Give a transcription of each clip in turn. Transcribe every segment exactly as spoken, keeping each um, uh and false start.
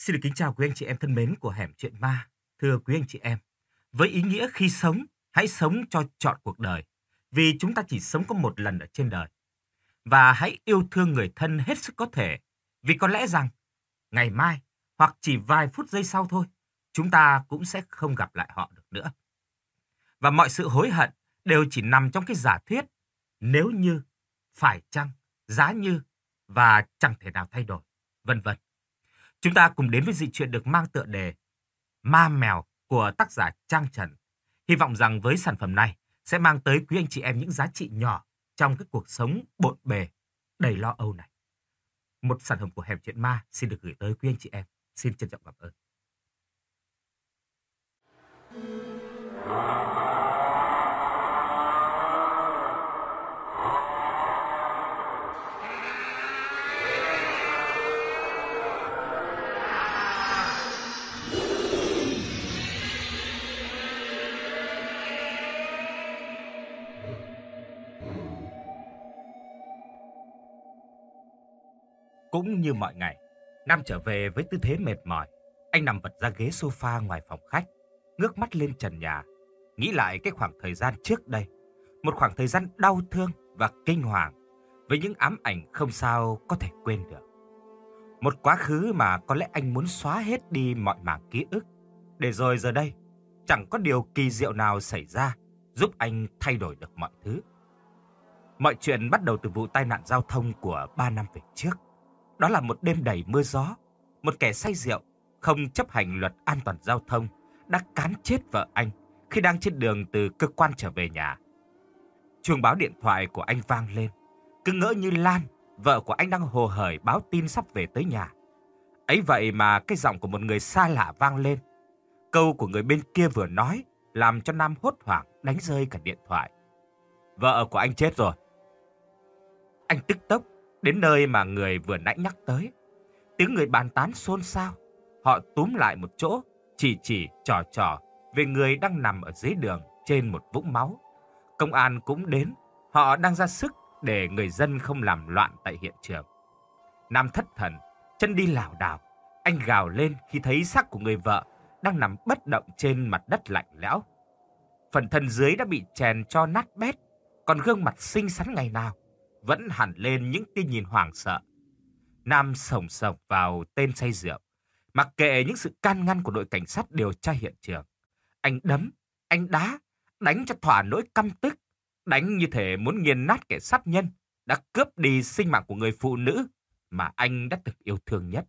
Xin được kính chào quý anh chị em thân mến của Hẻm Chuyện Ma. Thưa quý anh chị em, với ý nghĩa khi sống, hãy sống cho trọn cuộc đời. Vì chúng ta chỉ sống có một lần ở trên đời. Và hãy yêu thương người thân hết sức có thể. Vì có lẽ rằng, ngày mai hoặc chỉ vài phút giây sau thôi, chúng ta cũng sẽ không gặp lại họ được nữa. Và mọi sự hối hận đều chỉ nằm trong cái giả thuyết nếu như, phải chăng, giá như và chẳng thể nào thay đổi, vân vân. Chúng ta cùng đến với dị truyện được mang tựa đề Ma Mèo của tác giả Trang Trần. Hy vọng rằng với sản phẩm này sẽ mang tới quý anh chị em những giá trị nhỏ trong cái cuộc sống bộn bề, đầy lo âu này. Một sản phẩm của Hẻm Chuyện Ma xin được gửi tới quý anh chị em. Xin trân trọng cảm ơn. Cũng như mọi ngày, Nam trở về với tư thế mệt mỏi. Anh nằm vật ra ghế sofa ngoài phòng khách, ngước mắt lên trần nhà, nghĩ lại cái khoảng thời gian trước đây. Một khoảng thời gian đau thương và kinh hoàng, với những ám ảnh không sao có thể quên được. Một quá khứ mà có lẽ anh muốn xóa hết đi mọi mảng ký ức, để rồi giờ đây, chẳng có điều kỳ diệu nào xảy ra giúp anh thay đổi được mọi thứ. Mọi chuyện bắt đầu từ vụ tai nạn giao thông của ba năm về trước. Đó là một đêm đầy mưa gió, một kẻ say rượu, không chấp hành luật an toàn giao thông, đã cán chết vợ anh khi đang trên đường từ cơ quan trở về nhà. Chuông báo điện thoại của anh vang lên, cứ ngỡ như Lan, vợ của anh đang hồ hởi báo tin sắp về tới nhà. Ấy vậy mà cái giọng của một người xa lạ vang lên. Câu của người bên kia vừa nói làm cho Nam hốt hoảng đánh rơi cả điện thoại. Vợ của anh chết rồi. Anh tức tốc đến nơi mà người vừa nãy nhắc tới. Tiếng người bàn tán xôn xao. Họ túm lại một chỗ, chỉ chỉ trò trò về người đang nằm ở dưới đường trên một vũng máu. Công an cũng đến, họ đang ra sức để người dân không làm loạn tại hiện trường. Nam thất thần, chân đi lảo đảo. Anh gào lên khi thấy xác của người vợ đang nằm bất động trên mặt đất lạnh lẽo. Phần thân dưới đã bị chèn cho nát bét, còn gương mặt xinh xắn ngày nào vẫn hẳn lên những tia nhìn hoảng sợ. Nam sổng sổng vào tên say rượu, mặc kệ những sự can ngăn của đội cảnh sát điều tra hiện trường. Anh đấm, anh đá, đánh cho thỏa nỗi căm tức, đánh như thể muốn nghiền nát kẻ sát nhân đã cướp đi sinh mạng của người phụ nữ mà anh đã từng yêu thương nhất.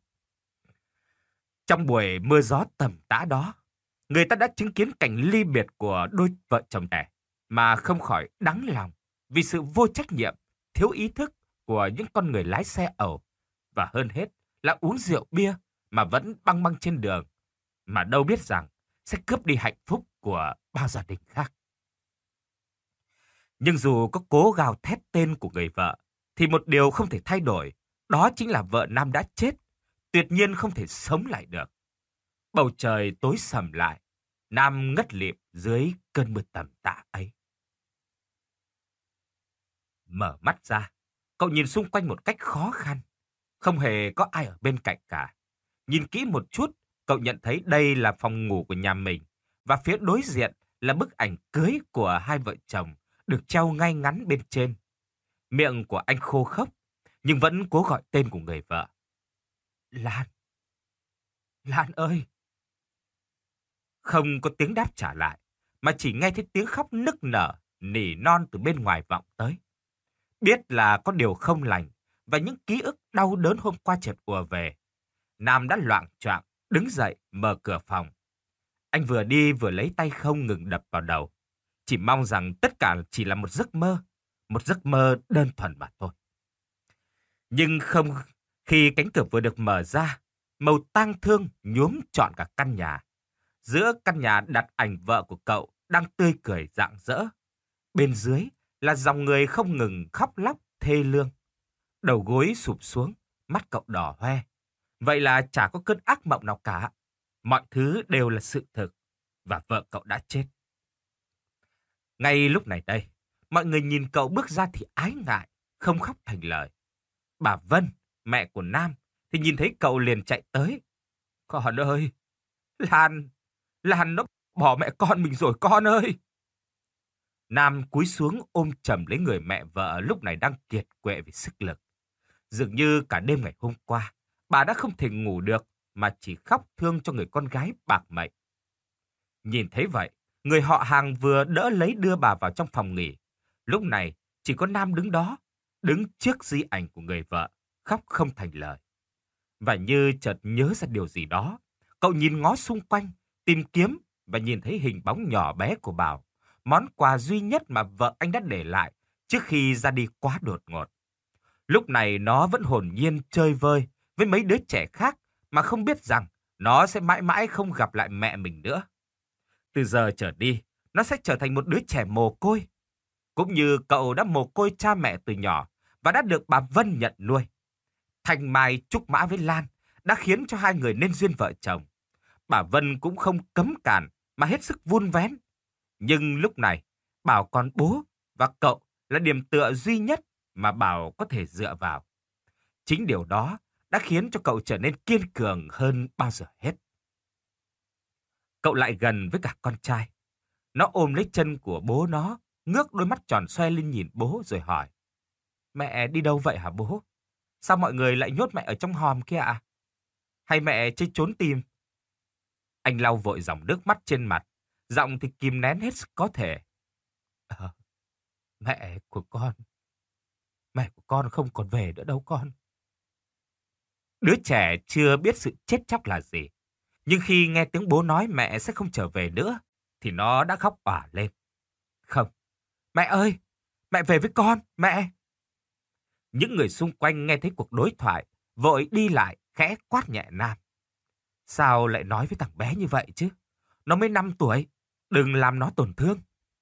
Trong buổi mưa gió tầm tã đó, người ta đã chứng kiến cảnh ly biệt của đôi vợ chồng trẻ mà không khỏi đắng lòng vì sự vô trách nhiệm, thiếu ý thức của những con người lái xe ẩu, và hơn hết là uống rượu bia mà vẫn băng băng trên đường, mà đâu biết rằng sẽ cướp đi hạnh phúc của bao gia đình khác. Nhưng dù có cố gào thét tên của người vợ, thì một điều không thể thay đổi, đó chính là vợ Nam đã chết, tuyệt nhiên không thể sống lại được. Bầu trời tối sầm lại, Nam ngất lịm dưới cơn mưa tầm tã ấy. Mở mắt ra, cậu nhìn xung quanh một cách khó khăn. Không hề có ai ở bên cạnh cả. Nhìn kỹ một chút, cậu nhận thấy đây là phòng ngủ của nhà mình, và phía đối diện là bức ảnh cưới của hai vợ chồng được treo ngay ngắn bên trên. Miệng của anh khô khốc, nhưng vẫn cố gọi tên của người vợ. Lan! Lan ơi! Không có tiếng đáp trả lại, mà chỉ nghe thấy tiếng khóc nức nở, nỉ non từ bên ngoài vọng tới. Biết là có điều không lành, và những ký ức đau đớn hôm qua chợt ùa về. Nam đã loạng choạng đứng dậy mở cửa phòng. Anh vừa đi vừa lấy tay không ngừng đập vào đầu. Chỉ mong rằng tất cả chỉ là một giấc mơ, một giấc mơ đơn thuần mà thôi. Nhưng không, khi cánh cửa vừa được mở ra, màu tang thương nhuốm trọn cả căn nhà. Giữa căn nhà đặt ảnh vợ của cậu đang tươi cười rạng rỡ. Bên dưới là dòng người không ngừng khóc lóc thê lương. Đầu gối sụp xuống, mắt cậu đỏ hoe. Vậy là chả có cơn ác mộng nào cả. Mọi thứ đều là sự thực, và vợ cậu đã chết. Ngay lúc này đây, mọi người nhìn cậu bước ra thì ái ngại, không khóc thành lời. Bà Vân, mẹ của Nam, thì nhìn thấy cậu liền chạy tới. Con ơi! Lan! Lan nó bỏ mẹ con mình rồi con ơi! Nam cúi xuống ôm chầm lấy người mẹ vợ lúc này đang kiệt quệ vì sức lực. Dường như cả đêm ngày hôm qua, bà đã không thể ngủ được mà chỉ khóc thương cho người con gái bạc mệnh. Nhìn thấy vậy, người họ hàng vừa đỡ lấy đưa bà vào trong phòng nghỉ. Lúc này, chỉ có Nam đứng đó, đứng trước di ảnh của người vợ, khóc không thành lời. Và như chợt nhớ ra điều gì đó, cậu nhìn ngó xung quanh, tìm kiếm và nhìn thấy hình bóng nhỏ bé của Bảo, món quà duy nhất mà vợ anh đã để lại trước khi ra đi quá đột ngột. Lúc này nó vẫn hồn nhiên chơi vơi với mấy đứa trẻ khác mà không biết rằng nó sẽ mãi mãi không gặp lại mẹ mình nữa. Từ giờ trở đi, nó sẽ trở thành một đứa trẻ mồ côi. Cũng như cậu đã mồ côi cha mẹ từ nhỏ và đã được bà Vân nhận nuôi. Thanh Mai trúc mã với Lan đã khiến cho hai người nên duyên vợ chồng. Bà Vân cũng không cấm cản mà hết sức vun vén. Nhưng lúc này, Bảo còn bố và cậu là điểm tựa duy nhất mà Bảo có thể dựa vào. Chính điều đó đã khiến cho cậu trở nên kiên cường hơn bao giờ hết. Cậu lại gần với cả con trai. Nó ôm lấy chân của bố nó, ngước đôi mắt tròn xoe lên nhìn bố rồi hỏi. Mẹ đi đâu vậy hả bố? Sao mọi người lại nhốt mẹ ở trong hòm kia ạ? Hay mẹ chơi trốn tìm? Anh lau vội dòng nước mắt trên mặt, giọng thì kìm nén hết sức có thể. Ờ, mẹ của con, mẹ của con không còn về nữa đâu con. Đứa trẻ chưa biết sự chết chóc là gì. Nhưng khi nghe tiếng bố nói mẹ sẽ không trở về nữa, thì nó đã khóc òa lên. Không, mẹ ơi, mẹ về với con, mẹ. Những người xung quanh nghe thấy cuộc đối thoại, vội đi lại, khẽ quát nhẹ Nam. Sao lại nói với thằng bé như vậy chứ? Nó mới năm tuổi, đừng làm nó tổn thương.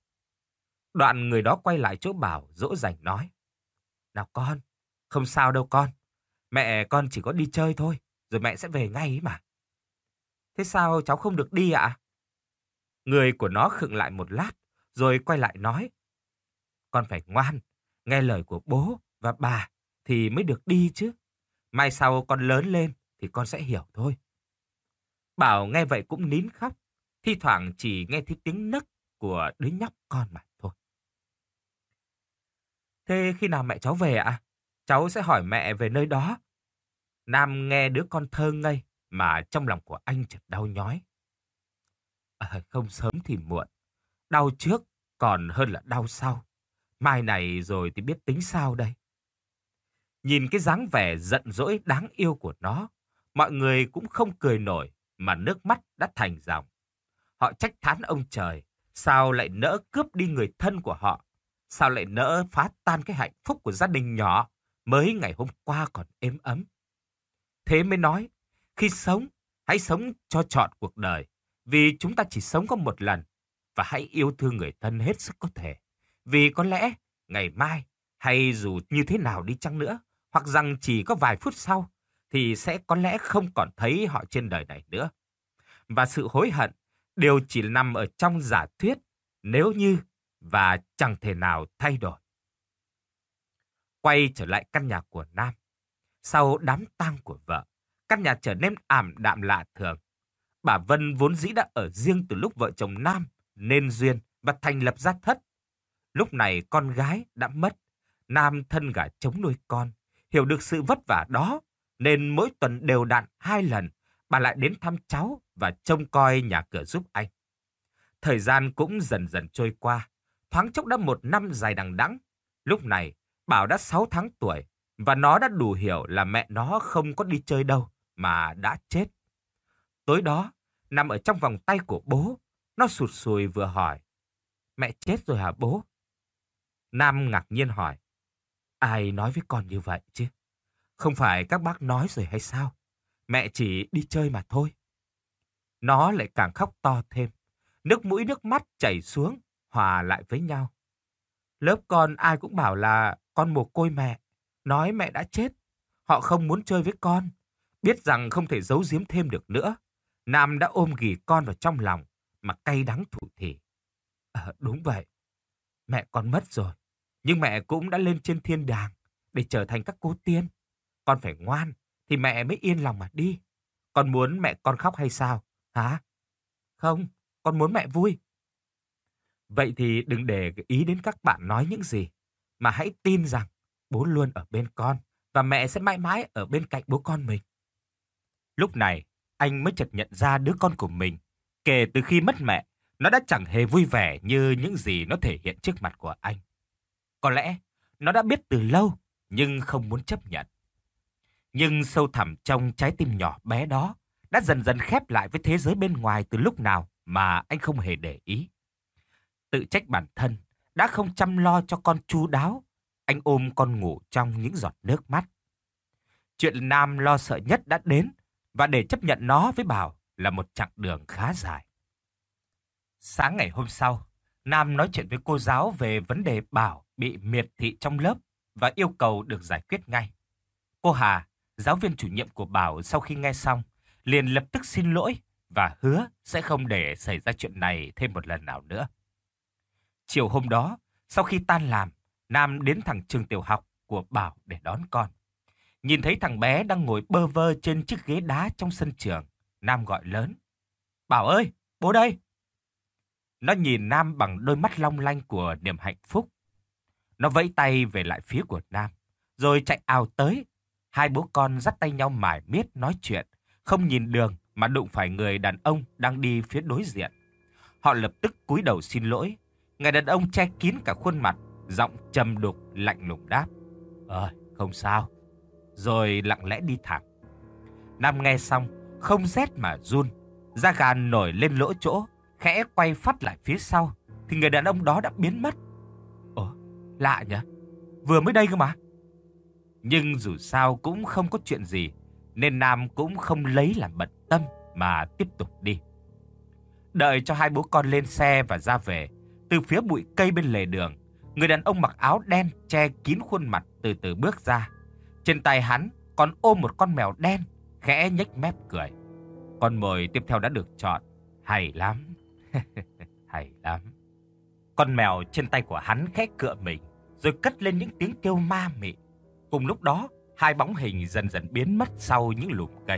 Đoạn người đó quay lại chỗ Bảo, dỗ dành nói. Nào con, không sao đâu con. Mẹ con chỉ có đi chơi thôi, rồi mẹ sẽ về ngay ấy mà. Thế sao cháu không được đi ạ? Người của nó khựng lại một lát, rồi quay lại nói. Con phải ngoan, nghe lời của bố và bà thì mới được đi chứ. Mai sau con lớn lên thì con sẽ hiểu thôi. Bảo nghe vậy cũng nín khóc, thi thoảng chỉ nghe thấy tiếng nấc của đứa nhóc con mà thôi. Thế khi nào mẹ cháu về ạ? Cháu sẽ hỏi mẹ về nơi đó. Nam nghe đứa con thơ ngây mà trong lòng của anh chợt đau nhói. À, không sớm thì muộn, đau trước còn hơn là đau sau. Mai này rồi thì biết tính sao đây. Nhìn cái dáng vẻ giận dỗi đáng yêu của nó, mọi người cũng không cười nổi mà nước mắt đã thành dòng. Họ trách thán ông trời, sao lại nỡ cướp đi người thân của họ? Sao lại nỡ phá tan cái hạnh phúc của gia đình nhỏ mới ngày hôm qua còn êm ấm? Thế mới nói, khi sống, hãy sống cho trọn cuộc đời, vì chúng ta chỉ sống có một lần, và hãy yêu thương người thân hết sức có thể. Vì có lẽ ngày mai, hay dù như thế nào đi chăng nữa, hoặc rằng chỉ có vài phút sau, thì sẽ có lẽ không còn thấy họ trên đời này nữa. Và sự hối hận đều chỉ nằm ở trong giả thuyết, nếu như và chẳng thể nào thay đổi. Quay trở lại căn nhà của Nam. Sau đám tang của vợ, căn nhà trở nên ảm đạm lạ thường. Bà Vân vốn dĩ đã ở riêng từ lúc vợ chồng Nam nên duyên và thành lập gia thất. Lúc này con gái đã mất, Nam thân gả chống nuôi con, hiểu được sự vất vả đó, nên mỗi tuần đều đặn hai lần, bà lại đến thăm cháu và trông coi nhà cửa giúp anh. Thời gian cũng dần dần trôi qua, thoáng chốc đã một năm dài đằng đẵng. Lúc này, Bảo đã sáu tháng tuổi, và nó đã đủ hiểu là mẹ nó không có đi chơi đâu, mà đã chết. Tối đó, nằm ở trong vòng tay của bố, nó sụt sùi vừa hỏi. Mẹ chết rồi hả bố? Nam ngạc nhiên hỏi. Ai nói với con như vậy chứ? Không phải các bác nói rồi hay sao? Mẹ chỉ đi chơi mà thôi. Nó lại càng khóc to thêm. Nước mũi nước mắt chảy xuống, hòa lại với nhau. Lớp con ai cũng bảo là con mồ côi mẹ. Nói mẹ đã chết. Họ không muốn chơi với con. Biết rằng không thể giấu giếm thêm được nữa. Nam đã ôm ghì con vào trong lòng mà cay đắng thủ thỉ. À, đúng vậy. Mẹ con mất rồi. Nhưng mẹ cũng đã lên trên thiên đàng để trở thành các cô tiên. Con phải ngoan thì mẹ mới yên lòng mà đi. Con muốn mẹ con khóc hay sao? Hả? Không, con muốn mẹ vui. Vậy thì đừng để ý đến các bạn nói những gì, mà hãy tin rằng bố luôn ở bên con và mẹ sẽ mãi mãi ở bên cạnh bố con mình. Lúc này, anh mới chợt nhận ra đứa con của mình, kể từ khi mất mẹ, nó đã chẳng hề vui vẻ như những gì nó thể hiện trước mặt của anh. Có lẽ nó đã biết từ lâu, nhưng không muốn chấp nhận. Nhưng sâu thẳm trong trái tim nhỏ bé đó đã dần dần khép lại với thế giới bên ngoài từ lúc nào mà anh không hề để ý. Tự trách bản thân đã không chăm lo cho con chu đáo, anh ôm con ngủ trong những giọt nước mắt. Chuyện Nam lo sợ nhất đã đến, và để chấp nhận nó với Bảo là một chặng đường khá dài. Sáng ngày hôm sau, Nam nói chuyện với cô giáo về vấn đề Bảo bị miệt thị trong lớp và yêu cầu được giải quyết ngay. Cô Hà, giáo viên chủ nhiệm của Bảo, sau khi nghe xong, liền lập tức xin lỗi và hứa sẽ không để xảy ra chuyện này thêm một lần nào nữa. Chiều hôm đó, sau khi tan làm, Nam đến thẳng trường tiểu học của Bảo để đón con. Nhìn thấy thằng bé đang ngồi bơ vơ trên chiếc ghế đá trong sân trường, Nam gọi lớn: "Bảo ơi, bố đây!" Nó nhìn Nam bằng đôi mắt long lanh của niềm hạnh phúc. Nó vẫy tay về lại phía của Nam, rồi chạy ào tới. Hai bố con dắt tay nhau mải miết nói chuyện, không nhìn đường mà đụng phải người đàn ông đang đi phía đối diện. Họ lập tức cúi đầu xin lỗi. Người đàn ông che kín cả khuôn mặt, giọng trầm đục lạnh lùng đáp: "Ờ, không sao." Rồi lặng lẽ đi thẳng. Nam nghe xong, không rét mà run, da gà nổi lên lỗ chỗ, khẽ quay phắt lại phía sau, thì người đàn ông đó đã biến mất. Ồ, lạ nhỉ? Vừa mới đây cơ mà. Nhưng dù sao cũng không có chuyện gì, nên Nam cũng không lấy làm bận tâm mà tiếp tục đi. Đợi cho hai bố con lên xe và ra về, từ phía bụi cây bên lề đường, người đàn ông mặc áo đen che kín khuôn mặt từ từ bước ra. Trên tay hắn còn ôm một con mèo đen, khẽ nhếch mép cười. Con mồi tiếp theo đã được chọn. Hay lắm. Hay lắm. Con mèo trên tay của hắn khẽ cựa mình, rồi cất lên những tiếng kêu ma mị. Cùng lúc đó, hai bóng hình dần dần biến mất sau những lùm cây.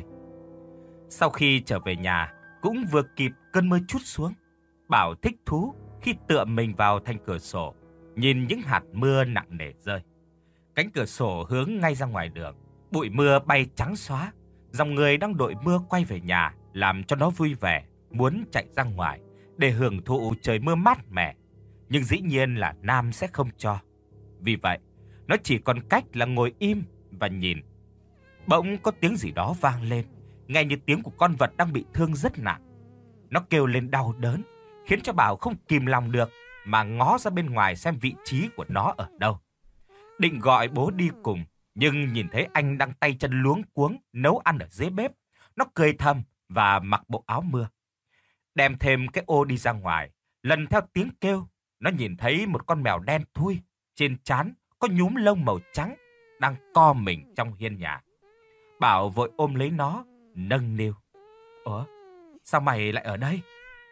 Sau khi trở về nhà, cũng vừa kịp cơn mưa trút xuống, Bảo thích thú khi tựa mình vào thành cửa sổ, nhìn những hạt mưa nặng nề rơi. Cánh cửa sổ hướng ngay ra ngoài đường, bụi mưa bay trắng xóa. Dòng người đang đội mưa quay về nhà làm cho nó vui vẻ, muốn chạy ra ngoài để hưởng thụ trời mưa mát mẻ. Nhưng dĩ nhiên là Nam sẽ không cho. Vì vậy, nó chỉ còn cách là ngồi im và nhìn. Bỗng có tiếng gì đó vang lên, nghe như tiếng của con vật đang bị thương rất nặng. Nó kêu lên đau đớn, khiến cho Bảo không kìm lòng được mà ngó ra bên ngoài xem vị trí của nó ở đâu. Định gọi bố đi cùng, nhưng nhìn thấy anh đang tay chân luống cuống nấu ăn ở dưới bếp, nó cười thầm và mặc bộ áo mưa. Đem thêm cái ô đi ra ngoài, lần theo tiếng kêu, nó nhìn thấy một con mèo đen thui, trên trán có nhúm lông màu trắng, đang co mình trong hiên nhà. Bảo vội ôm lấy nó, nâng niu. Ủa, sao mày lại ở đây?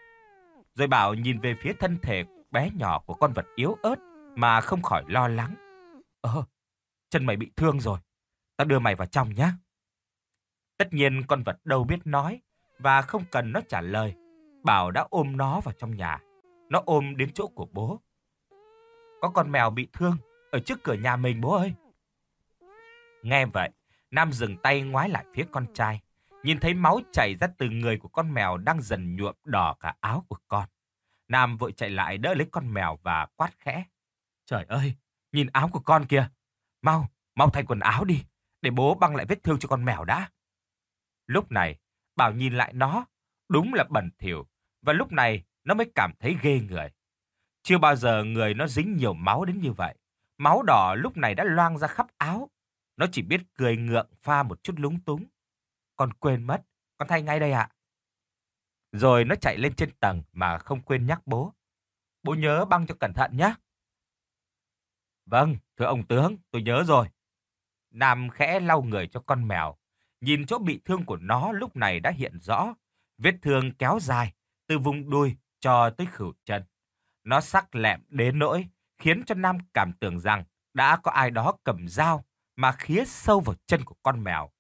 Rồi Bảo nhìn về phía thân thể bé nhỏ của con vật yếu ớt mà không khỏi lo lắng. Ờ, chân mày bị thương rồi, tao đưa mày vào trong nhé. Tất nhiên con vật đâu biết nói, và không cần nó trả lời, Bảo đã ôm nó vào trong nhà. Nó ôm đến chỗ của bố. Có con mèo bị thương ở trước cửa nhà mình bố ơi. Nghe vậy, Nam dừng tay ngoái lại phía con trai, nhìn thấy máu chảy ra từ người của con mèo đang dần nhuộm đỏ cả áo của con. Nam vội chạy lại đỡ lấy con mèo và quát khẽ. Trời ơi, nhìn áo của con kìa. Mau, mau thay quần áo đi, để bố băng lại vết thương cho con mèo đã. Lúc này, Bảo nhìn lại nó, đúng là bẩn thỉu, và lúc này nó mới cảm thấy ghê người. Chưa bao giờ người nó dính nhiều máu đến như vậy. Máu đỏ lúc này đã loang ra khắp áo. Nó chỉ biết cười ngượng pha một chút lúng túng. Con quên mất, con thay ngay đây ạ. Rồi nó chạy lên trên tầng mà không quên nhắc bố. Bố nhớ băng cho cẩn thận nhé. Vâng, thưa ông tướng, tôi nhớ rồi. Nam khẽ lau người cho con mèo. Nhìn chỗ bị thương của nó lúc này đã hiện rõ. Vết thương kéo dài từ vùng đuôi cho tới khuỷu chân. Nó sắc lẹm đến nỗi khiến cho Nam cảm tưởng rằng đã có ai đó cầm dao mà khía sâu vào chân của con mèo.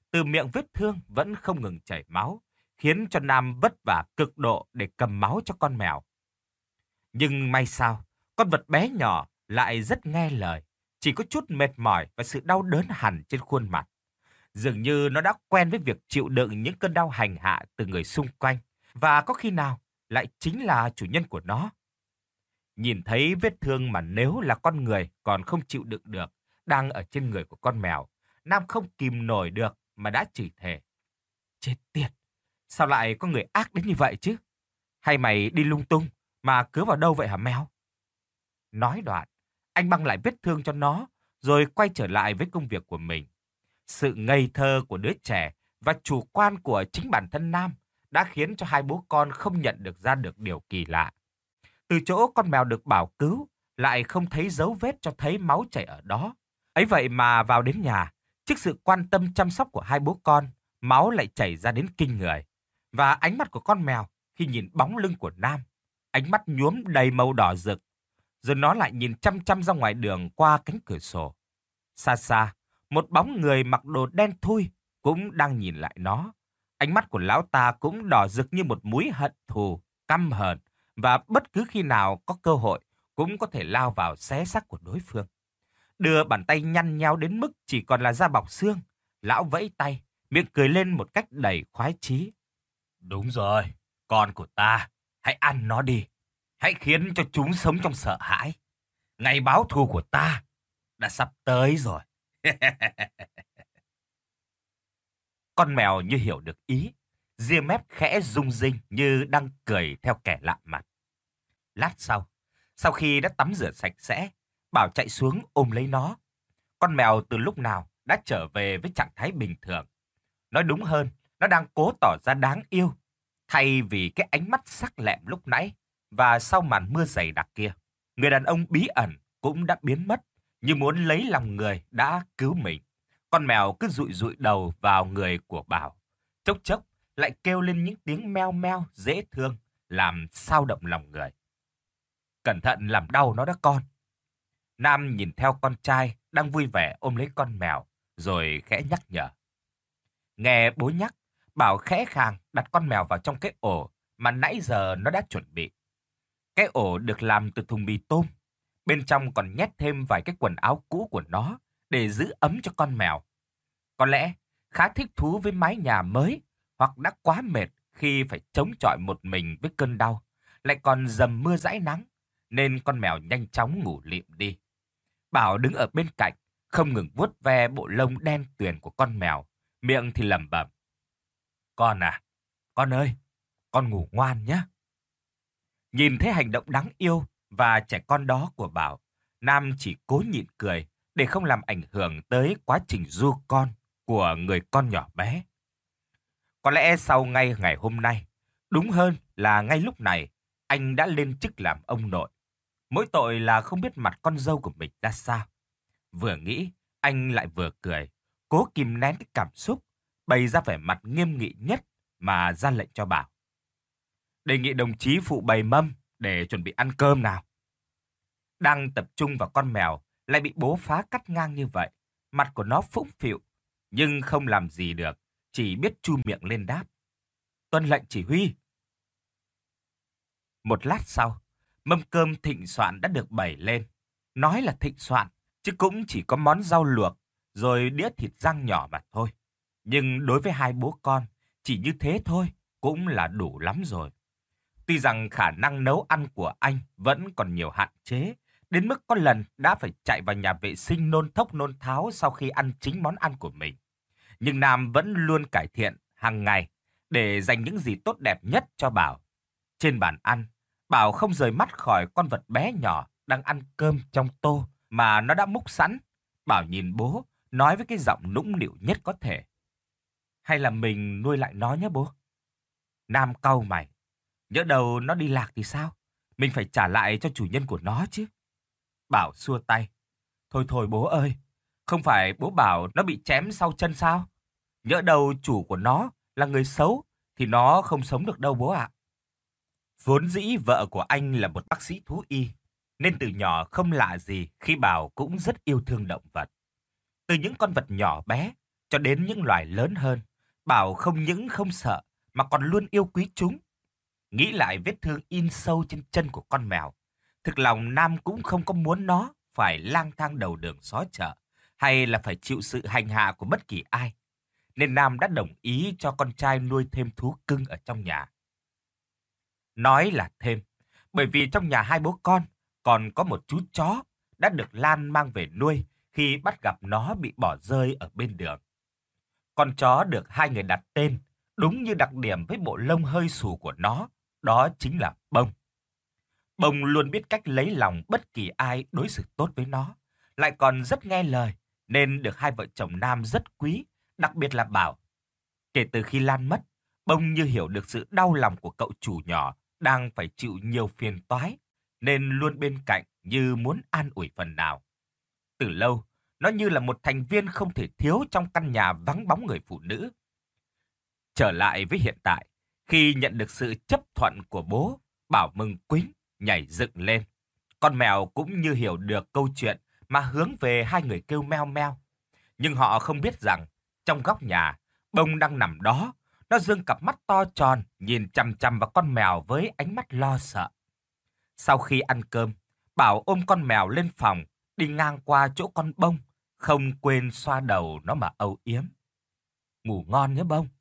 Từ miệng vết thương vẫn không ngừng chảy máu, khiến cho Nam vất vả cực độ để cầm máu cho con mèo. Nhưng may sao, con vật bé nhỏ lại rất nghe lời, chỉ có chút mệt mỏi và sự đau đớn hằn trên khuôn mặt. Dường như nó đã quen với việc chịu đựng những cơn đau hành hạ từ người xung quanh, và có khi nào lại chính là chủ nhân của nó. Nhìn thấy vết thương mà nếu là con người còn không chịu đựng được, đang ở trên người của con mèo, Nam không kìm nổi được mà đã chửi thề. Chết tiệt, sao lại có người ác đến như vậy chứ? Hay mày đi lung tung mà cứa vào đâu vậy hả mèo? Nói đoạn, anh băng lại vết thương cho nó, rồi quay trở lại với công việc của mình. Sự ngây thơ của đứa trẻ và chủ quan của chính bản thân Nam đã khiến cho hai bố con không nhận được ra được điều kỳ lạ. Từ chỗ con mèo được bảo cứu, lại không thấy dấu vết cho thấy máu chảy ở đó. Ấy vậy mà vào đến nhà, trước sự quan tâm chăm sóc của hai bố con, máu lại chảy ra đến kinh người. Và ánh mắt của con mèo khi nhìn bóng lưng của Nam, ánh mắt nhuốm đầy màu đỏ rực, rồi nó lại nhìn chăm chăm ra ngoài đường qua cánh cửa sổ. Xa xa, một bóng người mặc đồ đen thui cũng đang nhìn lại nó. Ánh mắt của lão ta cũng đỏ rực như một múi hận thù, căm hờn, và bất cứ khi nào có cơ hội cũng có thể lao vào xé xác của đối phương. Đưa bàn tay nhăn nheo đến mức chỉ còn là da bọc xương, lão vẫy tay, miệng cười lên một cách đầy khoái chí. Đúng rồi, con của ta, hãy ăn nó đi. Hãy khiến cho chúng sống trong sợ hãi. Ngày báo thù của ta đã sắp tới rồi. Con mèo như hiểu được ý, ria mép khẽ rung rinh như đang cười theo kẻ lạ mặt. Lát sau, sau khi đã tắm rửa sạch sẽ, Bảo chạy xuống ôm lấy nó. Con mèo từ lúc nào đã trở về với trạng thái bình thường. Nói đúng hơn, nó đang cố tỏ ra đáng yêu, thay vì cái ánh mắt sắc lẹm lúc nãy và sau màn mưa dày đặc kia. Người đàn ông bí ẩn cũng đã biến mất, như muốn lấy lòng người đã cứu mình. Con mèo cứ dụi dụi đầu vào người của Bảo, chốc chốc lại kêu lên những tiếng meo meo dễ thương, làm xao động lòng người. Cẩn thận làm đau nó đó con. Nam nhìn theo con trai đang vui vẻ ôm lấy con mèo, rồi khẽ nhắc nhở. Nghe bố nhắc, Bảo khẽ khàng đặt con mèo vào trong cái ổ mà nãy giờ nó đã chuẩn bị. Cái ổ được làm từ thùng mì tôm, bên trong còn nhét thêm vài cái quần áo cũ của nó để giữ ấm cho con mèo. Có lẽ khá thích thú với mái nhà mới, hoặc đã quá mệt khi phải chống chọi một mình với cơn đau, lại còn dầm mưa dãi nắng, nên con mèo nhanh chóng ngủ lịm đi. Bảo đứng ở bên cạnh, không ngừng vuốt ve bộ lông đen tuyền của con mèo, miệng thì lẩm bẩm. Con à, con ơi, con ngủ ngoan nhé. Nhìn thấy hành động đáng yêu và trẻ con đó của Bảo, Nam chỉ cố nhịn cười để không làm ảnh hưởng tới quá trình ru con của người con nhỏ bé. Có lẽ sau ngay ngày hôm nay, đúng hơn là ngay lúc này, anh đã lên chức làm ông nội. Mỗi tội là không biết mặt con dâu của mình ra sao. Vừa nghĩ, anh lại vừa cười, cố kìm nén cái cảm xúc, bày ra vẻ mặt nghiêm nghị nhất mà ra lệnh cho Bảo. Đề nghị đồng chí phụ bày mâm để chuẩn bị ăn cơm nào. Đang tập trung vào con mèo, lại bị bố phá cắt ngang như vậy. Mặt của nó phũng phịu, nhưng không làm gì được, chỉ biết chu miệng lên đáp. Tuân lệnh chỉ huy. Một lát sau, mâm cơm thịnh soạn đã được bày lên. Nói là thịnh soạn, chứ cũng chỉ có món rau luộc, rồi đĩa thịt rang nhỏ mà thôi. Nhưng đối với hai bố con, chỉ như thế thôi cũng là đủ lắm rồi. Tuy rằng khả năng nấu ăn của anh vẫn còn nhiều hạn chế, đến mức có lần đã phải chạy vào nhà vệ sinh nôn thốc nôn tháo sau khi ăn chính món ăn của mình. Nhưng Nam vẫn luôn cải thiện hàng ngày để dành những gì tốt đẹp nhất cho Bảo. Trên bàn ăn, Bảo không rời mắt khỏi con vật bé nhỏ đang ăn cơm trong tô mà nó đã múc sẵn. Bảo nhìn bố, nói với cái giọng nũng nịu nhất có thể. Hay là mình nuôi lại nó nhé bố? Nam cau mày. Nhỡ đầu nó đi lạc thì sao? Mình phải trả lại cho chủ nhân của nó chứ. Bảo xua tay. Thôi thôi bố ơi, không phải bố bảo nó bị chém sau chân sao? Nhỡ đầu chủ của nó là người xấu thì nó không sống được đâu bố ạ. Vốn dĩ vợ của anh là một bác sĩ thú y, nên từ nhỏ không lạ gì khi Bảo cũng rất yêu thương động vật. Từ những con vật nhỏ bé, cho đến những loài lớn hơn, Bảo không những không sợ mà còn luôn yêu quý chúng. Nghĩ lại vết thương in sâu trên chân của con mèo, thực lòng Nam cũng không có muốn nó phải lang thang đầu đường xó chợ hay là phải chịu sự hành hạ của bất kỳ ai. Nên Nam đã đồng ý cho con trai nuôi thêm thú cưng ở trong nhà. Nói là thêm, bởi vì trong nhà hai bố con còn có một chú chó đã được Lan mang về nuôi khi bắt gặp nó bị bỏ rơi ở bên đường. Con chó được hai người đặt tên, đúng như đặc điểm với bộ lông hơi xù của nó, đó chính là Bông. Bông luôn biết cách lấy lòng bất kỳ ai đối xử tốt với nó, lại còn rất nghe lời, nên được hai vợ chồng Nam rất quý, đặc biệt là Bảo. Kể từ khi Lan mất, Bông như hiểu được sự đau lòng của cậu chủ nhỏ đang phải chịu nhiều phiền toái, nên luôn bên cạnh như muốn an ủi phần nào. Từ lâu, nó như là một thành viên không thể thiếu trong căn nhà vắng bóng người phụ nữ. Trở lại với hiện tại, khi nhận được sự chấp thuận của bố, Bảo mừng quính, nhảy dựng lên. Con mèo cũng như hiểu được câu chuyện mà hướng về hai người kêu meo meo. Nhưng họ không biết rằng, trong góc nhà, Bông đang nằm đó. Nó giương cặp mắt to tròn, nhìn chằm chằm vào con mèo với ánh mắt lo sợ. Sau khi ăn cơm, Bảo ôm con mèo lên phòng, đi ngang qua chỗ con Bông, không quên xoa đầu nó mà âu yếm. Ngủ ngon nhé Bông.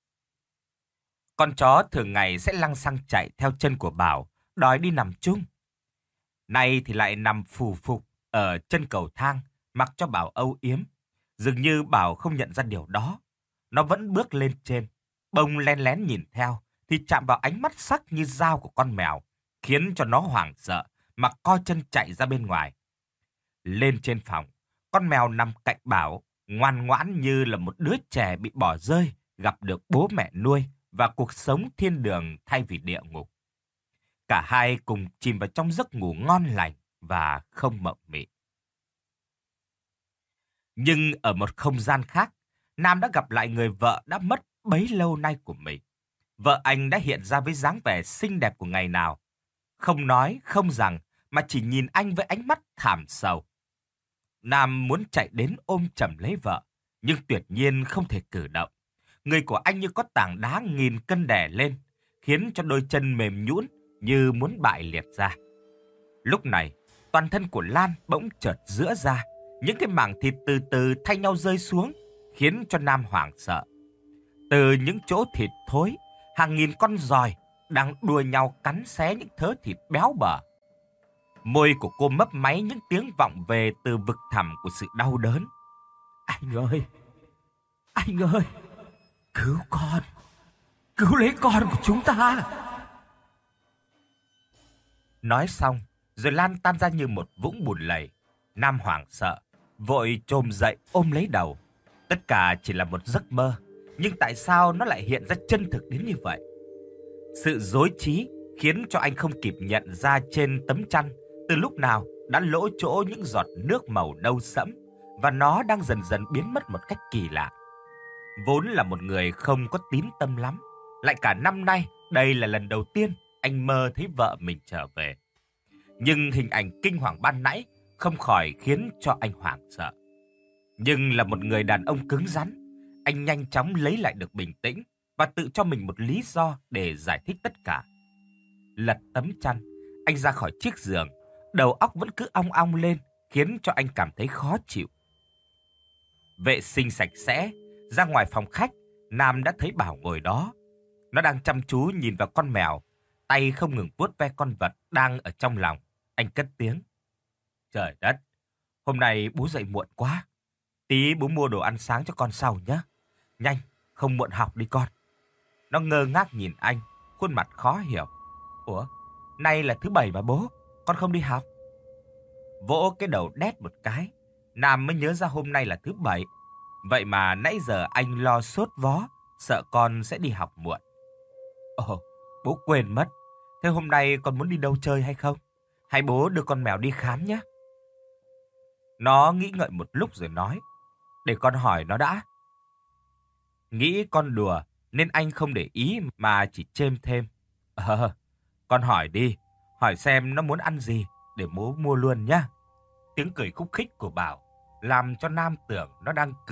Con chó thường ngày sẽ lăng xăng chạy theo chân của Bảo, đòi đi nằm chung. Nay thì lại nằm phù phục ở chân cầu thang, mặc cho Bảo âu yếm. Dường như Bảo không nhận ra điều đó. Nó vẫn bước lên trên. Bông len lén nhìn theo, thì chạm vào ánh mắt sắc như dao của con mèo, khiến cho nó hoảng sợ, mà co chân chạy ra bên ngoài. Lên trên phòng, con mèo nằm cạnh Bảo, ngoan ngoãn như là một đứa trẻ bị bỏ rơi, gặp được bố mẹ nuôi và cuộc sống thiên đường thay vì địa ngục. Cả hai cùng chìm vào trong giấc ngủ ngon lành và không mộng mị. Nhưng ở một không gian khác, Nam đã gặp lại người vợ đã mất bấy lâu nay của mình. Vợ anh đã hiện ra với dáng vẻ xinh đẹp của ngày nào. Không nói, không rằng, mà chỉ nhìn anh với ánh mắt thảm sầu. Nam muốn chạy đến ôm chầm lấy vợ, nhưng tuyệt nhiên không thể cử động. Người của anh như có tảng đá nghìn cân đè lên, khiến cho đôi chân mềm nhũn như muốn bại liệt ra. Lúc này, toàn thân của Lan bỗng chợt giãy ra, những cái mảng thịt từ từ thay nhau rơi xuống, khiến cho Nam hoảng sợ. Từ những chỗ thịt thối, hàng nghìn con giòi đang đua nhau cắn xé những thớ thịt béo bở. Môi của cô mấp máy những tiếng vọng về từ vực thẳm của sự đau đớn. Anh ơi! Anh ơi! Cứu con! Cứu lấy con của chúng ta! Nói xong, rồi Lan tan ra như một vũng bùn lầy. Nam hoảng sợ, vội chồm dậy ôm lấy đầu. Tất cả chỉ là một giấc mơ, nhưng tại sao nó lại hiện ra chân thực đến như vậy? Sự rối trí khiến cho anh không kịp nhận ra trên tấm chăn từ lúc nào đã lỗ chỗ những giọt nước màu nâu sẫm, và nó đang dần dần biến mất một cách kỳ lạ. Vốn là một người không có tín tâm lắm, lại cả năm nay đây là lần đầu tiên anh mơ thấy vợ mình trở về. Nhưng hình ảnh kinh hoàng ban nãy không khỏi khiến cho anh hoảng sợ. Nhưng là một người đàn ông cứng rắn, anh nhanh chóng lấy lại được bình tĩnh và tự cho mình một lý do để giải thích tất cả. Lật tấm chăn, anh ra khỏi chiếc giường, đầu óc vẫn cứ ong ong lên, khiến cho anh cảm thấy khó chịu. Vệ sinh sạch sẽ, ra ngoài phòng khách, Nam đã thấy Bảo ngồi đó. Nó đang chăm chú nhìn vào con mèo, tay không ngừng vuốt ve con vật đang ở trong lòng. Anh cất tiếng. Trời đất, hôm nay bố dậy muộn quá. Tí bố mua đồ ăn sáng cho con sau nhé. Nhanh, không muộn học đi con. Nó ngơ ngác nhìn anh, khuôn mặt khó hiểu. Ủa, nay là thứ bảy mà bố, con không đi học. Vỗ cái đầu đét một cái, Nam mới nhớ ra hôm nay là thứ bảy. Vậy mà nãy giờ anh lo sốt vó, sợ con sẽ đi học muộn. Ồ, bố quên mất. Thế hôm nay con muốn đi đâu chơi hay không? Hay bố đưa con mèo đi khám nhé. Nó nghĩ ngợi một lúc rồi nói. Để con hỏi nó đã. Nghĩ con đùa nên anh không để ý mà chỉ chêm thêm. Ờ, con hỏi đi. Hỏi xem nó muốn ăn gì để bố mua luôn nhá. Tiếng cười khúc khích của Bảo làm cho Nam tưởng nó đang cười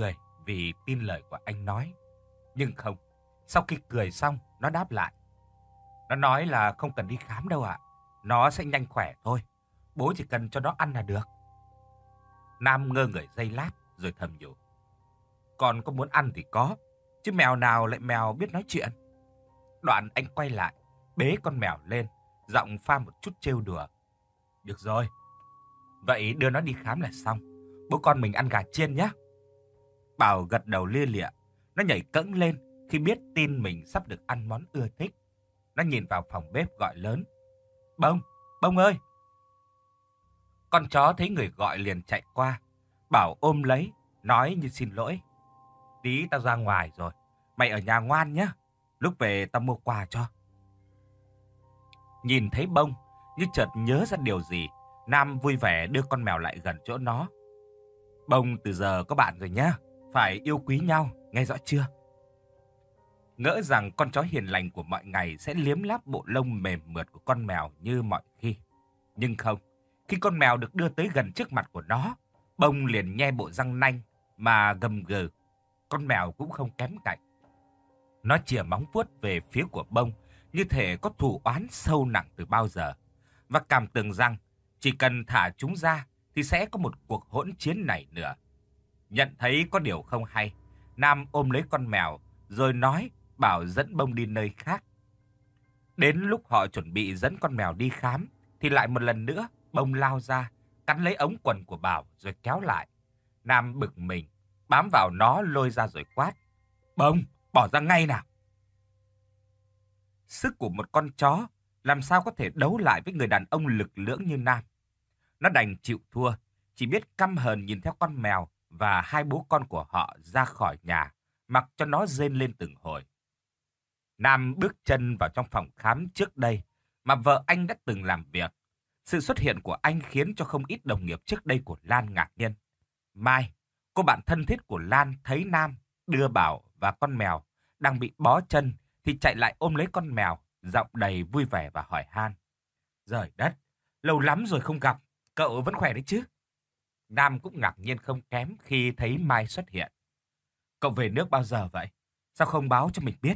vì tin lời của anh nói. Nhưng không, sau khi cười xong, nó đáp lại. Nó nói là không cần đi khám đâu ạ. Nó sẽ nhanh khỏe thôi. Bố chỉ cần cho nó ăn là được. Nam ngơ người giây lát rồi thầm nhủ. Con có muốn ăn thì có, chứ mèo nào lại mèo biết nói chuyện. Đoạn anh quay lại, bế con mèo lên, giọng pha một chút trêu đùa. Được rồi, vậy đưa nó đi khám là xong. Bố con mình ăn gà chiên nhé. Bảo gật đầu lia lịa. Nó nhảy cẫng lên khi biết tin mình sắp được ăn món ưa thích. Nó nhìn vào phòng bếp gọi lớn. Bông, Bông ơi! Con chó thấy người gọi liền chạy qua. Bảo ôm lấy, nói như xin lỗi. Tí tao ra ngoài rồi, mày ở nhà ngoan nhé. Lúc về tao mua quà cho. Nhìn thấy Bông, như chợt nhớ ra điều gì, Nam vui vẻ đưa con mèo lại gần chỗ nó. Bông từ giờ có bạn rồi nhá, phải yêu quý nhau, nghe rõ chưa? Ngỡ rằng con chó hiền lành của mọi ngày sẽ liếm láp bộ lông mềm mượt của con mèo như mọi khi. Nhưng không, khi con mèo được đưa tới gần trước mặt của nó, Bông liền nhe bộ răng nanh mà gầm gừ. Con mèo cũng không kém cạnh. Nó chìa móng vuốt về phía của Bông, như thể có thù oán sâu nặng từ bao giờ. Và cảm tưởng rằng chỉ cần thả chúng ra thì sẽ có một cuộc hỗn chiến này nữa. Nhận thấy có điều không hay, Nam ôm lấy con mèo rồi nói bảo dẫn Bông đi nơi khác. Đến lúc họ chuẩn bị dẫn con mèo đi khám thì lại một lần nữa Bông lao ra, cắn lấy ống quần của Bảo rồi kéo lại. Nam bực mình, bám vào nó lôi ra rồi quát. Bông, bỏ ra ngay nào! Sức của một con chó làm sao có thể đấu lại với người đàn ông lực lưỡng như Nam. Nó đành chịu thua, chỉ biết căm hờn nhìn theo con mèo và hai bố con của họ ra khỏi nhà, mặc cho nó rên lên từng hồi. Nam bước chân vào trong phòng khám trước đây mà vợ anh đã từng làm việc. Sự xuất hiện của anh khiến cho không ít đồng nghiệp trước đây của Lan ngạc nhiên. Mai, cô bạn thân thiết của Lan thấy Nam đưa Bảo và con mèo đang bị bó chân thì chạy lại ôm lấy con mèo, giọng đầy vui vẻ và hỏi han. Giời đất, lâu lắm rồi không gặp, cậu vẫn khỏe đấy chứ? Nam cũng ngạc nhiên không kém khi thấy Mai xuất hiện. Cậu về nước bao giờ vậy? Sao không báo cho mình biết?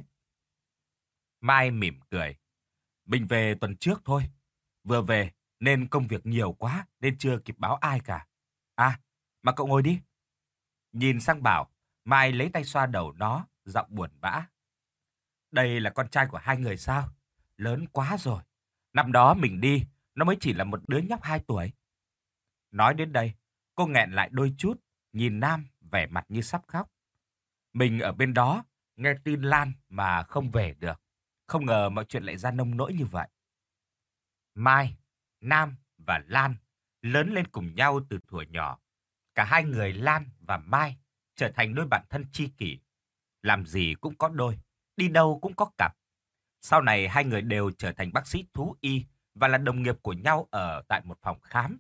Mai mỉm cười. Mình về tuần trước thôi. Vừa về nên công việc nhiều quá nên chưa kịp báo ai cả. À, mà cậu ngồi đi. Nhìn sang Bảo, Mai lấy tay xoa đầu nó, giọng buồn bã. Đây là con trai của hai người sao? Lớn quá rồi. Năm đó mình đi, nó mới chỉ là một đứa nhóc hai tuổi. Nói đến đây, cô nghẹn lại đôi chút, nhìn Nam vẻ mặt như sắp khóc. Mình ở bên đó, nghe tin Lan mà không về được. Không ngờ mọi chuyện lại ra nông nỗi như vậy. Mai, Nam và Lan lớn lên cùng nhau từ thuở nhỏ. Cả hai người Lan và Mai trở thành đôi bạn thân tri kỷ. Làm gì cũng có đôi, đi đâu cũng có cặp. Sau này hai người đều trở thành bác sĩ thú y và là đồng nghiệp của nhau ở tại một phòng khám.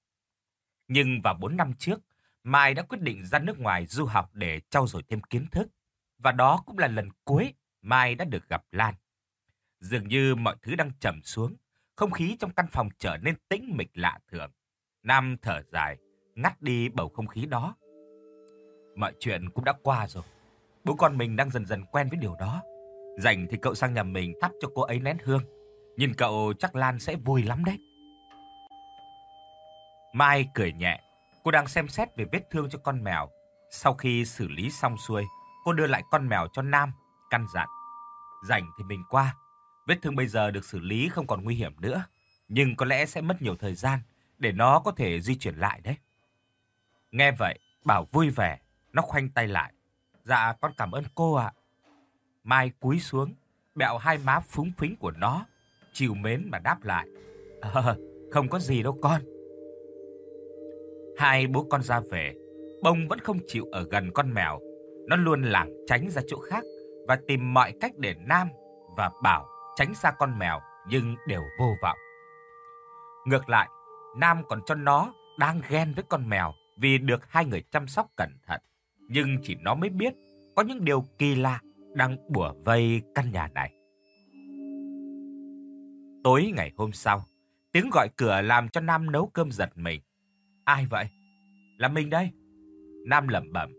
Nhưng vào bốn năm trước, Mai đã quyết định ra nước ngoài du học để trau dồi thêm kiến thức. Và đó cũng là lần cuối Mai đã được gặp Lan. Dường như mọi thứ đang trầm xuống, không khí trong căn phòng trở nên tĩnh mịch lạ thường. Nam thở dài, ngắt đi bầu không khí đó. Mọi chuyện cũng đã qua rồi. Bố con mình đang dần dần quen với điều đó. Rảnh thì cậu sang nhà mình thắp cho cô ấy nén hương. Nhìn cậu chắc Lan sẽ vui lắm đấy. Mai cười nhẹ. Cô đang xem xét về vết thương cho con mèo. Sau khi xử lý xong xuôi, cô đưa lại con mèo cho Nam, căn dặn. Rảnh thì mình qua. Vết thương bây giờ được xử lý không còn nguy hiểm nữa. Nhưng có lẽ sẽ mất nhiều thời gian để nó có thể di chuyển lại đấy. Nghe vậy, Bảo vui vẻ. Nó khoanh tay lại. Dạ con cảm ơn cô ạ. Mai cúi xuống, bẹo hai má phúng phính của nó, trìu mến mà đáp lại. Ờ, không có gì đâu con. Hai bố con ra về, Bông vẫn không chịu ở gần con mèo. Nó luôn lảng tránh ra chỗ khác và tìm mọi cách để Nam và Bảo tránh xa con mèo, nhưng đều vô vọng. Ngược lại, Nam còn cho nó đang ghen với con mèo vì được hai người chăm sóc cẩn thận. Nhưng chỉ nó mới biết có những điều kỳ lạ đang bủa vây căn nhà này. Tối ngày hôm sau, tiếng gọi cửa làm cho Nam nấu cơm giật mình. Ai vậy? Là mình đây. Nam lẩm bẩm.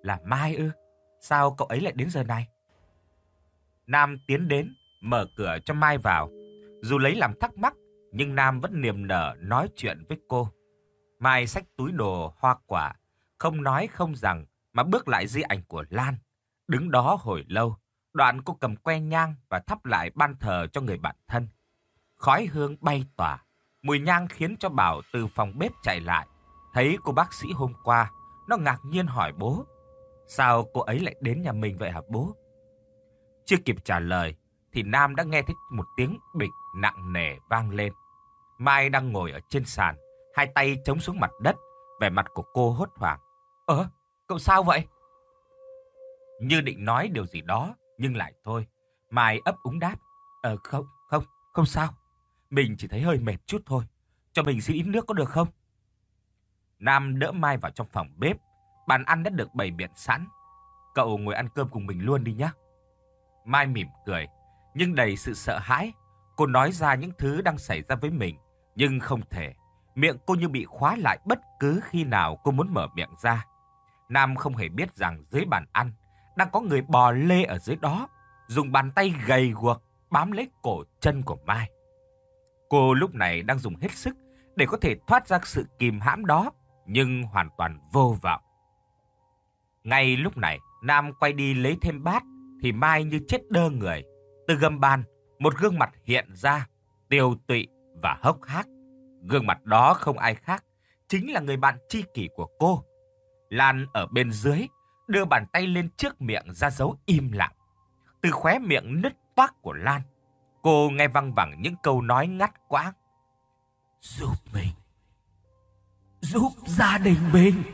Là Mai ư? Sao cậu ấy lại đến giờ này? Nam tiến đến, mở cửa cho Mai vào. Dù lấy làm thắc mắc, nhưng Nam vẫn niềm nở nói chuyện với cô. Mai xách túi đồ hoa quả, không nói không rằng mà bước lại di ảnh của Lan. Đứng đó hồi lâu, đoạn cô cầm que nhang và thắp lại ban thờ cho người bạn thân. Khói hương bay tỏa, mùi nhang khiến cho Bảo từ phòng bếp chạy lại. Thấy cô bác sĩ hôm qua, nó ngạc nhiên hỏi bố. Sao cô ấy lại đến nhà mình vậy hả bố? Chưa kịp trả lời, thì Nam đã nghe thấy một tiếng bịch nặng nề vang lên. Mai đang ngồi ở trên sàn, hai tay chống xuống mặt đất, vẻ mặt của cô hốt hoảng. Ơ, cậu sao vậy? Như định nói điều gì đó, nhưng lại thôi. Mai ấp úng đáp. Ờ không, không, không sao. Mình chỉ thấy hơi mệt chút thôi. Cho mình xin ít nước có được không? Nam đỡ Mai vào trong phòng bếp. Bàn ăn đã được bày biện sẵn. Cậu ngồi ăn cơm cùng mình luôn đi nhé. Mai mỉm cười, nhưng đầy sự sợ hãi. Cô nói ra những thứ đang xảy ra với mình, nhưng không thể. Miệng cô như bị khóa lại bất cứ khi nào cô muốn mở miệng ra. Nam không hề biết rằng dưới bàn ăn đang có người bò lê ở dưới đó, dùng bàn tay gầy guộc bám lấy cổ chân của Mai. Cô lúc này đang dùng hết sức để có thể thoát ra sự kìm hãm đó, nhưng hoàn toàn vô vọng. Ngay lúc này, Nam quay đi lấy thêm bát, thì Mai như chết đơ người. Từ gầm bàn, một gương mặt hiện ra, tiều tụy và hốc hác. Gương mặt đó không ai khác, chính là người bạn tri kỷ của cô. Lan ở bên dưới, đưa bàn tay lên trước miệng ra dấu im lặng. Từ khóe miệng nứt toác của Lan, cô nghe văng vẳng những câu nói ngắt quãng. Giúp mình, giúp gia đình mình.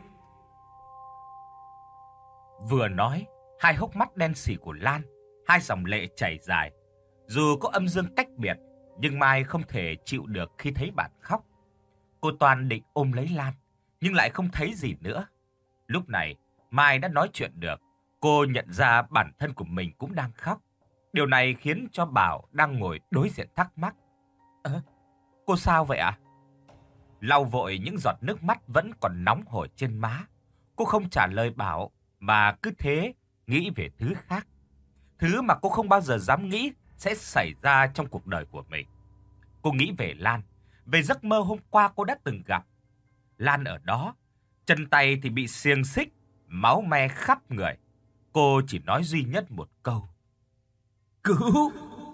Vừa nói, hai hốc mắt đen sì của Lan, hai dòng lệ chảy dài. Dù có âm dương cách biệt, nhưng Mai không thể chịu được khi thấy bạn khóc. Cô toàn định ôm lấy Lan, nhưng lại không thấy gì nữa. Lúc này, Mai đã nói chuyện được. Cô nhận ra bản thân của mình cũng đang khóc. Điều này khiến cho Bảo đang ngồi đối diện thắc mắc. Ơ, cô sao vậy ạ? Lau vội những giọt nước mắt vẫn còn nóng hổi trên má. Cô không trả lời Bảo, mà cứ thế nghĩ về thứ khác. Thứ mà cô không bao giờ dám nghĩ sẽ xảy ra trong cuộc đời của mình. Cô nghĩ về Lan, về giấc mơ hôm qua cô đã từng gặp. Lan ở đó, chân tay thì bị xiềng xích, máu me khắp người. Cô chỉ nói duy nhất một câu. Cứu!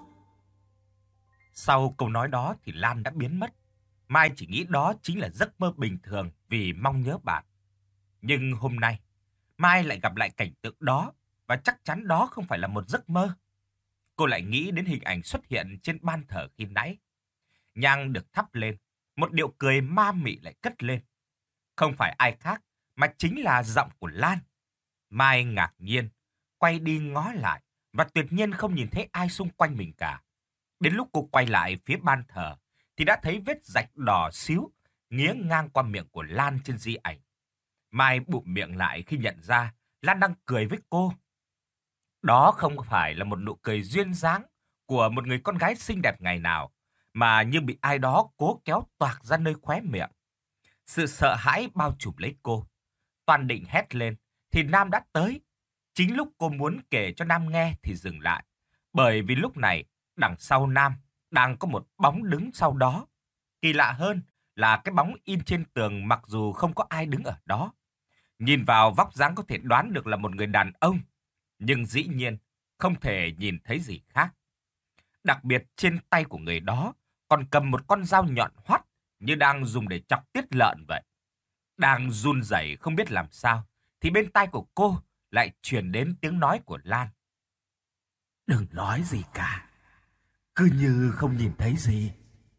Sau câu nói đó thì Lan đã biến mất. Mai chỉ nghĩ đó chính là giấc mơ bình thường vì mong nhớ bạn. Nhưng hôm nay, Mai lại gặp lại cảnh tượng đó, và chắc chắn đó không phải là một giấc mơ. Cô lại nghĩ đến hình ảnh xuất hiện trên ban thờ khi nãy. Nhang được thắp lên, một điệu cười ma mị lại cất lên. Không phải ai khác, mà chính là giọng của Lan. Mai ngạc nhiên, quay đi ngó lại, và tuyệt nhiên không nhìn thấy ai xung quanh mình cả. Đến lúc cô quay lại phía ban thờ, thì đã thấy vết rạch đỏ xíu, nghía ngang qua miệng của Lan trên di ảnh. Mai bụm miệng lại khi nhận ra Lan đang cười với cô. Đó không phải là một nụ cười duyên dáng của một người con gái xinh đẹp ngày nào, mà như bị ai đó cố kéo toạc ra nơi khóe miệng. Sự sợ hãi bao trùm lấy cô. Toàn định hét lên, thì Nam đã tới. Chính lúc cô muốn kể cho Nam nghe thì dừng lại. Bởi vì lúc này, đằng sau Nam, đang có một bóng đứng sau đó. Kỳ lạ hơn là cái bóng in trên tường mặc dù không có ai đứng ở đó. Nhìn vào vóc dáng có thể đoán được là một người đàn ông, nhưng dĩ nhiên không thể nhìn thấy gì khác. Đặc biệt trên tay của người đó còn cầm một con dao nhọn hoắt như đang dùng để chọc tiết lợn vậy. Đang run rẩy không biết làm sao, thì bên tai của cô lại truyền đến tiếng nói của Lan. Đừng nói gì cả, cứ như không nhìn thấy gì.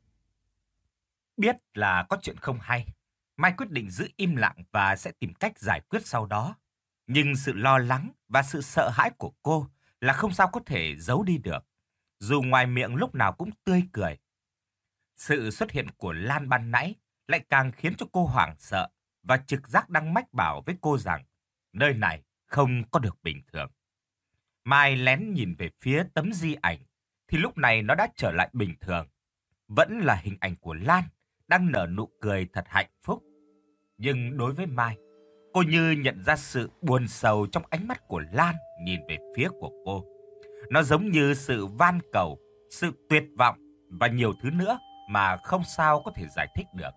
Biết là có chuyện không hay, Mai quyết định giữ im lặng và sẽ tìm cách giải quyết sau đó. Nhưng sự lo lắng và sự sợ hãi của cô là không sao có thể giấu đi được, dù ngoài miệng lúc nào cũng tươi cười. Sự xuất hiện của Lan ban nãy lại càng khiến cho cô hoảng sợ, và trực giác đang mách bảo với cô rằng nơi này không có được bình thường. Mai lén nhìn về phía tấm di ảnh, thì lúc này nó đã trở lại bình thường. Vẫn là hình ảnh của Lan đang nở nụ cười thật hạnh phúc. Nhưng đối với Mai, Cô như nhận ra sự buồn sầu trong ánh mắt của Lan nhìn về phía của cô. Nó giống như sự van cầu, sự tuyệt vọng và nhiều thứ nữa mà không sao có thể giải thích được.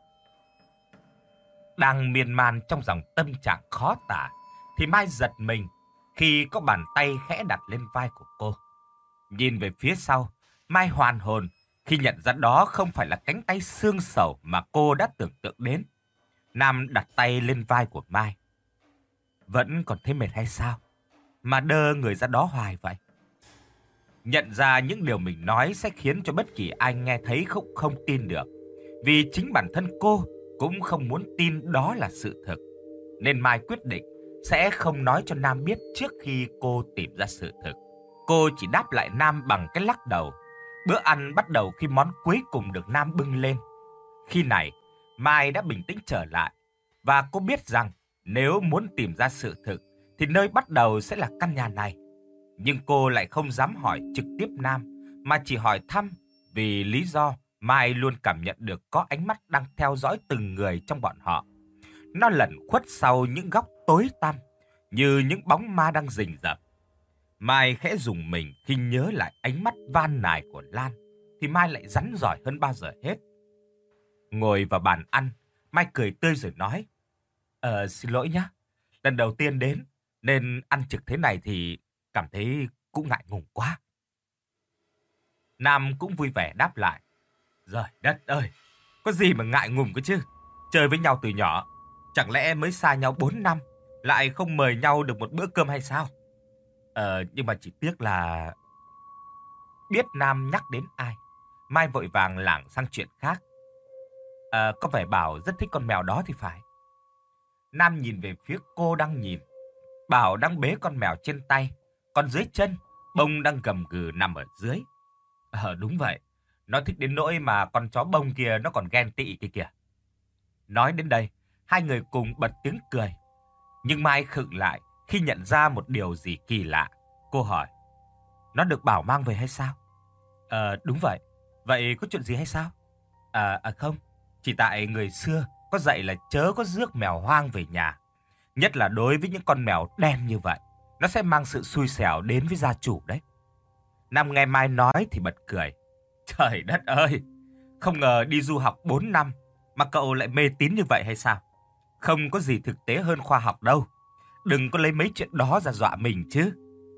Đang miên man trong dòng tâm trạng khó tả, thì Mai giật mình khi có bàn tay khẽ đặt lên vai của cô. Nhìn về phía sau, Mai hoàn hồn khi nhận ra đó không phải là cánh tay xương sầu mà cô đã tưởng tượng đến. Nam đặt tay lên vai của Mai. Vẫn còn thấy mệt hay sao? Mà đơ người ra đó hoài vậy. Nhận ra những điều mình nói sẽ khiến cho bất kỳ ai nghe thấy không không tin được. Vì chính bản thân cô cũng không muốn tin đó là sự thực. Nên Mai quyết định sẽ không nói cho Nam biết trước khi cô tìm ra sự thực. Cô chỉ đáp lại Nam bằng cái lắc đầu. Bữa ăn bắt đầu khi món cuối cùng được Nam bưng lên. Khi này, Mai đã bình tĩnh trở lại. Và cô biết rằng nếu muốn tìm ra sự thực thì nơi bắt đầu sẽ là căn nhà này. Nhưng cô lại không dám hỏi trực tiếp Nam, mà chỉ hỏi thăm vì lý do Mai luôn cảm nhận được có ánh mắt đang theo dõi từng người trong bọn họ. Nó lẩn khuất sau những góc tối tăm, như những bóng ma đang rình rập. Mai khẽ rùng mình khi nhớ lại ánh mắt van nài của Lan, thì Mai lại rắn giỏi hơn bao giờ hết. Ngồi vào bàn ăn, Mai cười tươi rồi nói, Ờ, xin lỗi nhá, lần đầu tiên đến, nên ăn trực thế này thì cảm thấy cũng ngại ngùng quá. Nam cũng vui vẻ đáp lại, Giời đất ơi, có gì mà ngại ngùng cơ chứ, chơi với nhau từ nhỏ, chẳng lẽ mới xa nhau bốn năm, lại không mời nhau được một bữa cơm hay sao? Ờ, nhưng mà chỉ tiếc là... Biết Nam nhắc đến ai, Mai vội vàng lảng sang chuyện khác. Ờ, có vẻ Bảo rất thích con mèo đó thì phải. Nam nhìn về phía cô đang nhìn. Bảo đang bế con mèo trên tay, còn dưới chân, Bông đang gầm gừ nằm ở dưới. Ờ, đúng vậy. Nó thích đến nỗi mà con chó Bông kia nó còn ghen tị kia kìa. Nói đến đây, hai người cùng bật tiếng cười. Nhưng Mai khựng lại khi nhận ra một điều gì kỳ lạ. Cô hỏi, nó được Bảo mang về hay sao? Ờ, đúng vậy. Vậy có chuyện gì hay sao? À, à không, chỉ tại người xưa có dạy là chớ có rước mèo hoang về nhà. Nhất là đối với những con mèo đen như vậy. Nó sẽ mang sự xui xẻo đến với gia chủ đấy. Nam nghe Mai nói thì bật cười. Trời đất ơi, không ngờ đi du học bốn năm mà cậu lại mê tín như vậy hay sao? Không có gì thực tế hơn khoa học đâu. Đừng có lấy mấy chuyện đó ra dọa mình chứ.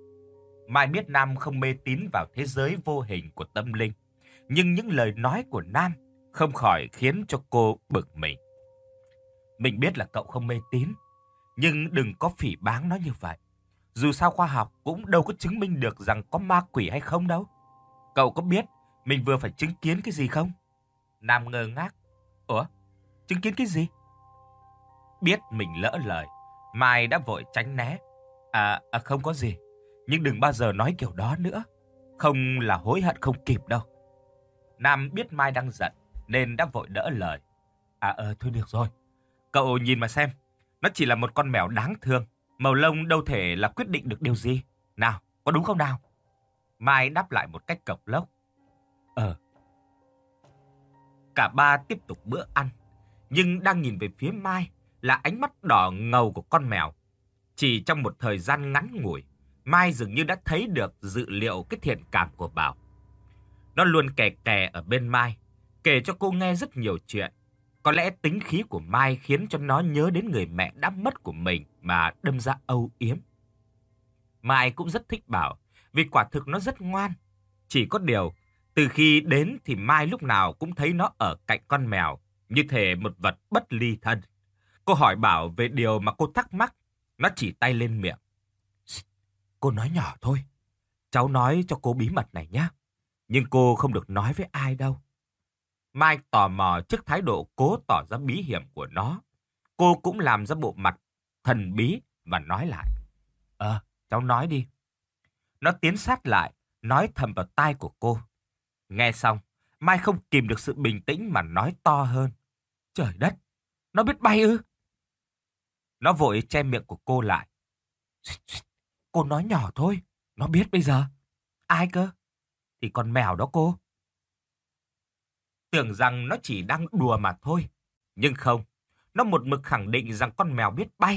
Mai biết Nam không mê tín vào thế giới vô hình của tâm linh. Nhưng những lời nói của Nam không khỏi khiến cho cô bực mình. Mình biết là cậu không mê tín, nhưng đừng có phỉ báng nó như vậy. Dù sao khoa học cũng đâu có chứng minh được rằng có ma quỷ hay không đâu. Cậu có biết mình vừa phải chứng kiến cái gì không? Nam ngơ ngác. Ủa? Chứng kiến cái gì? Biết mình lỡ lời, Mai đã vội tránh né. À, à không có gì. Nhưng đừng bao giờ nói kiểu đó nữa. Không là hối hận không kịp đâu. Nam biết Mai đang giận nên đã vội đỡ lời. À ờ thôi được rồi. Cậu nhìn mà xem. Nó chỉ là một con mèo đáng thương. Màu lông đâu thể là quyết định được điều gì. Nào, có đúng không nào? Mai đáp lại một cách cộc lốc. Ờ. Cả ba tiếp tục bữa ăn. Nhưng đang nhìn về phía Mai là ánh mắt đỏ ngầu của con mèo. Chỉ trong một thời gian ngắn ngủi, Mai dường như đã thấy được dự liệu cái thiện cảm của Bảo. Nó luôn kè kè ở bên Mai, kể cho cô nghe rất nhiều chuyện. Có lẽ tính khí của Mai khiến cho nó nhớ đến người mẹ đã mất của mình mà đâm ra âu yếm. Mai cũng rất thích Bảo, vì quả thực nó rất ngoan. Chỉ có điều, từ khi đến thì Mai lúc nào cũng thấy nó ở cạnh con mèo, như thể một vật bất ly thân. Cô hỏi Bảo về điều mà cô thắc mắc, nó chỉ tay lên miệng. Cô nói nhỏ thôi, cháu nói cho cô bí mật này nhé. Nhưng cô không được nói với ai đâu. Mai tò mò trước thái độ cố tỏ ra bí hiểm của nó. Cô cũng làm ra bộ mặt thần bí và nói lại. Ờ, cháu nói đi. Nó tiến sát lại, nói thầm vào tai của cô. Nghe xong, Mai không kìm được sự bình tĩnh mà nói to hơn. Trời đất, nó biết bay ư? Nó vội che miệng của cô lại. Cô nói nhỏ thôi, nó biết bây giờ. Ai cơ? Thì con mèo đó cô. Tưởng rằng nó chỉ đang đùa mà thôi. Nhưng không, nó một mực khẳng định rằng con mèo biết bay.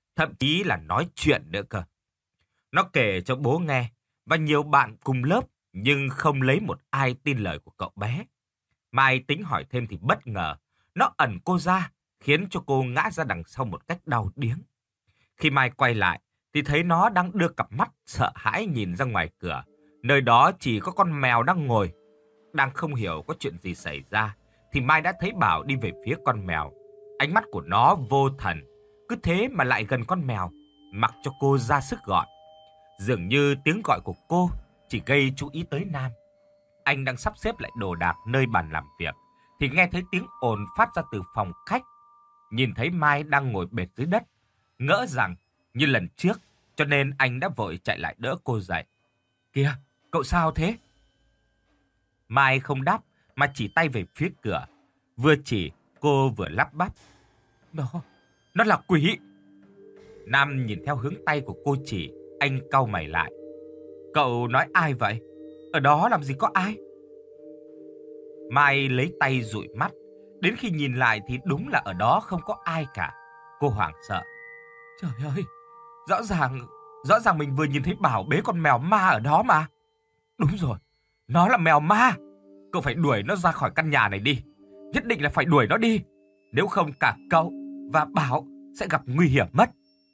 thậm chí là nói chuyện nữa cơ. Nó kể cho bố nghe và nhiều bạn cùng lớp, nhưng không lấy một ai tin lời của cậu bé. Mai tính hỏi thêm thì bất ngờ, nó ẩn cô ra, khiến cho cô ngã ra đằng sau một cách đau điếng. Khi Mai quay lại, thì thấy nó đang đưa cặp mắt sợ hãi nhìn ra ngoài cửa. Nơi đó chỉ có con mèo đang ngồi. Đang không hiểu có chuyện gì xảy ra, thì Mai đã thấy Bảo đi về phía con mèo. Ánh mắt của nó vô thần, cứ thế mà lại gần con mèo, mặc cho cô ra sức gọi. Dường như tiếng gọi của cô chỉ gây chú ý tới Nam. Anh đang sắp xếp lại đồ đạc nơi bàn làm việc, thì nghe thấy tiếng ồn phát ra từ phòng khách. Nhìn thấy Mai đang ngồi bệt dưới đất, ngỡ rằng như lần trước, cho nên anh đã vội chạy lại đỡ cô dậy. Kìa, cậu sao thế? Mai không đáp, mà chỉ tay về phía cửa. Vừa chỉ, cô vừa lắp bắp. Nó, nó là quỷ. Nam nhìn theo hướng tay của cô chỉ, anh cau mày lại. Cậu nói ai vậy? Ở đó làm gì có ai? Mai lấy tay dụi mắt. Đến khi nhìn lại thì đúng là ở đó không có ai cả. Cô hoảng sợ. Trời ơi, rõ ràng, rõ ràng mình vừa nhìn thấy Bảo bế con mèo ma ở đó mà. Đúng rồi, nó là mèo ma. Cậu phải đuổi nó ra khỏi căn nhà này đi. Nhất định là phải đuổi nó đi. Nếu không cả cậu và Bảo sẽ gặp nguy hiểm mất.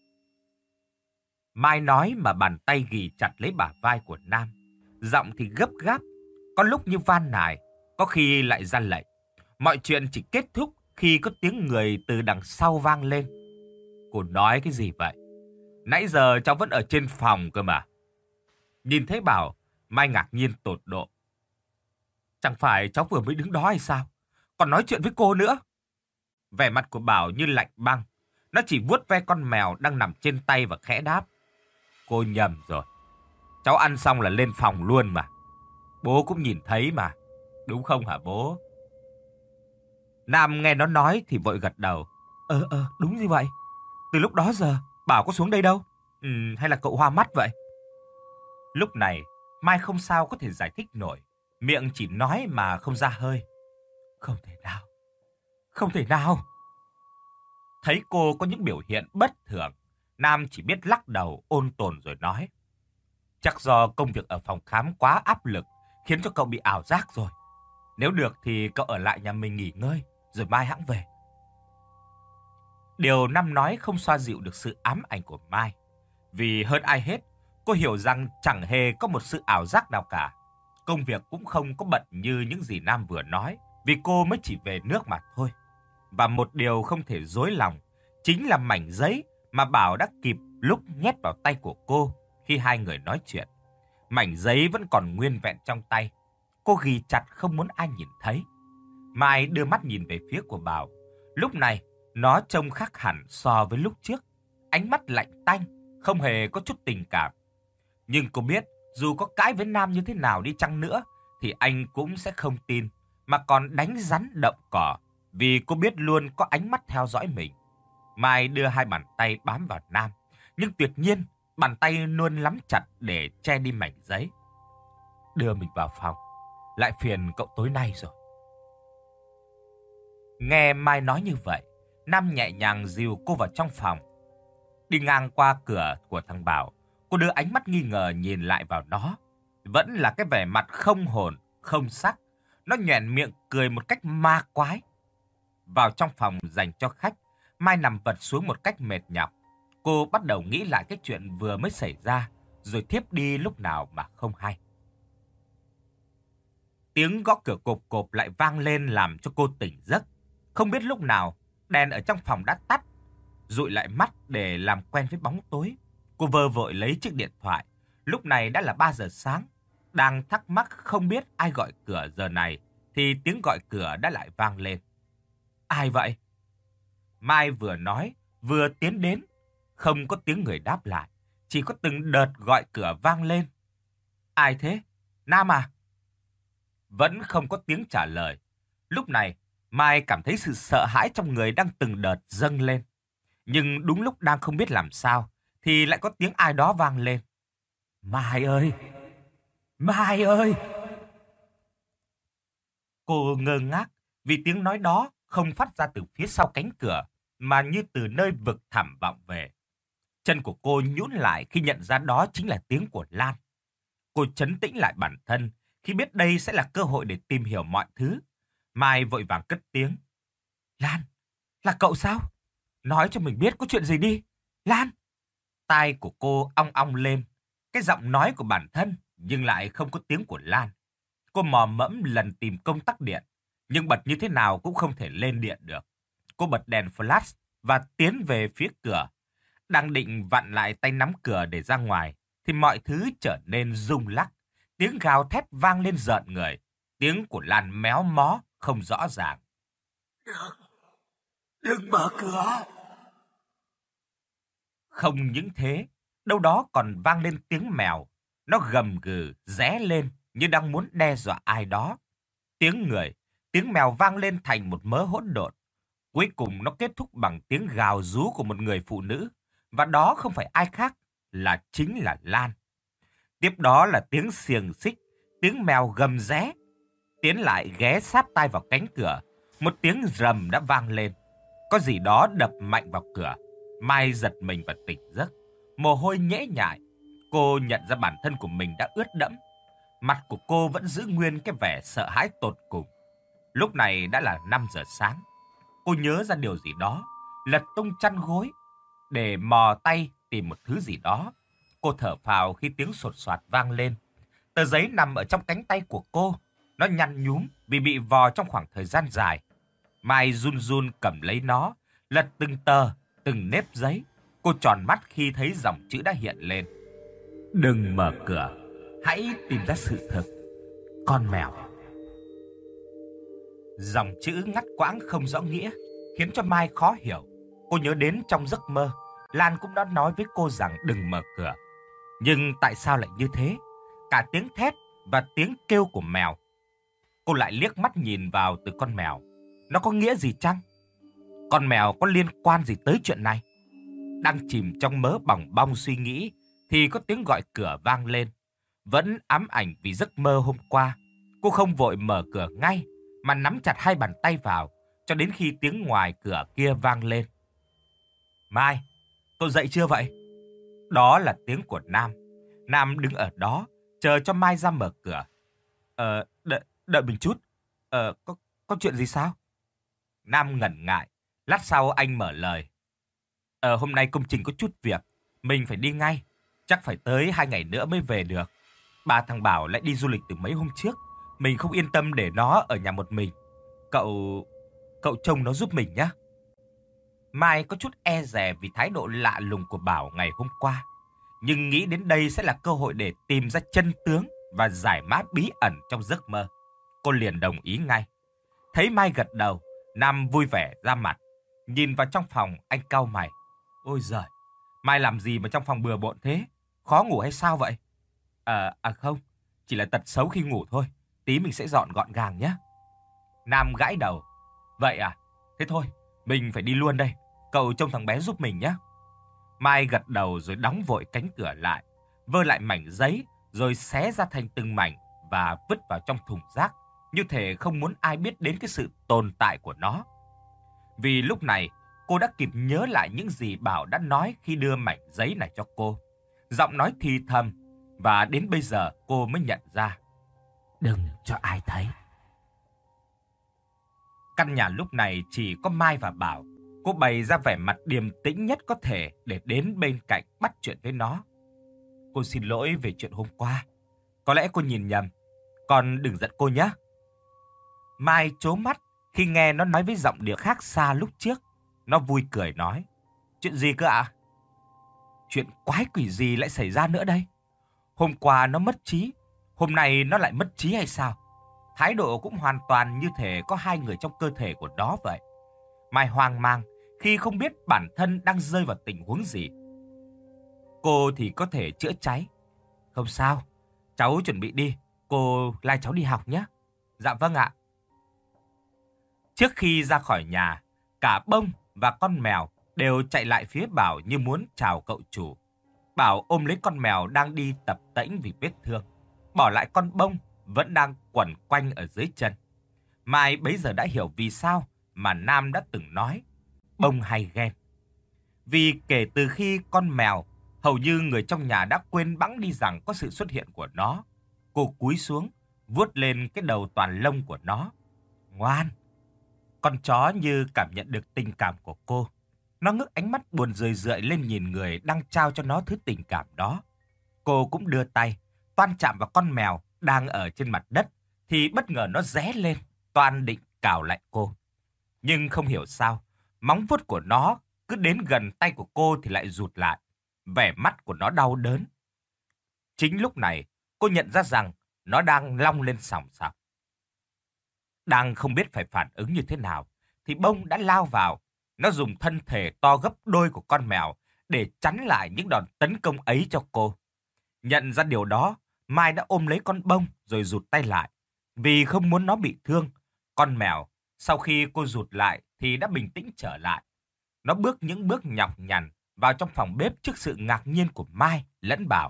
Mai nói mà bàn tay ghì chặt lấy bả vai của Nam. Giọng thì gấp gáp, có lúc như van nài, có khi lại ra lệnh. Mọi chuyện chỉ kết thúc khi có tiếng người từ đằng sau vang lên. Cô nói cái gì vậy? Nãy giờ cháu vẫn ở trên phòng cơ mà. Nhìn thấy Bảo, Mai ngạc nhiên tột độ. Chẳng phải cháu vừa mới đứng đó hay sao? Còn nói chuyện với cô nữa. Vẻ mặt của Bảo như lạnh băng. Nó chỉ vuốt ve con mèo đang nằm trên tay và khẽ đáp. Cô nhầm rồi. Cháu ăn xong là lên phòng luôn mà. Bố cũng nhìn thấy mà. Đúng không hả bố? Nam nghe nó nói thì vội gật đầu. Ờ ờ đúng như vậy. Từ lúc đó giờ Bảo có xuống đây đâu. Ừ, hay là cậu hoa mắt vậy? Lúc này Mai không sao có thể giải thích nổi. Miệng chỉ nói mà không ra hơi. Không thể nào. Không thể nào. Thấy cô có những biểu hiện bất thường, Nam chỉ biết lắc đầu ôn tồn rồi nói. Chắc do công việc ở phòng khám quá áp lực, khiến cho cậu bị ảo giác rồi. Nếu được thì cậu ở lại nhà mình nghỉ ngơi, rồi mai hãng về. Điều Nam nói không xoa dịu được sự ám ảnh của Mai. Vì hơn ai hết, cô hiểu rằng chẳng hề có một sự ảo giác nào cả. Công việc cũng không có bận như những gì Nam vừa nói, vì cô mới chỉ về nước mà thôi. Và một điều không thể dối lòng, chính là mảnh giấy mà Bảo đã kịp lúc nhét vào tay của cô khi hai người nói chuyện. Mảnh giấy vẫn còn nguyên vẹn trong tay. Cô ghì chặt không muốn ai nhìn thấy. Mai đưa mắt nhìn về phía của Bảo. Lúc này, nó trông khác hẳn so với lúc trước. Ánh mắt lạnh tanh, không hề có chút tình cảm. Nhưng cô biết, dù có cãi với Nam như thế nào đi chăng nữa, thì anh cũng sẽ không tin, mà còn đánh rắn động cỏ, vì cô biết luôn có ánh mắt theo dõi mình. Mai đưa hai bàn tay bám vào Nam, nhưng tuyệt nhiên, bàn tay luôn nắm chặt để che đi mảnh giấy. Đưa mình vào phòng, lại phiền cậu tối nay rồi. Nghe Mai nói như vậy, Nam nhẹ nhàng dìu cô vào trong phòng. Đi ngang qua cửa của thằng Bảo, cô đưa ánh mắt nghi ngờ nhìn lại vào nó. Vẫn là cái vẻ mặt không hồn, không sắc. Nó nhoẻn miệng cười một cách ma quái. Vào trong phòng dành cho khách, Mai nằm vật xuống một cách mệt nhọc. Cô bắt đầu nghĩ lại cái chuyện vừa mới xảy ra, rồi thiếp đi lúc nào mà không hay. Tiếng gõ cửa cộp cộp lại vang lên làm cho cô tỉnh giấc. Không biết lúc nào, đèn ở trong phòng đã tắt. Dụi lại mắt để làm quen với bóng tối, cô vơ vội lấy chiếc điện thoại. Lúc này đã là ba giờ sáng. Đang thắc mắc không biết ai gọi cửa giờ này, thì tiếng gọi cửa đã lại vang lên. Ai vậy? Mai vừa nói, vừa tiến đến. Không có tiếng người đáp lại, chỉ có từng đợt gọi cửa vang lên. Ai thế? Nam à? Vẫn không có tiếng trả lời. Lúc này, Mai cảm thấy sự sợ hãi trong người đang từng đợt dâng lên. Nhưng đúng lúc đang không biết làm sao, thì lại có tiếng ai đó vang lên. Mai ơi! Mai ơi! Cô ngơ ngác vì tiếng nói đó không phát ra từ phía sau cánh cửa, mà như từ nơi vực thẳm vọng về. Chân của cô nhũn lại khi nhận ra đó chính là tiếng của Lan. Cô trấn tĩnh lại bản thân khi biết đây sẽ là cơ hội để tìm hiểu mọi thứ. Mai vội vàng cất tiếng. Lan, là cậu sao? Nói cho mình biết có chuyện gì đi. Lan! Tai của cô ong ong lên. Cái giọng nói của bản thân nhưng lại không có tiếng của Lan. Cô mò mẫm lần tìm công tắc điện, nhưng bật như thế nào cũng không thể lên điện được. Cô bật đèn flash và tiến về phía cửa. Đang định vặn lại tay nắm cửa để ra ngoài, thì mọi thứ trở nên rung lắc. Tiếng gào thét vang lên rợn người. Tiếng của Lan méo mó, không rõ ràng. Đừng, đừng mở cửa. Không những thế, đâu đó còn vang lên tiếng mèo. Nó gầm gừ, ré lên như đang muốn đe dọa ai đó. Tiếng người, tiếng mèo vang lên thành một mớ hỗn độn. Cuối cùng nó kết thúc bằng tiếng gào rú của một người phụ nữ. Và đó không phải ai khác, là chính là Lan. Tiếp đó là tiếng xiềng xích, tiếng mèo gầm ré. Tiến lại ghé sát tai vào cánh cửa. Một tiếng rầm đã vang lên. Có gì đó đập mạnh vào cửa. Mai giật mình và tỉnh giấc. Mồ hôi nhễ nhại. Cô nhận ra bản thân của mình đã ướt đẫm. Mặt của cô vẫn giữ nguyên cái vẻ sợ hãi tột cùng. Lúc này đã là năm giờ sáng. Cô nhớ ra điều gì đó, lật tung chăn gối để mò tay tìm một thứ gì đó. Cô thở phào khi tiếng sột soạt vang lên. Tờ giấy nằm ở trong cánh tay của cô. Nó nhăn nhúm vì bị vò trong khoảng thời gian dài. Mai run run cầm lấy nó, lật từng tờ, từng nếp giấy. Cô tròn mắt khi thấy dòng chữ đã hiện lên. Đừng mở cửa, hãy tìm ra sự thực. Con mèo. Dòng chữ ngắt quãng không rõ nghĩa, khiến cho Mai khó hiểu. Cô nhớ đến trong giấc mơ, Lan cũng đã nói với cô rằng đừng mở cửa. Nhưng tại sao lại như thế? Cả tiếng thét và tiếng kêu của mèo. Cô lại liếc mắt nhìn vào từ con mèo. Nó có nghĩa gì chăng? Con mèo có liên quan gì tới chuyện này? Đang chìm trong mớ bòng bong suy nghĩ, thì có tiếng gọi cửa vang lên. Vẫn ám ảnh vì giấc mơ hôm qua, cô không vội mở cửa ngay, mà nắm chặt hai bàn tay vào, cho đến khi tiếng ngoài cửa kia vang lên. Mai, cậu dậy chưa vậy? Đó là tiếng của Nam. Nam đứng ở đó, chờ cho Mai ra mở cửa. Ờ, đợi, đợi mình chút. Ờ, có, có chuyện gì sao? Nam ngần ngại. Lát sau anh mở lời. Ờ, hôm nay công trình có chút việc. Mình phải đi ngay. Chắc phải tới hai ngày nữa mới về được. Ba thằng Bảo lại đi du lịch từ mấy hôm trước. Mình không yên tâm để nó ở nhà một mình. Cậu... Cậu trông nó giúp mình nhé. Mai có chút e dè vì thái độ lạ lùng của Bảo ngày hôm qua. Nhưng nghĩ đến đây sẽ là cơ hội để tìm ra chân tướng và giải mã bí ẩn trong giấc mơ. Cô liền đồng ý ngay. Thấy Mai gật đầu, Nam vui vẻ ra mặt. Nhìn vào trong phòng, anh cau mày. Ôi giời, Mai làm gì mà trong phòng bừa bộn thế? Khó ngủ hay sao vậy? À, à không, chỉ là tật xấu khi ngủ thôi. Tí mình sẽ dọn gọn gàng nhé. Nam gãi đầu. Vậy à? Thế thôi, mình phải đi luôn đây. Cậu trông thằng bé giúp mình nhé. Mai gật đầu rồi đóng vội cánh cửa lại, vơ lại mảnh giấy rồi xé ra thành từng mảnh và vứt vào trong thùng rác, như thể không muốn ai biết đến cái sự tồn tại của nó. Vì lúc này, cô đã kịp nhớ lại những gì Bảo đã nói khi đưa mảnh giấy này cho cô. Giọng nói thì thầm, và đến bây giờ cô mới nhận ra. Đừng cho ai thấy. Căn nhà lúc này chỉ có Mai và Bảo. Cô bày ra vẻ mặt điềm tĩnh nhất có thể để đến bên cạnh bắt chuyện với nó. Cô xin lỗi về chuyện hôm qua. Có lẽ cô nhìn nhầm. Con đừng giận cô nhé. Mai trố mắt khi nghe nó nói với giọng điệu khác xa lúc trước. Nó vui cười nói. Chuyện gì cơ ạ? Chuyện quái quỷ gì lại xảy ra nữa đây? Hôm qua nó mất trí, hôm nay nó lại mất trí hay sao? Thái độ cũng hoàn toàn như thể có hai người trong cơ thể của nó vậy. Mai hoang mang khi không biết bản thân đang rơi vào tình huống gì. Cô thì có thể chữa cháy. Không sao, cháu chuẩn bị đi, cô lai cháu đi học nhé. Dạ vâng ạ. Trước khi ra khỏi nhà, cả Bông và con mèo đều chạy lại phía Bảo như muốn chào cậu chủ. Bảo ôm lấy con mèo đang đi tập tễnh vì vết thương, bỏ lại con Bông vẫn đang quẩn quanh ở dưới chân. Mai bấy giờ đã hiểu vì sao mà Nam đã từng nói Bông hay ghen. Vì kể từ khi con mèo, hầu như người trong nhà đã quên bẵng đi rằng có sự xuất hiện của nó. Cô cúi xuống, vuốt lên cái đầu toàn lông của nó. Ngoan! Con chó như cảm nhận được tình cảm của cô. Nó ngước ánh mắt buồn rười rượi lên nhìn người đang trao cho nó thứ tình cảm đó. Cô cũng đưa tay, toan chạm vào con mèo đang ở trên mặt đất, thì bất ngờ nó ré lên, toan định cào lại cô. Nhưng không hiểu sao, móng vuốt của nó cứ đến gần tay của cô thì lại rụt lại. Vẻ mắt của nó đau đớn. Chính lúc này, cô nhận ra rằng nó đang long lên sòng sọc. Đang không biết phải phản ứng như thế nào, thì bông đã lao vào. Nó dùng thân thể to gấp đôi của con mèo để chắn lại những đòn tấn công ấy cho cô. Nhận ra điều đó, Mai đã ôm lấy con bông rồi rụt tay lại. Vì không muốn nó bị thương, con mèo, sau khi cô rụt lại thì đã bình tĩnh trở lại. Nó bước những bước nhọc nhằn vào trong phòng bếp trước sự ngạc nhiên của Mai lẫn Bảo.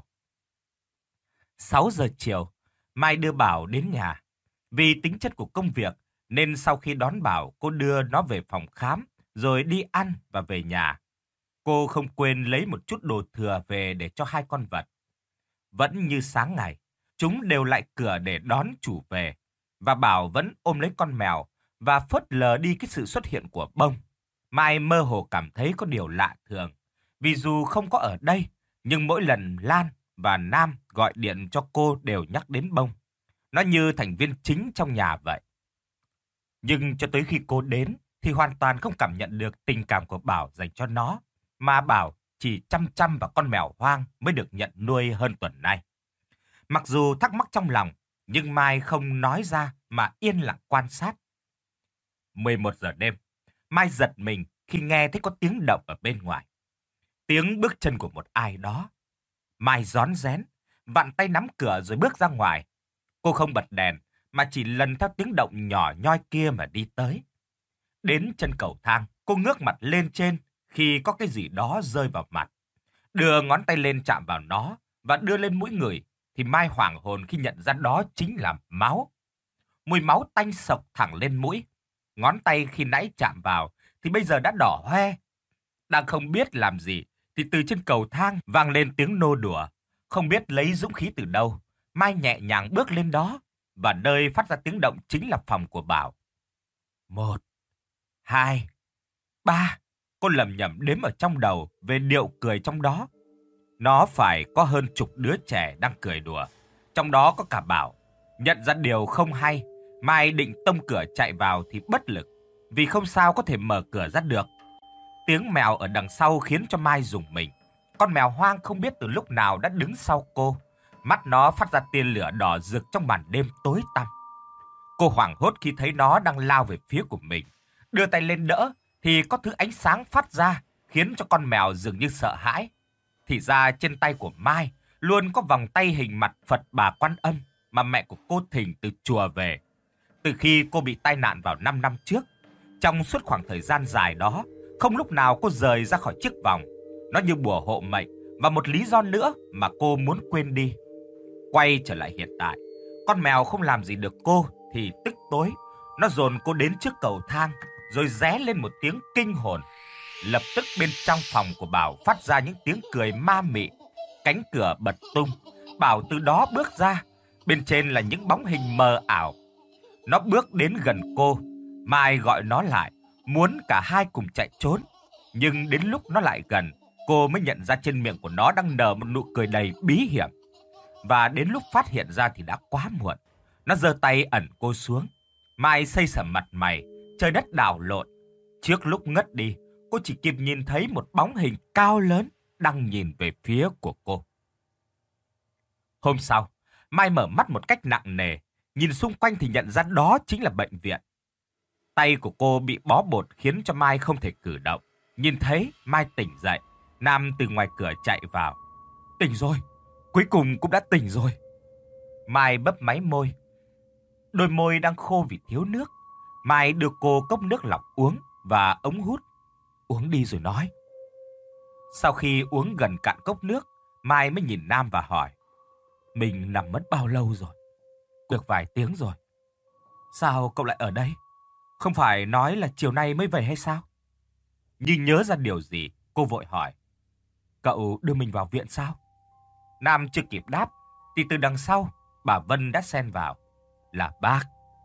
sáu giờ chiều, Mai đưa Bảo đến nhà. Vì tính chất của công việc, nên sau khi đón Bảo, cô đưa nó về phòng khám, rồi đi ăn và về nhà. Cô không quên lấy một chút đồ thừa về để cho hai con vật. Vẫn như sáng ngày, chúng đều lại cửa để đón chủ về. Và Bảo vẫn ôm lấy con mèo và phớt lờ đi cái sự xuất hiện của bông. Mai mơ hồ cảm thấy có điều lạ thường. Vì dù không có ở đây, nhưng mỗi lần Lan và Nam gọi điện cho cô đều nhắc đến bông. Nó như thành viên chính trong nhà vậy. Nhưng cho tới khi cô đến thì hoàn toàn không cảm nhận được tình cảm của Bảo dành cho nó, mà Bảo chỉ chăm chăm vào con mèo hoang mới được nhận nuôi hơn tuần nay. Mặc dù thắc mắc trong lòng, nhưng Mai không nói ra mà yên lặng quan sát. mười một giờ đêm, Mai giật mình khi nghe thấy có tiếng động ở bên ngoài. Tiếng bước chân của một ai đó. Mai rón rén, vặn tay nắm cửa rồi bước ra ngoài. Cô không bật đèn, mà chỉ lần theo tiếng động nhỏ nhoi kia mà đi tới. Đến chân cầu thang, cô ngước mặt lên trên khi có cái gì đó rơi vào mặt. Đưa ngón tay lên chạm vào nó và đưa lên mũi người, thì Mai hoảng hồn khi nhận ra đó chính là máu. Mùi máu tanh sộc thẳng lên mũi. Ngón tay khi nãy chạm vào thì bây giờ đã đỏ hoe. Đang không biết làm gì thì từ trên cầu thang vang lên tiếng nô đùa. Không biết lấy dũng khí từ đâu, Mai nhẹ nhàng bước lên đó, và nơi phát ra tiếng động chính là phòng của Bảo. Một, hai, ba. Cô lầm nhầm đếm ở trong đầu về điệu cười trong đó. Nó phải có hơn chục đứa trẻ đang cười đùa, trong đó có cả Bảo. Nhận ra điều không hay, Mai định tông cửa chạy vào thì bất lực, vì không sao có thể mở cửa ra được. Tiếng mèo ở đằng sau khiến cho Mai rùng mình. Con mèo hoang không biết từ lúc nào đã đứng sau cô. Mắt nó phát ra tia lửa đỏ rực trong màn đêm tối tăm. Cô hoảng hốt khi thấy nó đang lao về phía của mình. Đưa tay lên đỡ thì có thứ ánh sáng phát ra, khiến cho con mèo dường như sợ hãi. Thì ra trên tay của Mai luôn có vòng tay hình mặt Phật Bà Quan Âm mà mẹ của cô thỉnh từ chùa về. Từ khi cô bị tai nạn vào năm năm trước, trong suốt khoảng thời gian dài đó, không lúc nào cô rời ra khỏi chiếc vòng. Nó như bùa hộ mệnh và một lý do nữa mà cô muốn quên đi. Quay trở lại hiện tại, con mèo không làm gì được cô thì tức tối. Nó dồn cô đến trước cầu thang rồi ré lên một tiếng kinh hồn. Lập tức bên trong phòng của Bảo phát ra những tiếng cười ma mị. Cánh cửa bật tung, Bảo từ đó bước ra. Bên trên là những bóng hình mờ ảo. Nó bước đến gần cô. Mai gọi nó lại, muốn cả hai cùng chạy trốn. Nhưng đến lúc nó lại gần, cô mới nhận ra trên miệng của nó đang nở một nụ cười đầy bí hiểm. Và đến lúc phát hiện ra thì đã quá muộn. Nó giơ tay ẩn cô xuống. Mai xây sẩm mặt mày, trời đất đảo lộn. Trước lúc ngất đi, cô chỉ kịp nhìn thấy một bóng hình cao lớn đang nhìn về phía của cô. Hôm sau, Mai mở mắt một cách nặng nề. Nhìn xung quanh thì nhận ra đó chính là bệnh viện. Tay của cô bị bó bột khiến cho Mai không thể cử động. Nhìn thấy, Mai tỉnh dậy. Nam từ ngoài cửa chạy vào. Tỉnh rồi, cuối cùng cũng đã tỉnh rồi. Mai bấp máy môi. Đôi môi đang khô vì thiếu nước. Mai đưa cô cốc nước lọc uống và ống hút. Uống đi rồi nói. Sau khi uống gần cạn cốc nước, Mai mới nhìn Nam và hỏi. Mình nằm mất bao lâu rồi? Được vài tiếng rồi. Sao cậu lại ở đây? Không phải nói là chiều nay mới về hay sao? Như nhớ ra điều gì, Cô vội hỏi, cậu đưa mình vào viện sao? Nam chưa kịp đáp, thì từ đằng sau, bà Vân đã xen vào, là bác.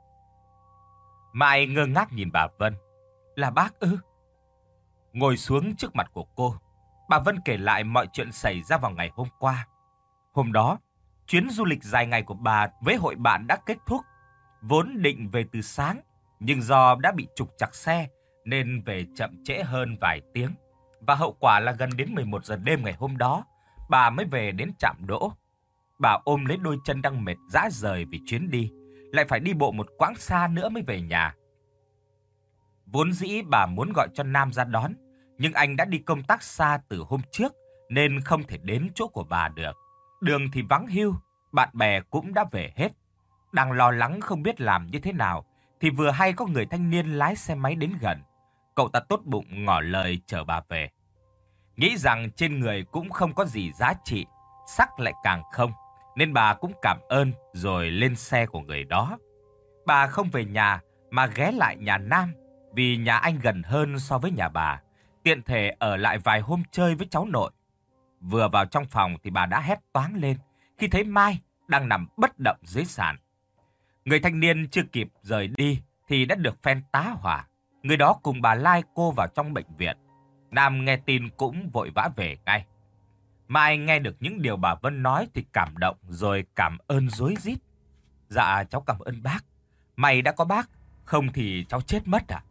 Mai ngơ ngác nhìn bà Vân, là bác ư? Ngồi xuống trước mặt của cô, bà Vân kể lại mọi chuyện xảy ra vào ngày hôm qua. Hôm đó, chuyến du lịch dài ngày của bà với hội bạn đã kết thúc. Vốn định về từ sáng, nhưng do đã bị trục trặc xe nên về chậm trễ hơn vài tiếng. Và hậu quả là gần đến mười một giờ đêm ngày hôm đó, bà mới về đến trạm đỗ. Bà ôm lấy đôi chân đang mệt rã rời vì chuyến đi, lại phải đi bộ một quãng xa nữa mới về nhà. Vốn dĩ bà muốn gọi cho Nam ra đón, nhưng anh đã đi công tác xa từ hôm trước nên không thể đến chỗ của bà được. Đường thì vắng hiu, bạn bè cũng đã về hết. Đang lo lắng không biết làm như thế nào, thì vừa hay có người thanh niên lái xe máy đến gần. Cậu ta tốt bụng ngỏ lời chở bà về. Nghĩ rằng trên người cũng không có gì giá trị, sắc lại càng không, nên bà cũng cảm ơn rồi lên xe của người đó. Bà không về nhà mà ghé lại nhà Nam, vì nhà anh gần hơn so với nhà bà, tiện thể ở lại vài hôm chơi với cháu nội. Vừa vào trong phòng thì bà đã hét toáng lên khi thấy Mai đang nằm bất động dưới sàn. Người thanh niên chưa kịp rời đi thì đã được phen tá hỏa. Người đó cùng bà lai cô vào trong bệnh viện. Nam nghe tin cũng vội vã về ngay. Mai nghe được những điều bà Vân nói thì cảm động rồi cảm ơn rối rít. Dạ cháu cảm ơn bác. May đã có bác, không thì cháu chết mất à?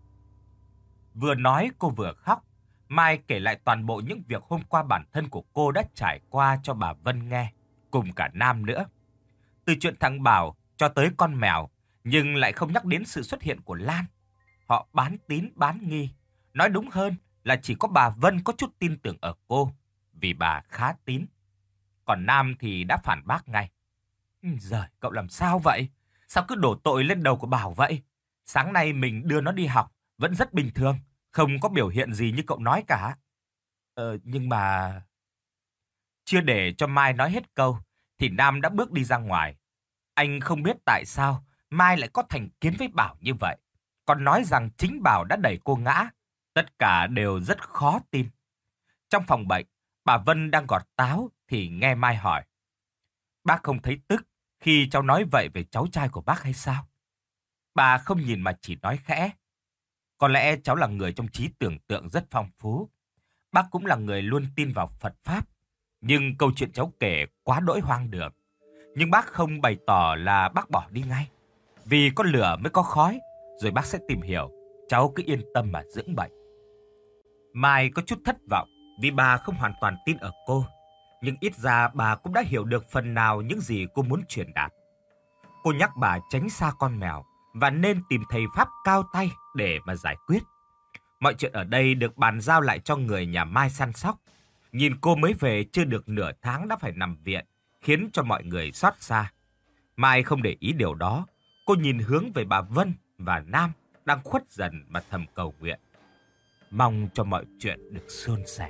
Vừa nói cô vừa khóc. Mai kể lại toàn bộ những việc hôm qua bản thân của cô đã trải qua cho bà Vân nghe, cùng cả Nam nữa. Từ chuyện thằng Bảo cho tới con mèo, nhưng lại không nhắc đến sự xuất hiện của Lan. Họ bán tín bán nghi. Nói đúng hơn là chỉ có bà Vân có chút tin tưởng ở cô, vì bà khá tín. Còn Nam thì đã phản bác ngay. Giời, cậu làm sao vậy? Sao cứ đổ tội lên đầu của Bảo vậy? Sáng nay mình đưa nó đi học, vẫn rất bình thường, không có biểu hiện gì như cậu nói cả. Ờ, nhưng mà... Chưa để cho Mai nói hết câu, thì Nam đã bước đi ra ngoài. Anh không biết tại sao Mai lại có thành kiến với Bảo như vậy. Còn nói rằng chính Bảo đã đẩy cô ngã. Tất cả đều rất khó tin. Trong phòng bệnh, bà Vân đang gọt táo thì nghe Mai hỏi. Bác không thấy tức khi cháu nói vậy về cháu trai của bác hay sao? Bà không nhìn mà chỉ nói khẽ. Có lẽ cháu là người trong trí tưởng tượng rất phong phú. Bác cũng là người luôn tin vào Phật Pháp. Nhưng câu chuyện cháu kể quá đỗi hoang đường. Nhưng bác không bày tỏ là bác bỏ đi ngay. Vì có lửa mới có khói, rồi bác sẽ tìm hiểu. Cháu cứ yên tâm mà dưỡng bệnh. Mai có chút thất vọng vì bà không hoàn toàn tin ở cô. Nhưng ít ra bà cũng đã hiểu được phần nào những gì cô muốn truyền đạt. Cô nhắc bà tránh xa con mèo và nên tìm thầy Pháp cao tay để mà giải quyết. Mọi chuyện ở đây được bàn giao lại cho người nhà Mai săn sóc. Nhìn cô mới về chưa được nửa tháng đã phải nằm viện, khiến cho mọi người xót xa. Mai không để ý điều đó. Cô nhìn hướng về bà Vân và Nam đang khuất dần mà thầm cầu nguyện. Mong cho mọi chuyện được suôn sẻ.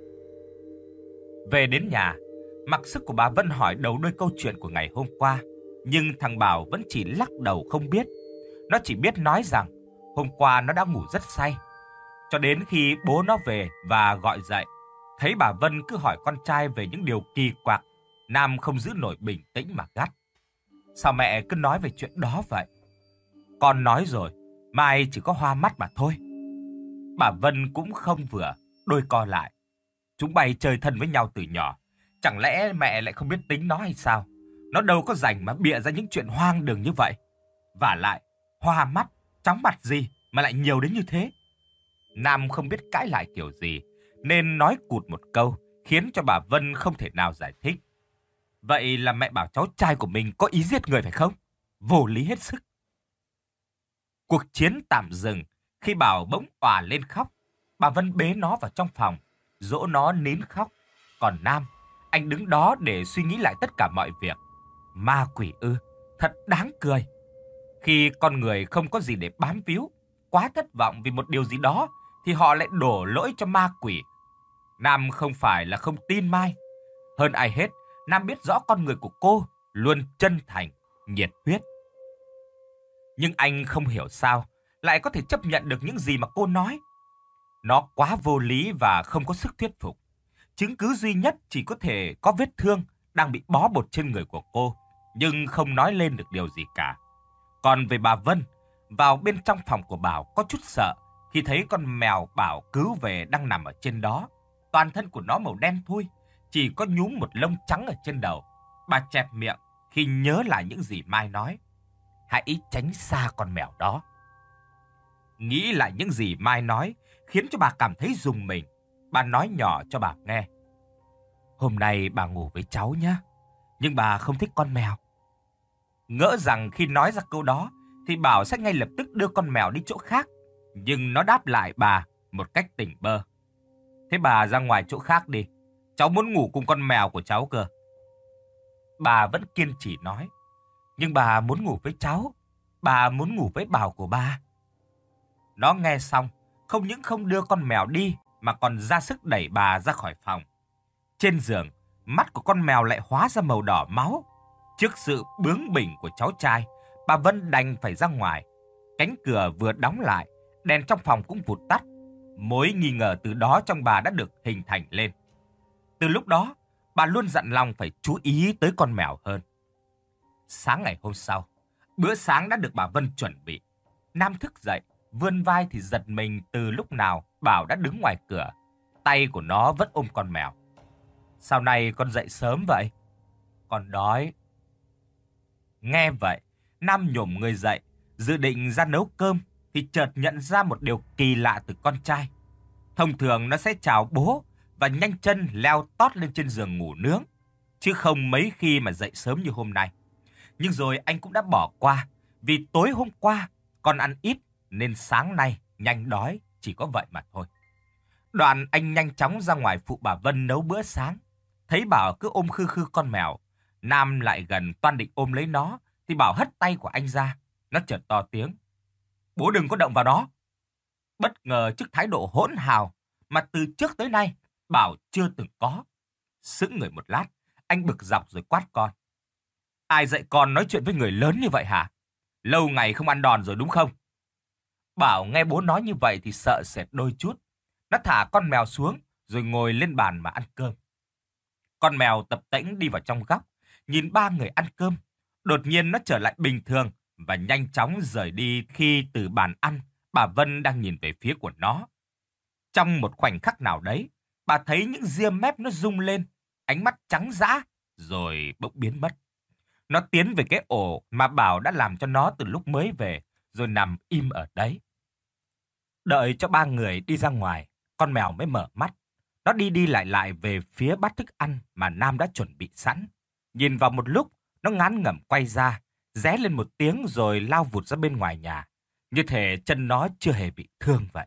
Về đến nhà, mặc sức của bà Vân hỏi đầu đuôi câu chuyện của ngày hôm qua. Nhưng thằng Bảo vẫn chỉ lắc đầu không biết. Nó chỉ biết nói rằng hôm qua nó đã ngủ rất say. Cho đến khi bố nó về và gọi dậy, thấy bà Vân cứ hỏi con trai về những điều kỳ quặc, Nam không giữ nổi bình tĩnh mà gắt. Sao mẹ cứ nói về chuyện đó vậy? Con nói rồi, mai chỉ có hoa mắt mà thôi. Bà Vân cũng không vừa, đôi co lại. Chúng bay chơi thân với nhau từ nhỏ. Chẳng lẽ mẹ lại không biết tính nó hay sao? Nó đâu có rảnh mà bịa ra những chuyện hoang đường như vậy. Vả lại, hoa mắt, chóng mặt gì mà lại nhiều đến như thế? Nam không biết cãi lại kiểu gì, nên nói cụt một câu, khiến cho bà Vân không thể nào giải thích. Vậy là mẹ bảo cháu trai của mình có ý giết người phải không? Vô lý hết sức. Cuộc chiến tạm dừng khi Bảo bỗng òa lên khóc. Bà Vân bế nó vào trong phòng, dỗ nó nín khóc. Còn Nam, anh đứng đó để suy nghĩ lại tất cả mọi việc. Ma quỷ ư, thật đáng cười. Khi con người không có gì để bám víu, quá thất vọng vì một điều gì đó, thì họ lại đổ lỗi cho ma quỷ. Nam không phải là không tin Mai. Hơn ai hết, Nam biết rõ con người của cô luôn chân thành, nhiệt huyết. Nhưng anh không hiểu sao lại có thể chấp nhận được những gì mà cô nói. Nó quá vô lý và không có sức thuyết phục. Chứng cứ duy nhất chỉ có thể có vết thương đang bị bó bột trên người của cô, nhưng không nói lên được điều gì cả. Còn về bà Vân, vào bên trong phòng của Bảo có chút sợ khi thấy con mèo Bảo cứu về đang nằm ở trên đó. Toàn thân của nó màu đen thui, chỉ có nhúm một lông trắng ở trên đầu. Bà chẹp miệng khi nhớ lại những gì Mai nói. Hãy tránh xa con mèo đó. Nghĩ lại những gì Mai nói khiến cho bà cảm thấy rùng mình. Bà nói nhỏ cho Bảo nghe. Hôm nay bà ngủ với cháu nhé, nhưng bà không thích con mèo. Ngỡ rằng khi nói ra câu đó thì Bảo sẽ ngay lập tức đưa con mèo đi chỗ khác. Nhưng nó đáp lại bà một cách tỉnh bơ. Thế bà ra ngoài chỗ khác đi, cháu muốn ngủ cùng con mèo của cháu cơ. Bà vẫn kiên trì nói. Nhưng bà muốn ngủ với cháu, bà muốn ngủ với Bảo của bà. Nó nghe xong, không những không đưa con mèo đi mà còn ra sức đẩy bà ra khỏi phòng. Trên giường, mắt của con mèo lại hóa ra màu đỏ máu. Trước sự bướng bỉnh của cháu trai, bà Vân đành phải ra ngoài. Cánh cửa vừa đóng lại, đèn trong phòng cũng vụt tắt. Mối nghi ngờ từ đó trong bà đã được hình thành lên. Từ lúc đó, bà luôn dặn lòng phải chú ý tới con mèo hơn. Sáng ngày hôm sau, bữa sáng đã được bà Vân chuẩn bị. Nam thức dậy, vươn vai thì giật mình từ lúc nào Bảo đã đứng ngoài cửa. Tay của nó vẫn ôm con mèo. Sao nay con dậy sớm vậy? Con đói. Nghe vậy, Nam nhổm người dậy, dự định ra nấu cơm thì chợt nhận ra một điều kỳ lạ từ con trai. Thông thường nó sẽ chào bố và nhanh chân leo tót lên trên giường ngủ nướng, chứ không mấy khi mà dậy sớm như hôm nay. Nhưng rồi anh cũng đã bỏ qua, vì tối hôm qua con ăn ít nên sáng nay nhanh đói, chỉ có vậy mà thôi. Đoạn anh nhanh chóng ra ngoài phụ bà Vân nấu bữa sáng. Thấy Bảo cứ ôm khư khư con mèo, Nam lại gần toan định ôm lấy nó thì Bảo hất tay của anh ra. Nó chợt to tiếng. Bố đừng có động vào nó. Bất ngờ trước thái độ hỗn hào mà từ trước tới nay Bảo chưa từng có. Sững người một lát, anh bực dọc rồi quát con. Ai dạy con nói chuyện với người lớn như vậy hả? Lâu ngày không ăn đòn rồi đúng không? Bảo nghe bố nói như vậy thì sợ sệt đôi chút. Nó thả con mèo xuống rồi ngồi lên bàn mà ăn cơm. Con mèo tập tễnh đi vào trong góc, nhìn ba người ăn cơm. Đột nhiên nó trở lại bình thường và nhanh chóng rời đi khi từ bàn ăn, bà Vân đang nhìn về phía của nó. Trong một khoảnh khắc nào đấy, bà thấy những ria mép nó rung lên, ánh mắt trắng dã, rồi bỗng biến mất. Nó tiến về cái ổ mà Bảo đã làm cho nó từ lúc mới về, rồi nằm im ở đấy. Đợi cho ba người đi ra ngoài, con mèo mới mở mắt. Nó đi đi lại lại về phía bát thức ăn mà Nam đã chuẩn bị sẵn. Nhìn vào một lúc, nó ngán ngẩm quay ra, ré lên một tiếng rồi lao vụt ra bên ngoài nhà. Như thể chân nó chưa hề bị thương vậy.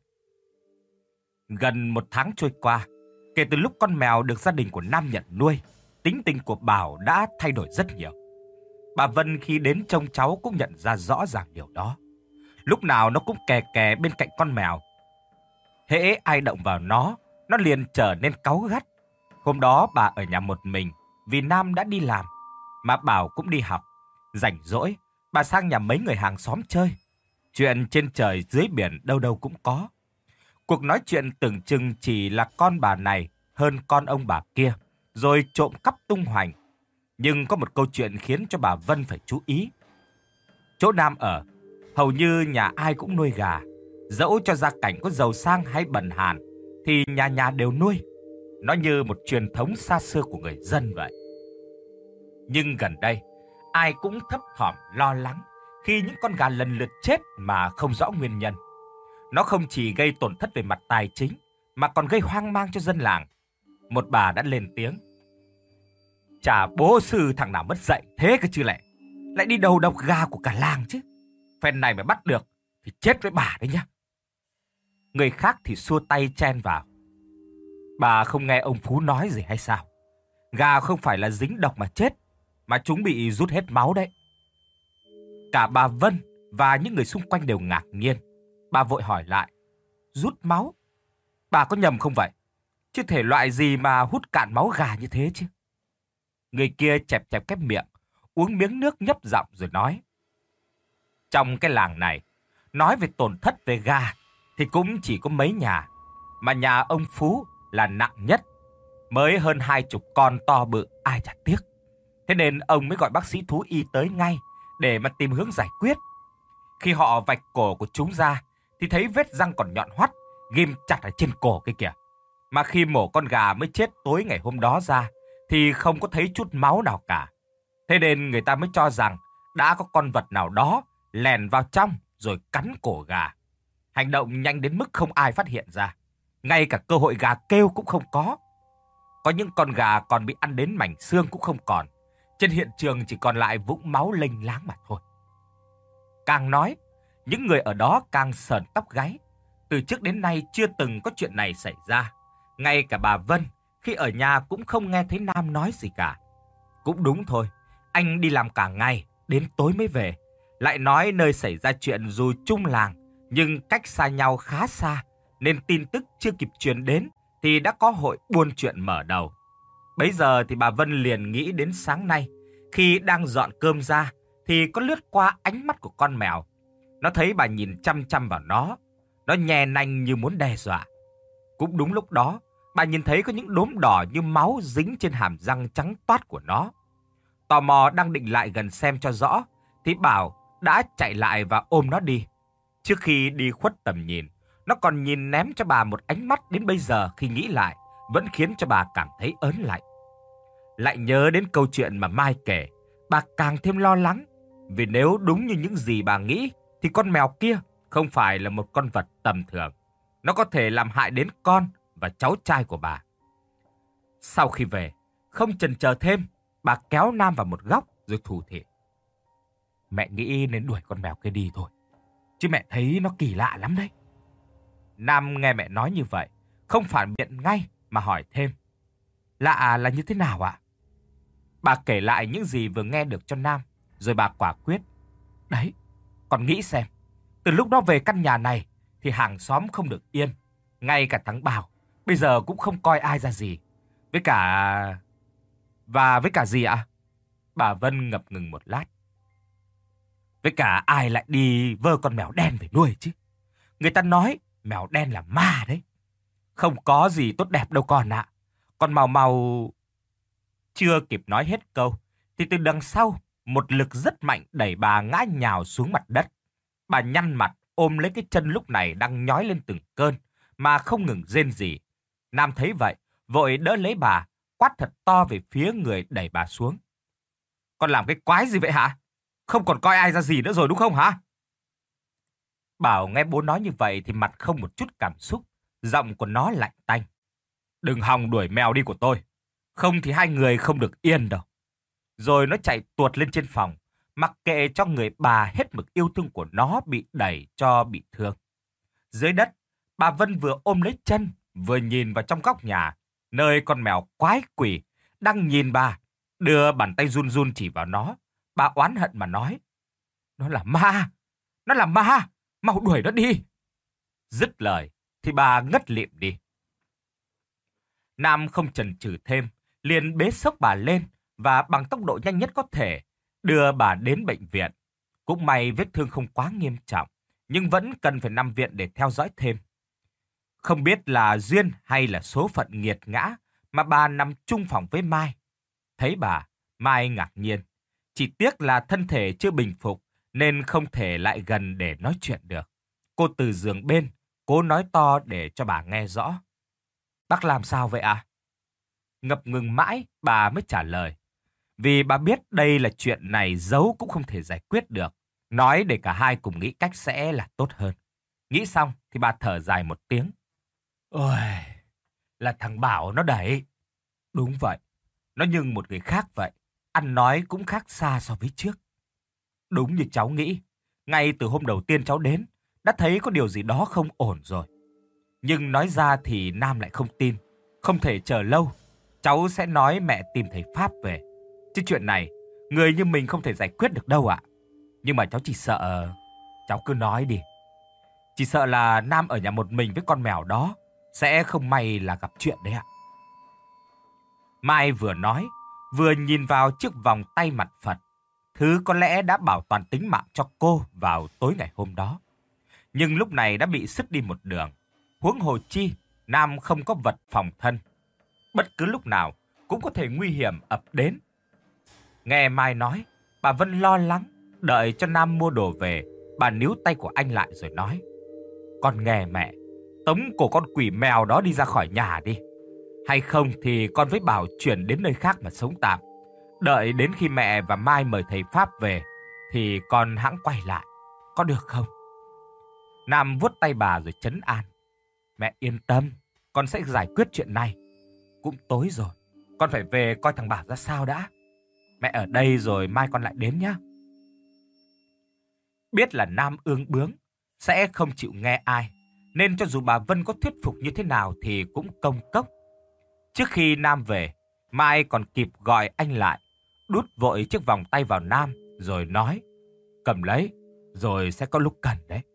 Gần một tháng trôi qua, kể từ lúc con mèo được gia đình của Nam nhận nuôi, tính tình của Bảo đã thay đổi rất nhiều. Bà Vân khi đến trông cháu cũng nhận ra rõ ràng điều đó. Lúc nào nó cũng kè kè bên cạnh con mèo. Hễ ai động vào nó, nó liền trở nên cáu gắt. Hôm đó bà ở nhà một mình vì Nam đã đi làm, mà Bảo cũng đi học. Rảnh rỗi, bà sang nhà mấy người hàng xóm chơi. Chuyện trên trời dưới biển đâu đâu cũng có. Cuộc nói chuyện tưởng chừng chỉ là con bà này hơn con ông bà kia, rồi trộm cắp tung hoành. Nhưng có một câu chuyện khiến cho bà Vân phải chú ý. Chỗ Nam ở, hầu như nhà ai cũng nuôi gà. Dẫu cho gia cảnh có giàu sang hay bần hàn, thì nhà nhà đều nuôi. Nó như một truyền thống xa xưa của người dân vậy. Nhưng gần đây, ai cũng thấp thỏm lo lắng khi những con gà lần lượt chết mà không rõ nguyên nhân. Nó không chỉ gây tổn thất về mặt tài chính, mà còn gây hoang mang cho dân làng. Một bà đã lên tiếng. Chả bố sư thằng nào mất dạy thế cơ chứ lẹ. Lại đi đầu độc gà của cả làng chứ. Phen này mà bắt được thì chết với bà đấy nhá. Người khác thì xua tay chen vào. Bà không nghe ông Phú nói gì hay sao? Gà không phải là dính độc mà chết, mà chúng bị rút hết máu đấy. Cả bà Vân và những người xung quanh đều ngạc nhiên. Bà vội hỏi lại. Rút máu? Bà có nhầm không vậy? Chứ thể loại gì mà hút cạn máu gà như thế chứ? Người kia chẹp chẹp cái miệng, uống miếng nước nhấp giọng rồi nói. Trong cái làng này, nói về tổn thất về gà thì cũng chỉ có mấy nhà. mà nhà ông Phú là nặng nhất, mới hơn hai chục con to bự, ai chả tiếc. Thế nên ông mới gọi bác sĩ thú y tới ngay để mà tìm hướng giải quyết. Khi họ vạch cổ của chúng ra thì thấy vết răng còn nhọn hoắt, ghim chặt ở trên cổ kia kìa. Mà khi mổ con gà mới chết tối ngày hôm đó ra thì không có thấy chút máu nào cả. Thế nên người ta mới cho rằng đã có con vật nào đó lèn vào trong rồi cắn cổ gà. Hành động nhanh đến mức không ai phát hiện ra. Ngay cả cơ hội gà kêu cũng không có. Có những con gà còn bị ăn đến mảnh xương cũng không còn. Trên hiện trường chỉ còn lại vũng máu lênh láng mà thôi. Càng nói, những người ở đó càng sởn tóc gáy. Từ trước đến nay chưa từng có chuyện này xảy ra. Ngay cả bà Vân khi ở nhà cũng không nghe thấy Nam nói gì cả. Cũng đúng thôi, anh đi làm cả ngày, đến tối mới về. Lại nói nơi xảy ra chuyện dù chung làng, nhưng cách xa nhau khá xa, nên tin tức chưa kịp truyền đến thì đã có hội buôn chuyện mở đầu. Bấy giờ thì bà Vân liền nghĩ đến sáng nay, khi đang dọn cơm ra thì có lướt qua ánh mắt của con mèo. Nó thấy bà nhìn chăm chăm vào nó, nó nhè nanh như muốn đe dọa. Cũng đúng lúc đó, bà nhìn thấy có những đốm đỏ như máu dính trên hàm răng trắng toát của nó. Tò mò đang định lại gần xem cho rõ, thì Bảo đã chạy lại và ôm nó đi. Trước khi đi khuất tầm nhìn, nó còn nhìn ném cho bà một ánh mắt đến bây giờ khi nghĩ lại vẫn khiến cho bà cảm thấy ớn lạnh. Lại nhớ đến câu chuyện mà Mai kể, bà càng thêm lo lắng. Vì nếu đúng như những gì bà nghĩ thì con mèo kia không phải là một con vật tầm thường. Nó có thể làm hại đến con và cháu trai của bà. Sau khi về, không chần chờ thêm, bà kéo Nam vào một góc rồi thủ thỉ. Mẹ nghĩ nên đuổi con mèo kia đi thôi. Chứ mẹ thấy nó kỳ lạ lắm đấy. Nam nghe mẹ nói như vậy, không phản biện ngay mà hỏi thêm. Lạ là như thế nào ạ? Bà kể lại những gì vừa nghe được cho Nam, rồi bà quả quyết. Đấy, con nghĩ xem, từ lúc nó về căn nhà này thì hàng xóm không được yên. Ngay cả thằng Bảo bây giờ cũng không coi ai ra gì. Với cả... Và với cả gì ạ? Bà Vân ngập ngừng một lát. Với cả ai lại đi vơ con mèo đen về nuôi chứ? Người ta nói mèo đen là ma đấy. Không có gì tốt đẹp đâu con ạ. Con Màu Màu... Chưa kịp nói hết câu, thì từ đằng sau, một lực rất mạnh đẩy bà ngã nhào xuống mặt đất. Bà nhăn mặt, ôm lấy cái chân lúc này đang nhói lên từng cơn, mà không ngừng rên rỉ. Nam thấy vậy, vội đỡ lấy bà, quát thật to về phía người đẩy bà xuống. Con làm cái quái gì vậy hả? Không còn coi ai ra gì nữa rồi đúng không hả? Bảo nghe bố nói như vậy thì mặt không một chút cảm xúc, giọng của nó lạnh tanh. Đừng hòng đuổi mèo đi của tôi, không thì hai người không được yên đâu. Rồi nó chạy tuột lên trên phòng, mặc kệ cho người bà hết mực yêu thương của nó bị đẩy cho bị thương. Dưới đất, bà Vân vừa ôm lấy chân, vừa nhìn vào trong góc nhà, nơi con mèo quái quỷ đang nhìn bà, đưa bàn tay run run chỉ vào nó. Bà oán hận mà nói, nó là ma, nó là ma, mau đuổi nó đi. Dứt lời thì bà ngất lịm đi. Nam không chần chừ thêm, liền bế xốc bà lên và bằng tốc độ nhanh nhất có thể đưa bà đến bệnh viện. Cũng may vết thương không quá nghiêm trọng, nhưng vẫn cần phải nằm viện để theo dõi thêm. Không biết là duyên hay là số phận nghiệt ngã mà bà nằm chung phòng với Mai. Thấy bà, Mai ngạc nhiên. Chỉ tiếc là thân thể chưa bình phục nên không thể lại gần để nói chuyện được. Cô từ giường bên, cố nói to để cho bà nghe rõ. Bác làm sao vậy à? Ngập ngừng mãi, bà mới trả lời. Vì bà biết đây là chuyện này giấu cũng không thể giải quyết được. Nói để cả hai cùng nghĩ cách sẽ là tốt hơn. Nghĩ xong thì bà thở dài một tiếng. Ôi, là thằng Bảo nó đẩy. Đúng vậy, nó như một người khác vậy. Ăn nói cũng khác xa so với trước. Đúng như cháu nghĩ, ngay từ hôm đầu tiên cháu đến, đã thấy có điều gì đó không ổn rồi. Nhưng nói ra thì Nam lại không tin. Không thể chờ lâu, cháu sẽ nói mẹ tìm thầy Pháp về. Chứ chuyện này, người như mình không thể giải quyết được đâu ạ. Nhưng mà cháu chỉ sợ... Cháu cứ nói đi. Chỉ sợ là Nam ở nhà một mình với con mèo đó sẽ không may là gặp chuyện đấy ạ. Mai vừa nói, vừa nhìn vào chiếc vòng tay mặt Phật. Thứ có lẽ đã bảo toàn tính mạng cho cô vào tối ngày hôm đó. Nhưng lúc này đã bị sứt đi một đường. Huống hồ chi, Nam không có vật phòng thân. Bất cứ lúc nào cũng có thể nguy hiểm ập đến. Nghe Mai nói, bà Vân lo lắng, đợi cho Nam mua đồ về, bà níu tay của anh lại rồi nói: Con nghe mẹ, tống cổ con quỷ mèo đó đi ra khỏi nhà đi. Hay không thì con với Bảo chuyển đến nơi khác mà sống tạm. Đợi đến khi mẹ và Mai mời thầy Pháp về thì con hẵng quay lại, có được không? Nam vuốt tay bà rồi trấn an: Mẹ yên tâm, con sẽ giải quyết chuyện này. Cũng tối rồi, con phải về coi thằng Bảo ra sao đã. Mẹ ở đây rồi mai con lại đến nhé. Biết là Nam ương bướng, sẽ không chịu nghe ai, nên cho dù bà Vân có thuyết phục như thế nào thì cũng công cốc. Trước khi Nam về, Mai còn kịp gọi anh lại, đút vội chiếc vòng tay vào Nam rồi nói: Cầm lấy, rồi sẽ có lúc cần đấy.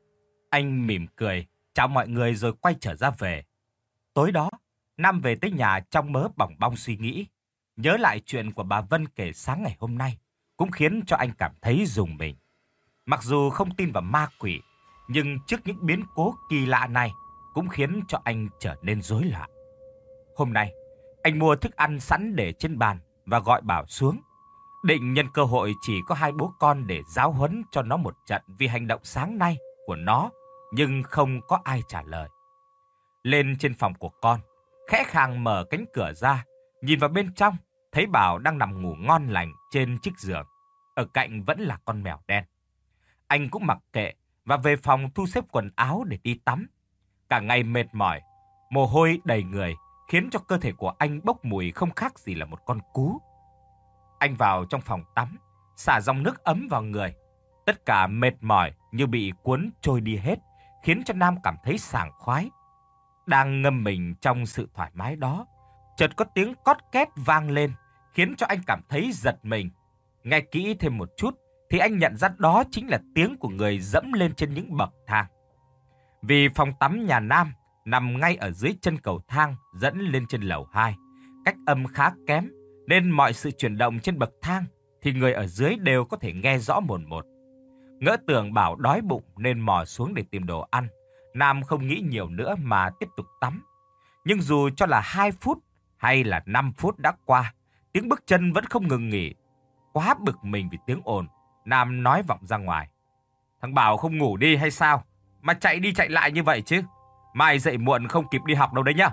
Anh mỉm cười, chào mọi người rồi quay trở ra về. Tối đó, Nam về tới nhà trong mớ bòng bong suy nghĩ. Nhớ lại chuyện của bà Vân kể sáng ngày hôm nay, cũng khiến cho anh cảm thấy rùng mình. Mặc dù không tin vào ma quỷ, nhưng trước những biến cố kỳ lạ này cũng khiến cho anh trở nên rối loạn. Hôm nay, anh mua thức ăn sẵn để trên bàn và gọi Bảo xuống. Định nhân cơ hội chỉ có hai bố con để giáo huấn cho nó một trận vì hành động sáng nay của nó, nhưng không có ai trả lời. Lên trên phòng của con, khẽ khàng mở cánh cửa ra, nhìn vào bên trong, thấy Bảo đang nằm ngủ ngon lành trên chiếc giường. Ở cạnh vẫn là con mèo đen. Anh cũng mặc kệ và về phòng thu xếp quần áo để đi tắm. Cả ngày mệt mỏi, mồ hôi đầy người, khiến cho cơ thể của anh bốc mùi không khác gì là một con cú. Anh vào trong phòng tắm, xả dòng nước ấm vào người. Tất cả mệt mỏi như bị cuốn trôi đi hết, khiến cho Nam cảm thấy sảng khoái. Đang ngâm mình trong sự thoải mái đó, chợt có tiếng cót két vang lên, khiến cho anh cảm thấy giật mình. Nghe kỹ thêm một chút, thì anh nhận ra đó chính là tiếng của người dẫm lên trên những bậc thang. Vì phòng tắm nhà Nam nằm ngay ở dưới chân cầu thang dẫn lên trên lầu hai, cách âm khá kém, nên mọi sự chuyển động trên bậc thang thì người ở dưới đều có thể nghe rõ mồn một. Ngỡ tưởng Bảo đói bụng nên mò xuống để tìm đồ ăn, Nam không nghĩ nhiều nữa mà tiếp tục tắm. Nhưng dù cho là hai phút hay là năm phút đã qua, tiếng bước chân vẫn không ngừng nghỉ. Quá bực mình vì tiếng ồn, Nam nói vọng ra ngoài: Thằng Bảo không ngủ đi hay sao mà chạy đi chạy lại như vậy chứ? Mai dậy muộn không kịp đi học đâu đấy nhá.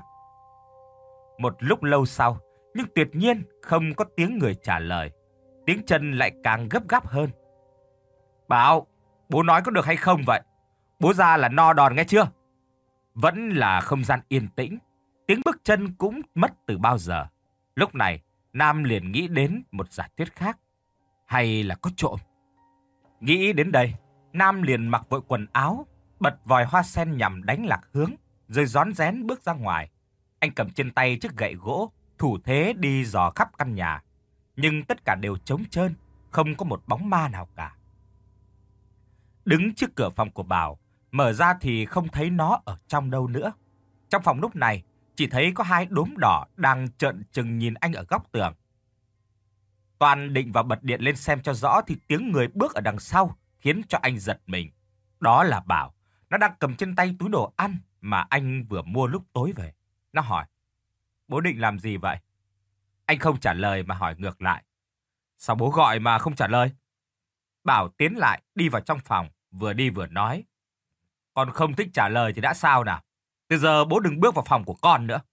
Một lúc lâu sau, nhưng tuyệt nhiên không có tiếng người trả lời. Tiếng chân lại càng gấp gáp hơn. Bảo, bố nói có được hay không vậy? Bố ra là no đòn nghe chưa? Vẫn là không gian yên tĩnh. Tiếng bước chân cũng mất từ bao giờ. Lúc này, Nam liền nghĩ đến một giả thuyết khác. Hay là có trộm? Nghĩ đến đây, Nam liền mặc vội quần áo, bật vòi hoa sen nhằm đánh lạc hướng, rồi rón rén bước ra ngoài. Anh cầm trên tay chiếc gậy gỗ, thủ thế đi dò khắp căn nhà. Nhưng tất cả đều trống trơn, không có một bóng ma nào cả. Đứng trước cửa phòng của Bảo, mở ra thì không thấy nó ở trong đâu nữa. Trong phòng lúc này, chỉ thấy có hai đốm đỏ đang trợn trừng nhìn anh ở góc tường. Toàn định vào bật điện lên xem cho rõ thì tiếng người bước ở đằng sau khiến cho anh giật mình. Đó là Bảo, nó đang cầm trên tay túi đồ ăn mà anh vừa mua lúc tối về. Nó hỏi: Bố định làm gì vậy? Anh không trả lời mà hỏi ngược lại: Sao bố gọi mà không trả lời? Bảo tiến lại đi vào trong phòng, vừa đi vừa nói: Con không thích trả lời thì đã sao nào? Từ giờ bố đừng bước vào phòng của con nữa.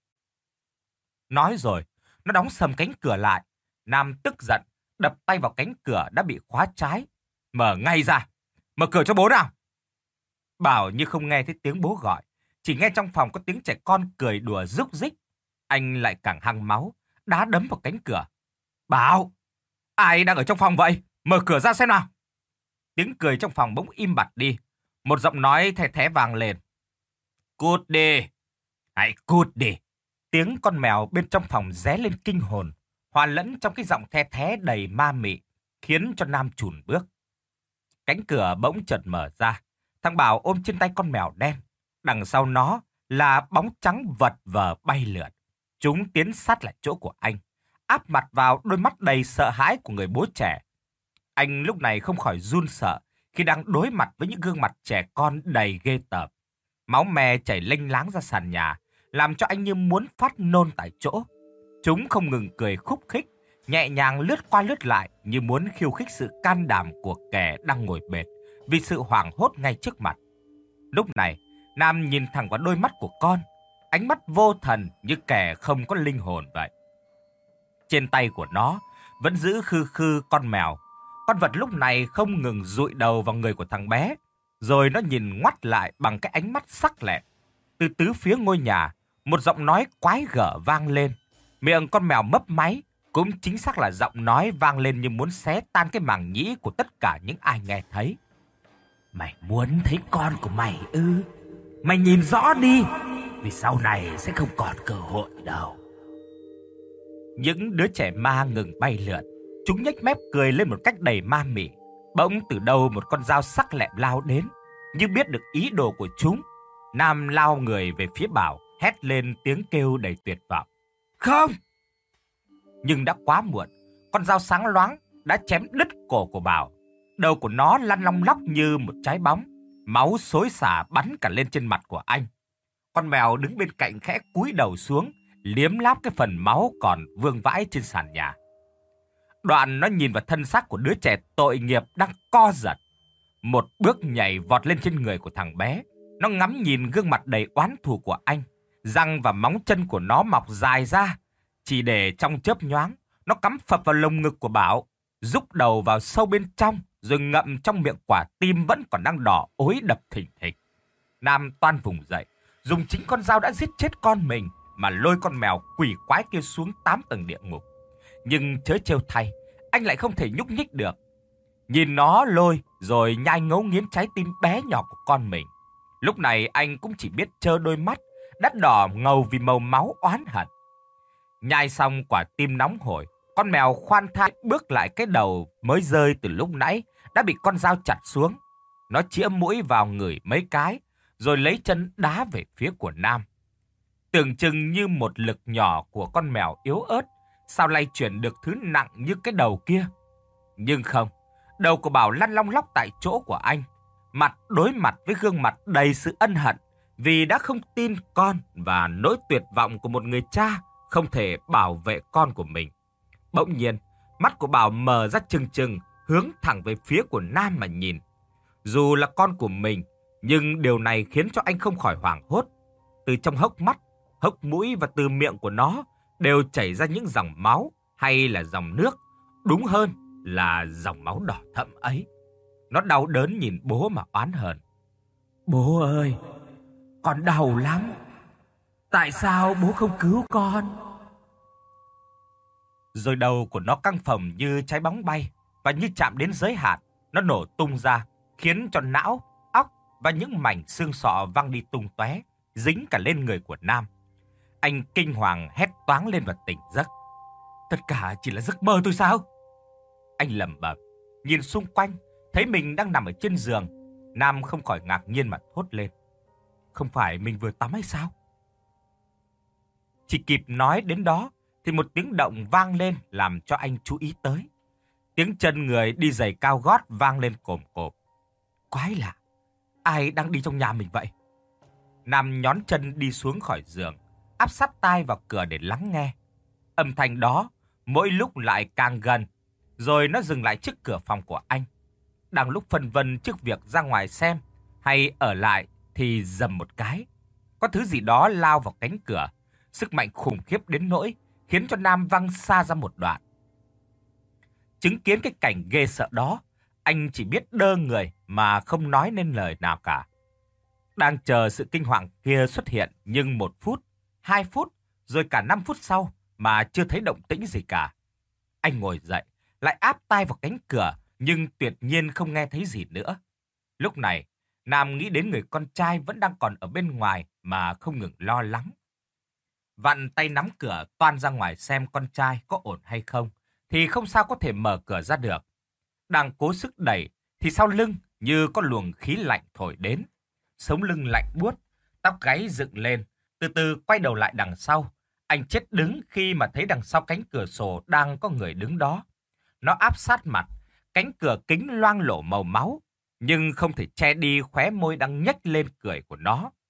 Nói rồi, nó đóng sầm cánh cửa lại. Nam tức giận, đập tay vào cánh cửa đã bị khóa trái. Mở ngay ra, mở cửa cho bố nào. Bảo như không nghe thấy tiếng bố gọi, chỉ nghe trong phòng có tiếng trẻ con cười đùa rúc rích. Anh lại càng hăng máu, đá đấm vào cánh cửa. Bảo, ai đang ở trong phòng vậy? Mở cửa ra xem nào. Tiếng cười trong phòng bỗng im bặt đi. Một giọng nói the thé vang lên: Cút đi, hãy cút đi. Tiếng con mèo bên trong phòng ré lên kinh hồn, hòa lẫn trong cái giọng the thé đầy ma mị, khiến cho Nam chùn bước. Cánh cửa bỗng chợt mở ra. Thằng Bảo ôm trên tay con mèo đen. Đằng sau nó là bóng trắng vật vờ bay lượn. Chúng tiến sát lại chỗ của anh, áp mặt vào đôi mắt đầy sợ hãi của người bố trẻ. Anh lúc này không khỏi run sợ khi đang đối mặt với những gương mặt trẻ con đầy ghê tởm. Máu me chảy lênh láng ra sàn nhà, làm cho anh như muốn phát nôn tại chỗ. Chúng không ngừng cười khúc khích, nhẹ nhàng lướt qua lướt lại như muốn khiêu khích sự can đảm của kẻ đang ngồi bệt vì sự hoảng hốt ngay trước mặt. Lúc này, Nam nhìn thẳng vào đôi mắt của con, ánh mắt vô thần như kẻ không có linh hồn vậy. Trên tay của nó vẫn giữ khư khư con mèo. Con vật lúc này không ngừng dụi đầu vào người của thằng bé, rồi nó nhìn ngoắt lại bằng cái ánh mắt sắc lẹm. Từ tứ phía ngôi nhà, một giọng nói quái gở vang lên. Miệng con mèo mấp máy, cũng chính xác là giọng nói vang lên như muốn xé tan cái màng nhĩ của tất cả những ai nghe thấy. Mày muốn thấy con của mày ư? Mày nhìn rõ đi, vì sau này sẽ không còn cơ hội đâu. Những đứa trẻ ma ngừng bay lượn, chúng nhếch mép cười lên một cách đầy ma mị. Bỗng từ đâu một con dao sắc lẹm lao đến, như biết được ý đồ của chúng. Nam lao người về phía Bảo, hét lên tiếng kêu đầy tuyệt vọng. Không! Nhưng đã quá muộn, con dao sáng loáng đã chém đứt cổ của Bảo. Đầu của nó lăn long lóc như một trái bóng, máu xối xả bắn cả lên trên mặt của anh. Con mèo đứng bên cạnh khẽ cúi đầu xuống, liếm láp cái phần máu còn vương vãi trên sàn nhà. Đoạn nó nhìn vào thân xác của đứa trẻ tội nghiệp đang co giật. Một bước nhảy vọt lên trên người của thằng bé. Nó ngắm nhìn gương mặt đầy oán thù của anh. Răng và móng chân của nó mọc dài ra, chỉ để trong chớp nhoáng, nó cắm phập vào lồng ngực của Bảo, rúc đầu vào sâu bên trong, rồi ngậm trong miệng quả tim vẫn còn đang đỏ ối đập thình thịch. Nam toan vùng dậy, dùng chính con dao đã giết chết con mình mà lôi con mèo quỷ quái kia xuống tám tầng địa ngục. Nhưng chớ trêu thay, anh lại không thể nhúc nhích được. Nhìn nó lôi rồi nhai ngấu nghiến trái tim bé nhỏ của con mình. Lúc này anh cũng chỉ biết trơ đôi mắt đắt đỏ ngầu vì màu máu oán hận. Nhai xong quả tim nóng hổi, con mèo khoan thai bước lại cái đầu mới rơi từ lúc nãy đã bị con dao chặt xuống. Nó chĩa mũi vào ngửi mấy cái, rồi lấy chân đá về phía của Nam. Tưởng chừng như một lực nhỏ của con mèo yếu ớt, sao lay chuyển được thứ nặng như cái đầu kia. Nhưng không, đầu của Bảo lăn long lóc tại chỗ của anh, mặt đối mặt với gương mặt đầy sự ân hận vì đã không tin con và nỗi tuyệt vọng của một người cha không thể bảo vệ con của mình. Bỗng nhiên, mắt của Bảo mở ra trừng trừng, hướng thẳng về phía của Nam mà nhìn. Dù là con của mình, nhưng điều này khiến cho anh không khỏi hoảng hốt. Từ trong hốc mắt, hốc mũi và từ miệng của nó đều chảy ra những dòng máu hay là dòng nước, đúng hơn là dòng máu đỏ thẫm ấy. Nó đau đớn nhìn bố mà oán hờn. Bố ơi, con đau lắm. Tại sao bố không cứu con? Rồi đầu của nó căng phồng như trái bóng bay, và như chạm đến giới hạn, nó nổ tung ra, khiến cho não, óc và những mảnh xương sọ văng đi tung tóe, dính cả lên người của Nam. Anh kinh hoàng hét toáng lên và tỉnh giấc. Tất cả chỉ là giấc mơ thôi sao? Anh lẩm bẩm, nhìn xung quanh, thấy mình đang nằm ở trên giường. Nam không khỏi ngạc nhiên mà thốt lên. Không phải mình vừa tắm hay sao? Chỉ kịp nói đến đó thì một tiếng động vang lên làm cho anh chú ý tới. Tiếng chân người đi giày cao gót vang lên cồm cộp. Quái lạ, ai đang đi trong nhà mình vậy? Nam nhón chân đi xuống khỏi giường, áp sát tai vào cửa để lắng nghe. Âm thanh đó mỗi lúc lại càng gần, rồi nó dừng lại trước cửa phòng của anh. Đang lúc phân vân trước việc ra ngoài xem hay ở lại thì rầm một cái, có thứ gì đó lao vào cánh cửa, sức mạnh khủng khiếp đến nỗi khiến cho Nam văng xa ra một đoạn. Chứng kiến cái cảnh ghê sợ đó, anh chỉ biết đơ người mà không nói nên lời nào cả. Đang chờ sự kinh hoàng kia xuất hiện, nhưng một phút, hai phút, rồi cả năm phút sau mà chưa thấy động tĩnh gì cả. Anh ngồi dậy, lại áp tai vào cánh cửa, nhưng tuyệt nhiên không nghe thấy gì nữa. Lúc này, Nam nghĩ đến người con trai vẫn đang còn ở bên ngoài mà không ngừng lo lắng. Vặn tay nắm cửa toan ra ngoài xem con trai có ổn hay không, thì không sao có thể mở cửa ra được. Đang cố sức đẩy, thì sau lưng như có luồng khí lạnh thổi đến. Sống lưng lạnh buốt, tóc gáy dựng lên, từ từ quay đầu lại đằng sau. Anh chết đứng khi mà thấy đằng sau cánh cửa sổ đang có người đứng đó. Nó áp sát mặt, cánh cửa kính loang lổ màu máu, nhưng không thể che đi khóe môi đang nhếch lên cười của nó.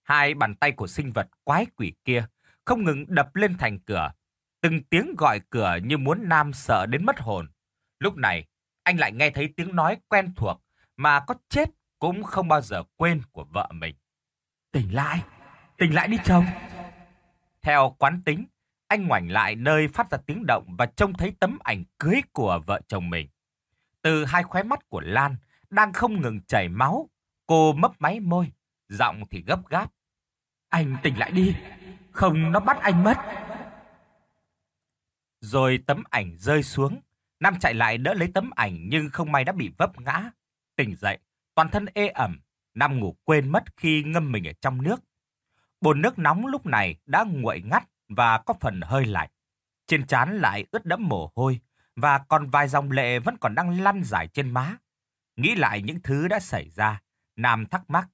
Hai bàn tay của sinh vật quái quỷ kia không ngừng đập lên thành cửa. Từng tiếng gọi cửa như muốn Nam sợ đến mất hồn. Lúc này, anh lại nghe thấy tiếng nói quen thuộc mà có chết cũng không bao giờ quên của vợ mình. Tỉnh lại, tỉnh lại đi chồng. Theo quán tính, anh ngoảnh lại nơi phát ra tiếng động và trông thấy tấm ảnh cưới của vợ chồng mình. Từ hai khóe mắt của Lan đang không ngừng chảy máu, cô mấp máy môi, giọng thì gấp gáp. Anh tỉnh lại đi, không nó bắt anh mất. Rồi tấm ảnh rơi xuống, Nam chạy lại đỡ lấy tấm ảnh nhưng không may đã bị vấp ngã. Tỉnh dậy, toàn thân ê ẩm, Nam ngủ quên mất khi ngâm mình ở trong nước. Bồn nước nóng lúc này đã nguội ngắt và có phần hơi lạnh. Trên trán lại ướt đẫm mồ hôi và còn vài dòng lệ vẫn còn đang lăn dài trên má. Nghĩ lại những thứ đã xảy ra, Nam thắc mắc.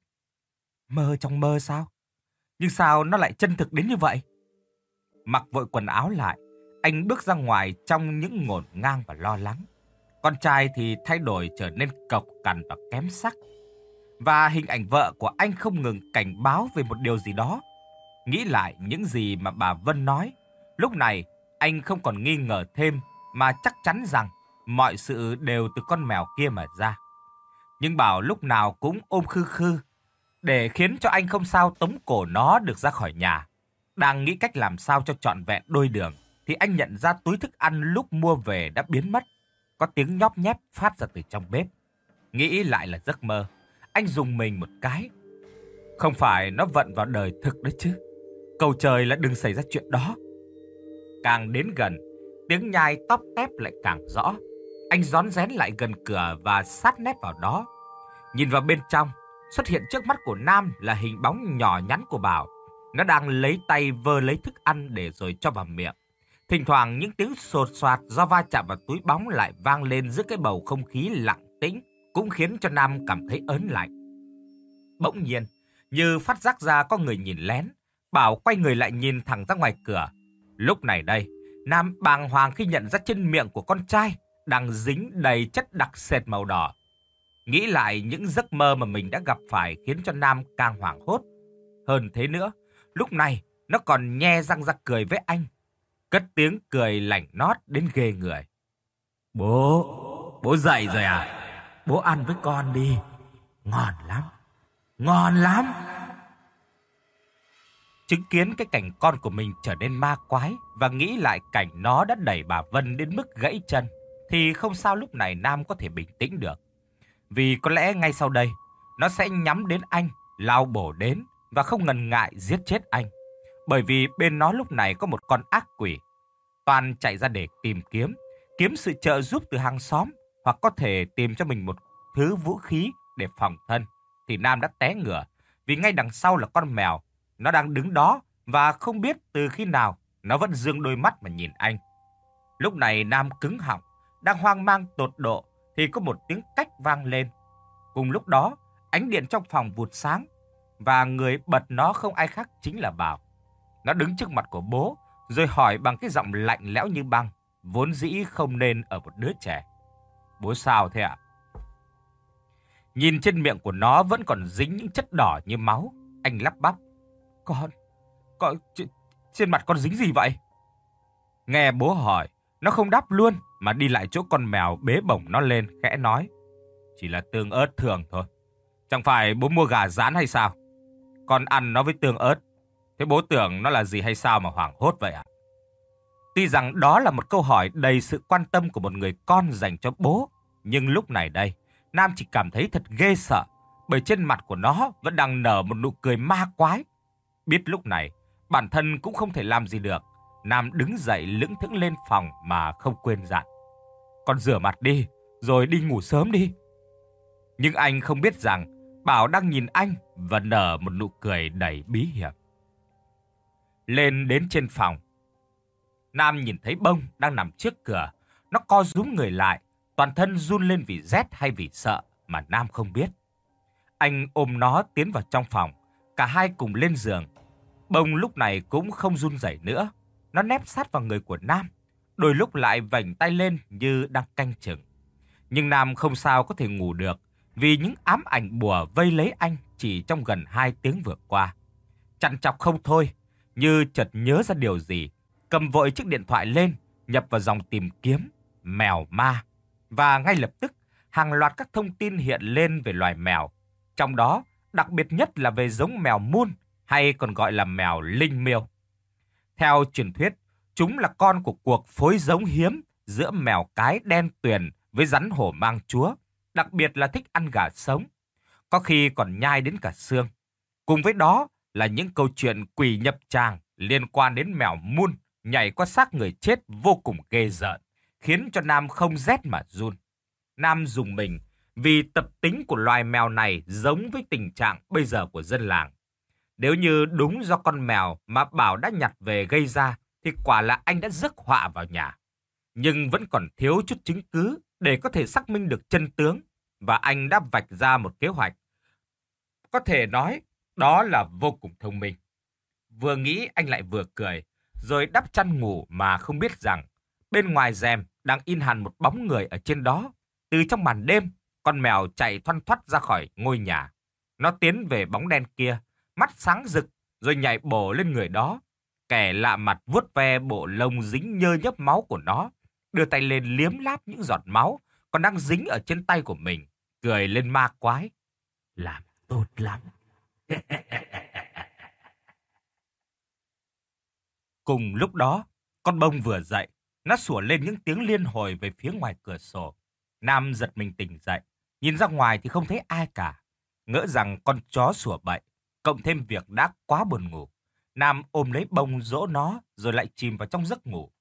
Mơ trong mơ sao? Nhưng sao nó lại chân thực đến như vậy? Mặc vội quần áo lại, anh bước ra ngoài trong những ngổn ngang và lo lắng. Con trai thì thay đổi trở nên cộc cằn và kém sắc. Và hình ảnh vợ của anh không ngừng cảnh báo về một điều gì đó. Nghĩ lại những gì mà bà Vân nói, lúc này anh không còn nghi ngờ thêm mà chắc chắn rằng mọi sự đều từ con mèo kia mà ra. Nhưng Bảo lúc nào cũng ôm khư khư để khiến cho anh không sao tống cổ nó được ra khỏi nhà. Đang nghĩ cách làm sao cho trọn vẹn đôi đường thì anh nhận ra túi thức ăn lúc mua về đã biến mất. Có tiếng nhóp nhép phát ra từ trong bếp. Nghĩ lại là giấc mơ, anh rùng mình một cái. Không phải nó vận vào đời thực đấy chứ. Cầu trời là đừng xảy ra chuyện đó. Càng đến gần, tiếng nhai tóp tép lại càng rõ. Anh rón rén lại gần cửa và sát nép vào đó. Nhìn vào bên trong, xuất hiện trước mắt của Nam là hình bóng nhỏ nhắn của Bảo. Nó đang lấy tay vơ lấy thức ăn để rồi cho vào miệng. Thỉnh thoảng những tiếng sột soạt do va chạm vào túi bóng lại vang lên giữa cái bầu không khí lặng tĩnh, cũng khiến cho Nam cảm thấy ớn lạnh. Bỗng nhiên, như phát giác ra có người nhìn lén, Bảo quay người lại nhìn thẳng ra ngoài cửa. Lúc này đây, Nam bàng hoàng khi nhận ra trên miệng của con trai đang dính đầy chất đặc sệt màu đỏ. Nghĩ lại những giấc mơ mà mình đã gặp phải khiến cho Nam càng hoảng hốt. Hơn thế nữa, lúc này nó còn nhe răng ra cười với anh. Cất tiếng cười lảnh nót đến ghê người. Bố, bố dậy rồi à? Bố ăn với con đi. Ngon lắm, ngon lắm. Chứng kiến cái cảnh con của mình trở nên ma quái và nghĩ lại cảnh nó đã đẩy bà Vân đến mức gãy chân, thì không sao lúc này Nam có thể bình tĩnh được. Vì có lẽ ngay sau đây, nó sẽ nhắm đến anh, lao bổ đến và không ngần ngại giết chết anh. Bởi vì bên nó lúc này có một con ác quỷ. Toàn chạy ra để tìm kiếm, kiếm sự trợ giúp từ hàng xóm hoặc có thể tìm cho mình một thứ vũ khí để phòng thân. Thì Nam đã té ngửa vì ngay đằng sau là con mèo. Nó đang đứng đó và không biết từ khi nào nó vẫn dương đôi mắt mà nhìn anh. Lúc này Nam cứng họng, đang hoang mang tột độ thì có một tiếng cách vang lên. Cùng lúc đó, ánh điện trong phòng vụt sáng và người bật nó không ai khác chính là Bảo. Nó đứng trước mặt của bố rồi hỏi bằng cái giọng lạnh lẽo như băng, vốn dĩ không nên ở một đứa trẻ. Bố sao thế ạ? Nhìn trên miệng của nó vẫn còn dính những chất đỏ như máu, anh lắp bắp. Con, con, trên mặt con dính gì vậy? Nghe bố hỏi, nó không đáp luôn mà đi lại chỗ con mèo bế bổng nó lên, khẽ nói. Chỉ là tương ớt thường thôi. Chẳng phải bố mua gà rán hay sao? Con ăn nó với tương ớt. Thế bố tưởng nó là gì hay sao mà hoảng hốt vậy ạ? Tuy rằng đó là một câu hỏi đầy sự quan tâm của một người con dành cho bố, nhưng lúc này đây, Nam chỉ cảm thấy thật ghê sợ, bởi trên mặt của nó vẫn đang nở một nụ cười ma quái. Biết lúc này, bản thân cũng không thể làm gì được, Nam đứng dậy lững thững lên phòng mà không quên dặn. Con rửa mặt đi, rồi đi ngủ sớm đi. Nhưng anh không biết rằng, Bảo đang nhìn anh và nở một nụ cười đầy bí hiểm. Lên đến trên phòng, Nam nhìn thấy Bông đang nằm trước cửa. Nó co rúm người lại, toàn thân run lên vì rét hay vì sợ mà Nam không biết. Anh ôm nó tiến vào trong phòng, cả hai cùng lên giường. Bông lúc này cũng không run rẩy nữa. Nó nép sát vào người của Nam, đôi lúc lại vểnh tay lên như đang canh chừng. Nhưng Nam không sao có thể ngủ được vì những ám ảnh bùa vây lấy anh chỉ trong gần hai tiếng vừa qua. Chằn chọc không thôi, như chợt nhớ ra điều gì, cầm vội chiếc điện thoại lên, nhập vào dòng tìm kiếm mèo ma. Và ngay lập tức, hàng loạt các thông tin hiện lên về loài mèo. Trong đó, đặc biệt nhất là về giống mèo mun, hay còn gọi là mèo linh miêu. Theo truyền thuyết, chúng là con của cuộc phối giống hiếm giữa mèo cái đen tuyền với rắn hổ mang chúa, đặc biệt là thích ăn gà sống, có khi còn nhai đến cả xương. Cùng với đó là những câu chuyện quỷ nhập tràng liên quan đến mèo mun nhảy qua xác người chết vô cùng ghê rợn, khiến cho Nam không rét mà run. Nam rùng mình vì tập tính của loài mèo này giống với tình trạng bây giờ của dân làng. Nếu như đúng do con mèo mà Bảo đã nhặt về gây ra, thì quả là anh đã rước họa vào nhà. Nhưng vẫn còn thiếu chút chứng cứ để có thể xác minh được chân tướng, và anh đã vạch ra một kế hoạch. Có thể nói, đó là vô cùng thông minh. Vừa nghĩ anh lại vừa cười, rồi đắp chăn ngủ mà không biết rằng, bên ngoài rèm đang in hẳn một bóng người ở trên đó. Từ trong màn đêm, con mèo chạy thoăn thoắt ra khỏi ngôi nhà. Nó tiến về bóng đen kia, mắt sáng rực, rồi nhảy bổ lên người đó. Kẻ lạ mặt vuốt ve bộ lông dính nhơ nhớp máu của nó, đưa tay lên liếm láp những giọt máu còn đang dính ở trên tay của mình, cười lên ma quái. Làm tốt lắm. Cùng lúc đó, con bông vừa dậy, nó sủa lên những tiếng liên hồi về phía ngoài cửa sổ. Nam giật mình tỉnh dậy, nhìn ra ngoài thì không thấy ai cả, ngỡ rằng con chó sủa bậy, cộng thêm việc đã quá buồn ngủ. Nam ôm lấy bông dỗ nó rồi lại chìm vào trong giấc ngủ.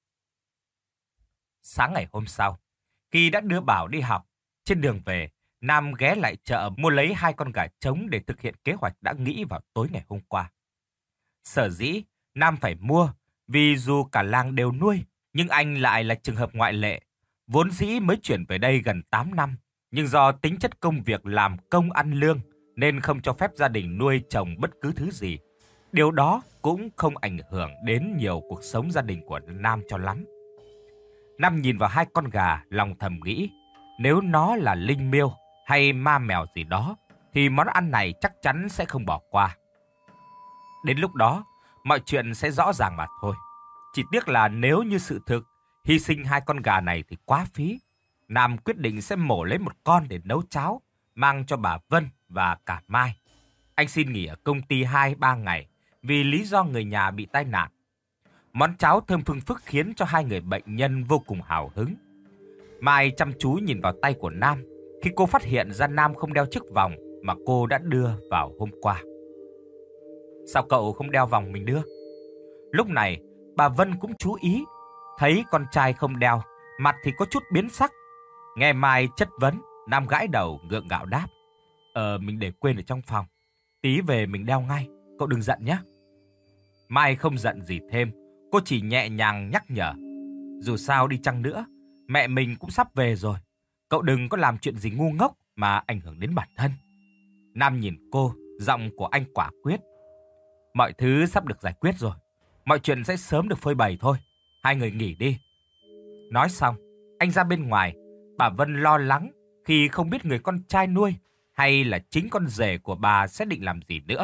Sáng ngày hôm sau, khi đã đưa Bảo đi học, trên đường về, Nam ghé lại chợ mua lấy hai con gà trống để thực hiện kế hoạch đã nghĩ vào tối ngày hôm qua. Sở dĩ Nam phải mua vì dù cả làng đều nuôi, nhưng anh lại là trường hợp ngoại lệ. Vốn dĩ mới chuyển về đây gần tám năm, nhưng do tính chất công việc làm công ăn lương nên không cho phép gia đình nuôi trồng bất cứ thứ gì. Điều đó cũng không ảnh hưởng đến nhiều cuộc sống gia đình của Nam cho lắm. Nam nhìn vào hai con gà, lòng thầm nghĩ, nếu nó là linh miêu hay ma mèo gì đó, thì món ăn này chắc chắn sẽ không bỏ qua. Đến lúc đó, mọi chuyện sẽ rõ ràng mà thôi. Chỉ tiếc là nếu như sự thực, hy sinh hai con gà này thì quá phí. Nam quyết định sẽ mổ lấy một con để nấu cháo, mang cho bà Vân và cả Mai. Anh xin nghỉ ở công ty hai ba ngày, vì lý do người nhà bị tai nạn. Món cháo thơm phưng phức khiến cho hai người bệnh nhân vô cùng hào hứng. Mai chăm chú nhìn vào tay của Nam, khi cô phát hiện ra Nam không đeo chiếc vòng mà cô đã đưa vào hôm qua. Sao cậu không đeo vòng mình đưa? Lúc này, bà Vân cũng chú ý, thấy con trai không đeo, mặt thì có chút biến sắc. Nghe Mai chất vấn, Nam gãi đầu gượng gạo đáp. Ờ, mình để quên ở trong phòng. Tí về mình đeo ngay, cậu đừng giận nhé. Mai không giận gì thêm, cô chỉ nhẹ nhàng nhắc nhở. Dù sao đi chăng nữa, mẹ mình cũng sắp về rồi. Cậu đừng có làm chuyện gì ngu ngốc mà ảnh hưởng đến bản thân. Nam nhìn cô, giọng của anh quả quyết. Mọi thứ sắp được giải quyết rồi. Mọi chuyện sẽ sớm được phơi bày thôi. Hai người nghỉ đi. Nói xong, anh ra bên ngoài. Bà Vân lo lắng khi không biết người con trai nuôi hay là chính con rể của bà sẽ định làm gì nữa.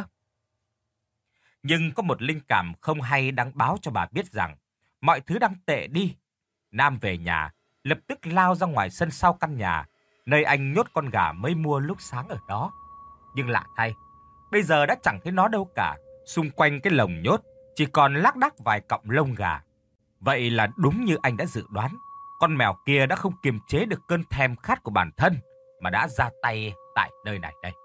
Nhưng có một linh cảm không hay đang báo cho bà biết rằng mọi thứ đang tệ đi. Nam về nhà, lập tức lao ra ngoài sân sau căn nhà, nơi anh nhốt con gà mới mua lúc sáng ở đó. Nhưng lạ thay, bây giờ đã chẳng thấy nó đâu cả. Xung quanh cái lồng nhốt chỉ còn lác đác vài cọng lông gà. Vậy là đúng như anh đã dự đoán, con mèo kia đã không kiềm chế được cơn thèm khát của bản thân mà đã ra tay tại nơi này đây.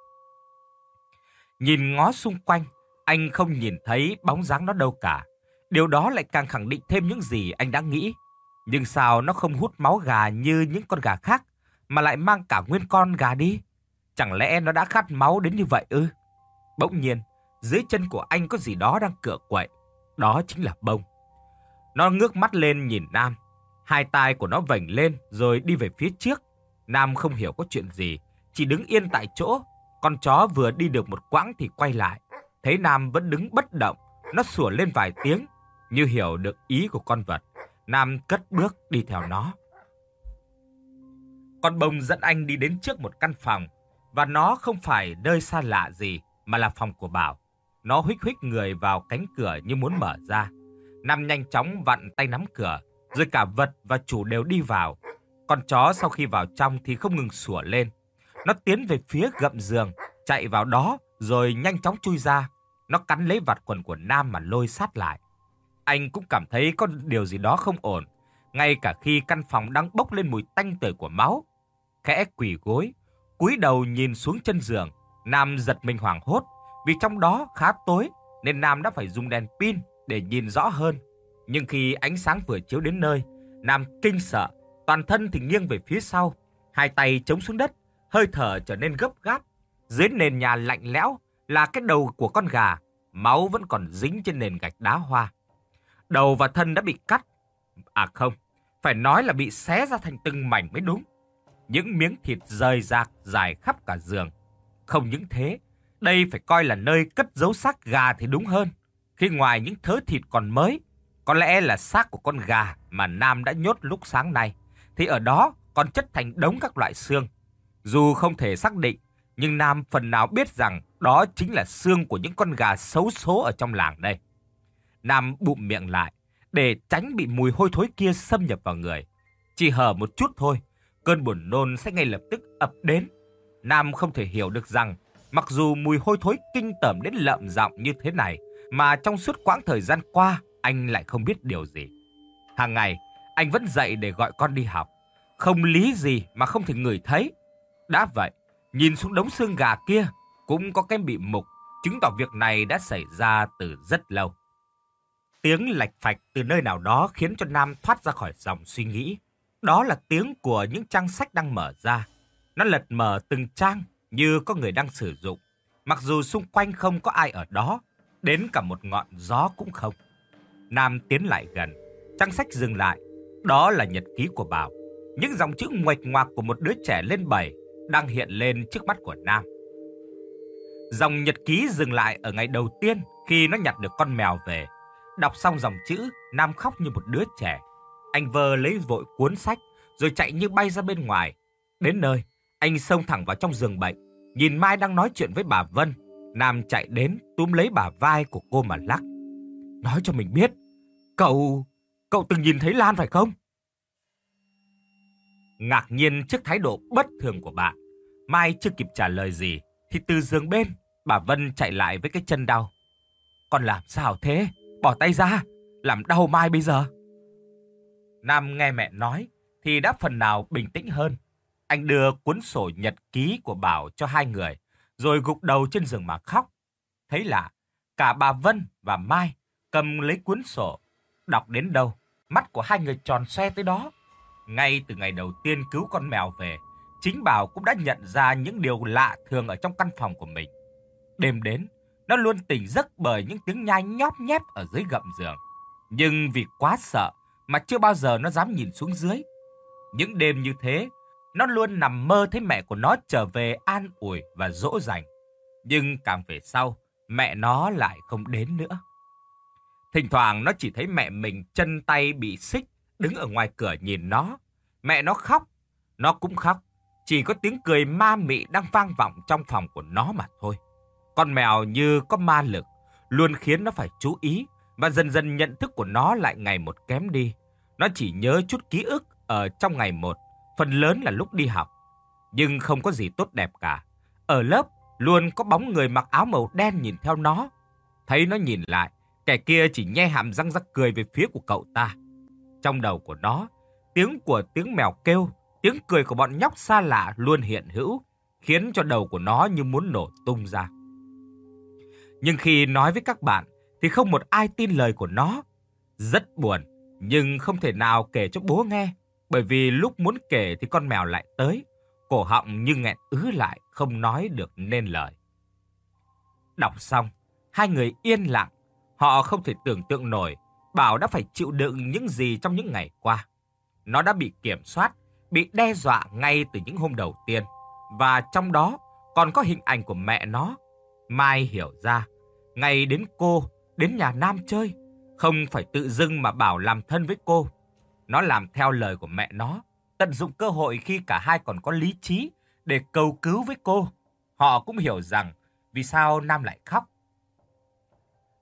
Nhìn ngó xung quanh, anh không nhìn thấy bóng dáng nó đâu cả. Điều đó lại càng khẳng định thêm những gì anh đã nghĩ. Nhưng sao nó không hút máu gà như những con gà khác, mà lại mang cả nguyên con gà đi? Chẳng lẽ nó đã khát máu đến như vậy ư? Bỗng nhiên, dưới chân của anh có gì đó đang cựa quậy. Đó chính là bông. Nó ngước mắt lên nhìn Nam. Hai tai của nó vểnh lên rồi đi về phía trước. Nam không hiểu có chuyện gì, chỉ đứng yên tại chỗ. Con chó vừa đi được một quãng thì quay lại. Thấy Nam vẫn đứng bất động, nó sủa lên vài tiếng. Như hiểu được ý của con vật, Nam cất bước đi theo nó. Con bông dẫn anh đi đến trước một căn phòng. Và nó không phải nơi xa lạ gì, mà là phòng của Bảo. Nó huých huých người vào cánh cửa như muốn mở ra. Nam nhanh chóng vặn tay nắm cửa, rồi cả vật và chủ đều đi vào. Con chó sau khi vào trong thì không ngừng sủa lên. Nó tiến về phía gầm giường, chạy vào đó rồi nhanh chóng chui ra. Nó cắn lấy vạt quần của Nam mà lôi sát lại. Anh cũng cảm thấy có điều gì đó không ổn, ngay cả khi căn phòng đang bốc lên mùi tanh tưởi của máu. Khẽ quỳ gối, cúi đầu nhìn xuống chân giường, Nam giật mình hoảng hốt, vì trong đó khá tối nên Nam đã phải dùng đèn pin để nhìn rõ hơn. Nhưng khi ánh sáng vừa chiếu đến nơi, Nam kinh sợ, toàn thân thì nghiêng về phía sau, hai tay chống xuống đất, hơi thở trở nên gấp gáp. Dưới nền nhà lạnh lẽo là cái đầu của con gà, máu vẫn còn dính trên nền gạch đá hoa. Đầu và thân đã bị cắt, à không, phải nói là bị xé ra thành từng mảnh mới đúng. Những miếng thịt rời rạc dài khắp cả giường. Không những thế, đây phải coi là nơi cất giấu xác gà thì đúng hơn. Khi ngoài những thớ thịt còn mới, có lẽ là xác của con gà mà Nam đã nhốt lúc sáng nay, thì ở đó còn chất thành đống các loại xương. Dù không thể xác định, nhưng Nam phần nào biết rằng đó chính là xương của những con gà xấu số ở trong làng đây. Nam bụm miệng lại để tránh bị mùi hôi thối kia xâm nhập vào người. Chỉ hở một chút thôi, cơn buồn nôn sẽ ngay lập tức ập đến. Nam không thể hiểu được rằng mặc dù mùi hôi thối kinh tởm đến lợm giọng như thế này, mà trong suốt quãng thời gian qua anh lại không biết điều gì. Hàng ngày anh vẫn dậy để gọi con đi học, không lý gì mà không thể ngửi thấy. Đã vậy, nhìn xuống đống xương gà kia cũng có cái bị mục, chứng tỏ việc này đã xảy ra từ rất lâu. Tiếng lạch phạch từ nơi nào đó khiến cho Nam thoát ra khỏi dòng suy nghĩ. Đó là tiếng của những trang sách đang mở ra. Nó lật mở từng trang như có người đang sử dụng, mặc dù xung quanh không có ai ở đó, đến cả một ngọn gió cũng không. Nam tiến lại gần, trang sách dừng lại. Đó là nhật ký của Bảo. Những dòng chữ nguệch ngoạc của một đứa trẻ lên bảy đang hiện lên trước mắt của Nam. Dòng nhật ký dừng lại ở ngày đầu tiên khi nó nhặt được con mèo về. Đọc xong dòng chữ, Nam khóc như một đứa trẻ. Anh vơ lấy vội cuốn sách, rồi chạy như bay ra bên ngoài. Đến nơi, anh xông thẳng vào trong giường bệnh. Nhìn Mai đang nói chuyện với bà Vân, Nam chạy đến túm lấy bả vai của cô mà lắc. Nói cho mình biết, cậu... cậu từng nhìn thấy Lan phải không? Ngạc nhiên trước thái độ bất thường của bạn, Mai chưa kịp trả lời gì, thì từ giường bên, bà Vân chạy lại với cái chân đau. Con làm sao thế? Bỏ tay ra, làm đau Mai bây giờ. Nam nghe mẹ nói thì đã phần nào bình tĩnh hơn. Anh đưa cuốn sổ nhật ký của Bảo cho hai người, rồi gục đầu trên giường mà khóc. Thấy lạ, cả bà Vân và Mai cầm lấy cuốn sổ, đọc đến đâu, mắt của hai người tròn xoe tới đó. Ngay từ ngày đầu tiên cứu con mèo về, chính Bảo cũng đã nhận ra những điều lạ thường ở trong căn phòng của mình. Đêm đến, nó luôn tỉnh giấc bởi những tiếng nhai nhóp nhép ở dưới gầm giường. Nhưng vì quá sợ mà chưa bao giờ nó dám nhìn xuống dưới. Những đêm như thế, nó luôn nằm mơ thấy mẹ của nó trở về an ủi và dỗ dành. Nhưng càng về sau, mẹ nó lại không đến nữa. Thỉnh thoảng nó chỉ thấy mẹ mình chân tay bị xích, đứng ở ngoài cửa nhìn nó. Mẹ nó khóc, nó cũng khóc. Chỉ có tiếng cười ma mị đang vang vọng trong phòng của nó mà thôi. Con mèo như có ma lực, luôn khiến nó phải chú ý, và dần dần nhận thức của nó lại ngày một kém đi. Nó chỉ nhớ chút ký ức ở trong ngày một, phần lớn là lúc đi học. Nhưng không có gì tốt đẹp cả. Ở lớp, luôn có bóng người mặc áo màu đen nhìn theo nó. Thấy nó nhìn lại, kẻ kia chỉ nhe hàm răng rắc cười về phía của cậu ta. Trong đầu của nó, tiếng của tiếng mèo kêu, tiếng cười của bọn nhóc xa lạ luôn hiện hữu, khiến cho đầu của nó như muốn nổ tung ra. Nhưng khi nói với các bạn thì không một ai tin lời của nó. Rất buồn, nhưng không thể nào kể cho bố nghe, bởi vì lúc muốn kể thì con mèo lại tới, cổ họng như nghẹn ứ lại, không nói được nên lời. Đọc xong, hai người yên lặng. Họ không thể tưởng tượng nổi Bảo đã phải chịu đựng những gì trong những ngày qua. Nó đã bị kiểm soát, bị đe dọa ngay từ những hôm đầu tiên, và trong đó còn có hình ảnh của mẹ nó. Mai hiểu ra, ngày đến cô đến nhà Nam chơi, không phải tự dưng mà Bảo làm thân với cô. Nó làm theo lời của mẹ nó, tận dụng cơ hội khi cả hai còn có lý trí để cầu cứu với cô. Họ cũng hiểu rằng vì sao Nam lại khóc.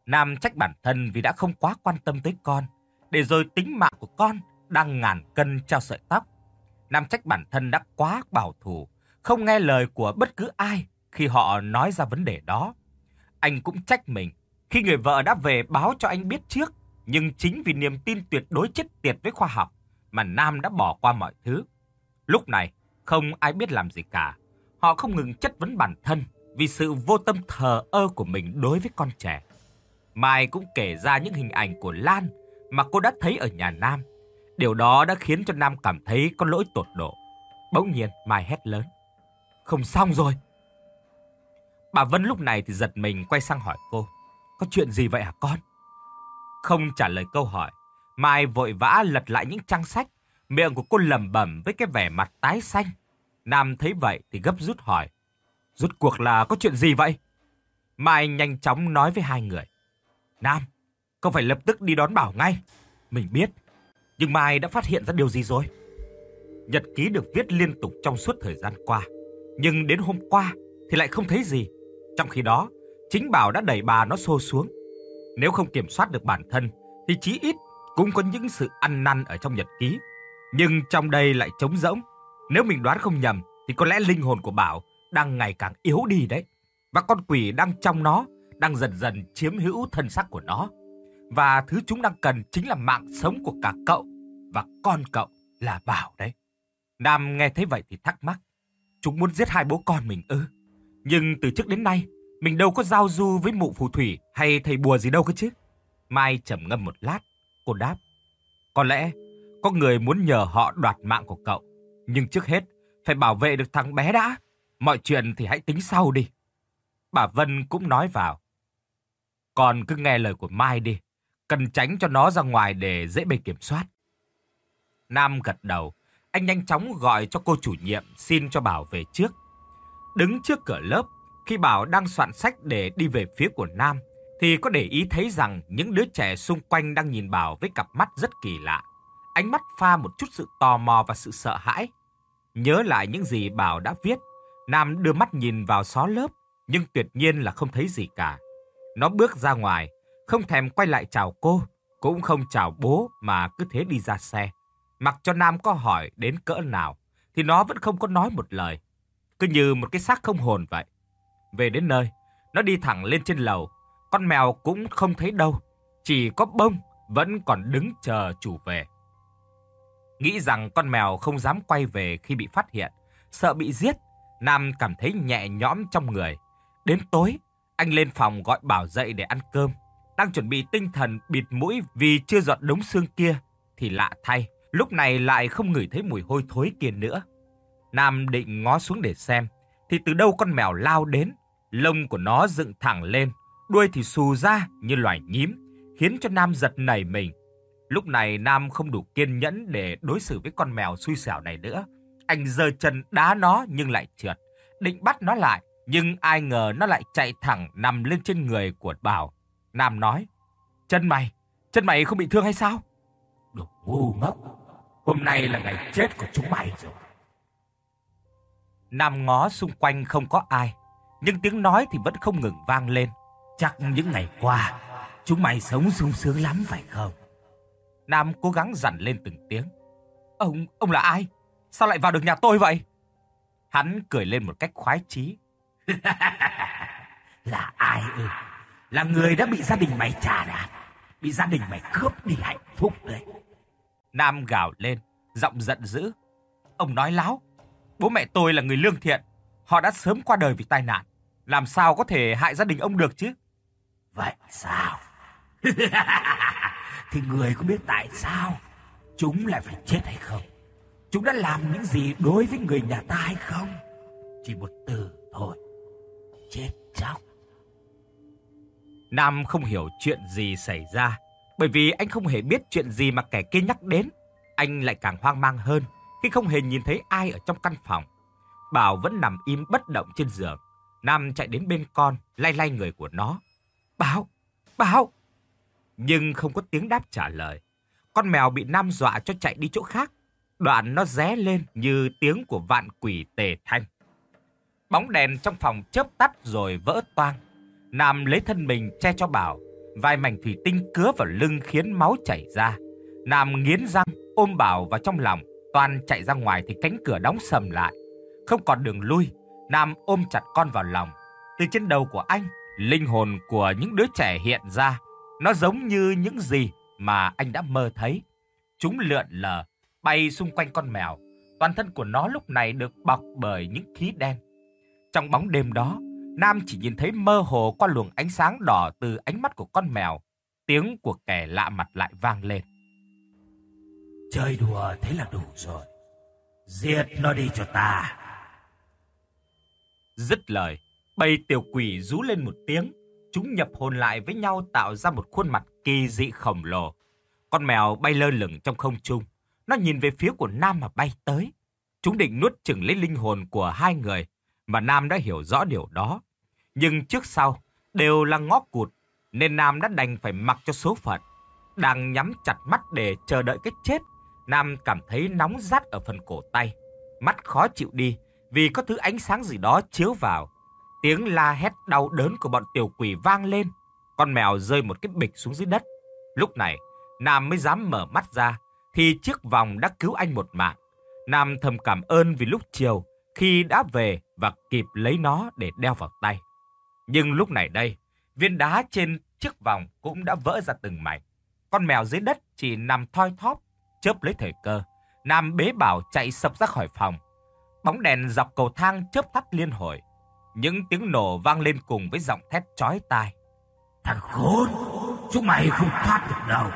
Nam trách bản thân vì đã không quá quan tâm tới con, để rồi tính mạng của con đang ngàn cân treo sợi tóc. Nam trách bản thân đã quá bảo thủ, không nghe lời của bất cứ ai khi họ nói ra vấn đề đó. Anh cũng trách mình khi người vợ đã về báo cho anh biết trước, nhưng chính vì niềm tin tuyệt đối chết tiệt với khoa học mà Nam đã bỏ qua mọi thứ. Lúc này, không ai biết làm gì cả. Họ không ngừng chất vấn bản thân vì sự vô tâm thờ ơ của mình đối với con trẻ. Mai cũng kể ra những hình ảnh của Lan mà cô đã thấy ở nhà Nam. Điều đó đã khiến cho Nam cảm thấy có lỗi tột độ. Bỗng nhiên Mai hét lớn: "Không xong rồi!" Bà Vân lúc này thì giật mình quay sang hỏi cô: "Có chuyện gì vậy hả con?" Không trả lời câu hỏi, Mai vội vã lật lại những trang sách, miệng của cô lẩm bẩm với cái vẻ mặt tái xanh. Nam thấy vậy thì gấp rút hỏi: "Rốt cuộc là có chuyện gì vậy?" Mai nhanh chóng nói với hai người: "Nam, không phải lập tức đi đón Bảo ngay. Mình biết, nhưng Mai đã phát hiện ra điều gì rồi?" Nhật ký được viết liên tục trong suốt thời gian qua, nhưng đến hôm qua thì lại không thấy gì. Trong khi đó, chính Bảo đã đẩy bà nó xô xuống. Nếu không kiểm soát được bản thân thì chí ít cũng có những sự ăn năn ở trong nhật ký. Nhưng trong đây lại trống rỗng. Nếu mình đoán không nhầm thì có lẽ linh hồn của Bảo đang ngày càng yếu đi đấy. Và con quỷ đang trong nó đang dần dần chiếm hữu thân xác của nó. Và thứ chúng đang cần chính là mạng sống của cả cậu và con cậu là Bảo đấy. Nam nghe thấy vậy thì thắc mắc: "Chúng muốn giết hai bố con mình ư? Nhưng từ trước đến nay mình đâu có giao du với mụ phù thủy hay thầy bùa gì đâu cơ chứ?" Mai trầm ngâm một lát, cô đáp: "Có lẽ có người muốn nhờ họ đoạt mạng của cậu. Nhưng trước hết phải bảo vệ được thằng bé đã. Mọi chuyện thì hãy tính sau đi." Bà Vân cũng nói vào: "Con cứ nghe lời của Mai đi. Cần tránh cho nó ra ngoài để dễ bề kiểm soát." Nam gật đầu. Anh nhanh chóng gọi cho cô chủ nhiệm xin cho Bảo về trước. Đứng trước cửa lớp, khi Bảo đang soạn sách để đi về phía của Nam, thì có để ý thấy rằng những đứa trẻ xung quanh đang nhìn Bảo với cặp mắt rất kỳ lạ. Ánh mắt pha một chút sự tò mò và sự sợ hãi. Nhớ lại những gì Bảo đã viết, Nam đưa mắt nhìn vào xó lớp, nhưng tuyệt nhiên là không thấy gì cả. Nó bước ra ngoài, không thèm quay lại chào cô, cũng không chào bố mà cứ thế đi ra xe. Mặc cho Nam có hỏi đến cỡ nào, thì nó vẫn không có nói một lời. Cứ như một cái xác không hồn vậy. Về đến nơi, nó đi thẳng lên trên lầu. Con mèo cũng không thấy đâu, chỉ có Bông vẫn còn đứng chờ chủ về. Nghĩ rằng con mèo không dám quay về khi bị phát hiện, sợ bị giết, Nam cảm thấy nhẹ nhõm trong người. Đến tối, anh lên phòng gọi Bảo dậy để ăn cơm. Đang chuẩn bị tinh thần bịt mũi vì chưa dọn đống xương kia, thì lạ thay, lúc này lại không ngửi thấy mùi hôi thối kia nữa. Nam định ngó xuống để xem, thì từ đâu con mèo lao đến. Lông của nó dựng thẳng lên, đuôi thì xù ra như loài nhím, khiến cho Nam giật nảy mình. Lúc này Nam không đủ kiên nhẫn để đối xử với con mèo xui xẻo này nữa. Anh giơ chân đá nó nhưng lại trượt, định bắt nó lại, nhưng ai ngờ nó lại chạy thẳng nằm lên trên người của Bảo. Nam nói: "Chân mày, chân mày không bị thương hay sao?" Đồ ngu ngốc, hôm nay là ngày chết của chúng mày rồi. Nam ngó xung quanh không có ai, nhưng tiếng nói thì vẫn không ngừng vang lên: "Chắc những ngày qua chúng mày sống sung sướng lắm phải không?" Nam cố gắng dằn lên từng tiếng: Ông, ông là ai? Sao lại vào được nhà tôi vậy?" Hắn cười lên một cách khoái chí: "Là ai ư? Là người đã bị gia đình mày trà đạp, bị gia đình mày cướp đi hạnh phúc đấy." Nam gào lên, giọng giận dữ: "Ông nói láo. Bố mẹ tôi là người lương thiện. Họ đã sớm qua đời vì tai nạn. Làm sao có thể hại gia đình ông được chứ?" "Vậy sao?" "Thì người có biết tại sao chúng lại phải chết hay không? Chúng đã làm những gì đối với người nhà ta hay không? Chỉ một từ thôi: chết chóc." Nam không hiểu chuyện gì xảy ra, bởi vì anh không hề biết chuyện gì mà kẻ kia nhắc đến. Anh lại càng hoang mang hơn khi không hề nhìn thấy ai ở trong căn phòng. Bảo vẫn nằm im bất động trên giường. Nam chạy đến bên con, lay lay người của nó: "Bảo, Bảo!" Nhưng không có tiếng đáp trả lời. Con mèo bị Nam dọa cho chạy đi chỗ khác. Đoạn nó ré lên như tiếng của vạn quỷ tề thanh. Bóng đèn trong phòng chớp tắt rồi vỡ toang. Nam lấy thân mình che cho Bảo vài mảnh thủy tinh cứa vào lưng khiến máu chảy ra. Nam nghiến răng ôm Bảo vào trong lòng. Toan chạy ra ngoài thì cánh cửa đóng sầm lại. Không còn đường lui, Nam ôm chặt con vào lòng. Từ trên đầu của anh, linh hồn của những đứa trẻ hiện ra. Nó giống như những gì mà anh đã mơ thấy. Chúng lượn lờ, bay xung quanh con mèo. Toàn thân của nó lúc này được bọc bởi những khí đen. Trong bóng đêm đó, Nam chỉ nhìn thấy mơ hồ qua luồng ánh sáng đỏ từ ánh mắt của con mèo. Tiếng của kẻ lạ mặt lại vang lên. Chơi đùa thế là đủ rồi. Giết nó đi cho ta. Dứt lời, bầy tiểu quỷ rú lên một tiếng. Chúng nhập hồn lại với nhau tạo ra một khuôn mặt kỳ dị khổng lồ. Con mèo bay lơ lửng trong không trung. Nó nhìn về phía của Nam mà bay tới. Chúng định nuốt chửng lấy linh hồn của hai người, mà Nam đã hiểu rõ điều đó. Nhưng trước sau đều là ngõ cụt, nên Nam đã đành phải mặc cho số phận. Đang nhắm chặt mắt để chờ đợi cái chết, Nam cảm thấy nóng rát ở phần cổ tay. Mắt khó chịu đi vì có thứ ánh sáng gì đó chiếu vào. Tiếng la hét đau đớn của bọn tiểu quỷ vang lên. Con mèo rơi một cái bịch xuống dưới đất. Lúc này, Nam mới dám mở mắt ra, thì chiếc vòng đã cứu anh một mạng. Nam thầm cảm ơn vì lúc chiều, khi đã về và kịp lấy nó để đeo vào tay. Nhưng lúc này đây, viên đá trên chiếc vòng cũng đã vỡ ra từng mảnh. Con mèo dưới đất chỉ nằm thoi thóp, chớp lấy thời cơ. Nam bế Bảo chạy sập ra khỏi phòng. Bóng đèn dọc cầu thang chớp tắt liên hồi. Những tiếng nổ vang lên cùng với giọng thét chói tai. Thằng khốn, chúng mày không thoát được đâu.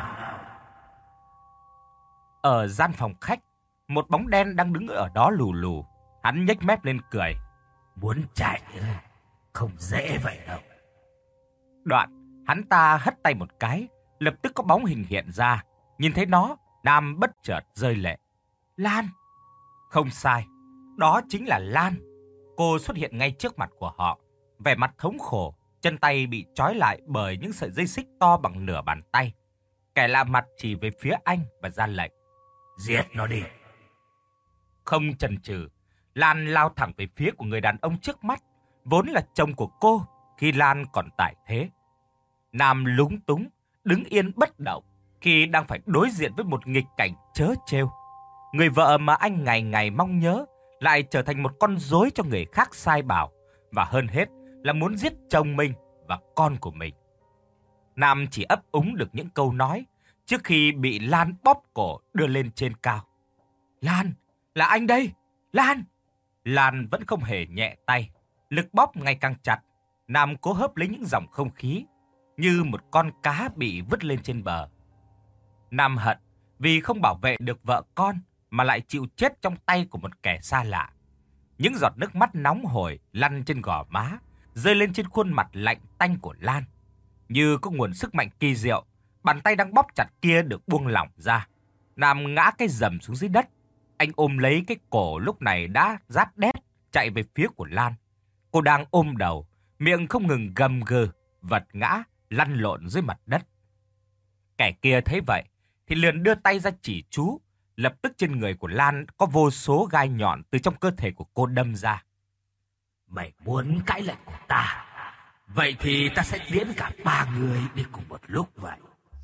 Ở gian phòng khách, một bóng đen đang đứng ở đó lù lù. Hắn nhếch mép lên cười. Muốn chạy không dễ vậy đâu. Đoạn, hắn ta hất tay một cái, lập tức có bóng hình hiện ra. Nhìn thấy nó, Nam bất chợt rơi lệ. Lan! Không sai, đó chính là Lan. Cô xuất hiện ngay trước mặt của họ, vẻ mặt thống khổ, chân tay bị trói lại bởi những sợi dây xích to bằng nửa bàn tay. Kẻ lạ mặt chỉ về phía anh và ra lệnh. Giết nó đi. Không chần chừ, Lan lao thẳng về phía của người đàn ông trước mắt, vốn là chồng của cô khi Lan còn tại thế. Nam lúng túng, đứng yên bất động khi đang phải đối diện với một nghịch cảnh trớ trêu. Người vợ mà anh ngày ngày mong nhớ lại trở thành một con rối cho người khác sai bảo, và hơn hết là muốn giết chồng mình và con của mình. Nam chỉ ấp úng được những câu nói trước khi bị Lan bóp cổ đưa lên trên cao. Lan, là anh đây, Lan! Lan vẫn không hề nhẹ tay, lực bóp ngày càng chặt. Nam cố hớp lấy những dòng không khí, như một con cá bị vứt lên trên bờ. Nam hận vì không bảo vệ được vợ con mà lại chịu chết trong tay của một kẻ xa lạ. Những giọt nước mắt nóng hổi lăn trên gò má, rơi lên trên khuôn mặt lạnh tanh của Lan. Như có nguồn sức mạnh kỳ diệu, bàn tay đang bóp chặt kia được buông lỏng ra. Nam ngã cái rầm xuống dưới đất. Anh ôm lấy cái cổ lúc này đã rát đét, chạy về phía của Lan. Cô đang ôm đầu, miệng không ngừng gầm gừ, vật ngã, lăn lộn dưới mặt đất. Kẻ kia thấy vậy thì liền đưa tay ra chỉ chú. Lập tức trên người của Lan có vô số gai nhọn từ trong cơ thể của cô đâm ra. Mày muốn cãi lệnh của ta, vậy thì ta sẽ tiến cả ba người đi cùng một lúc vậy.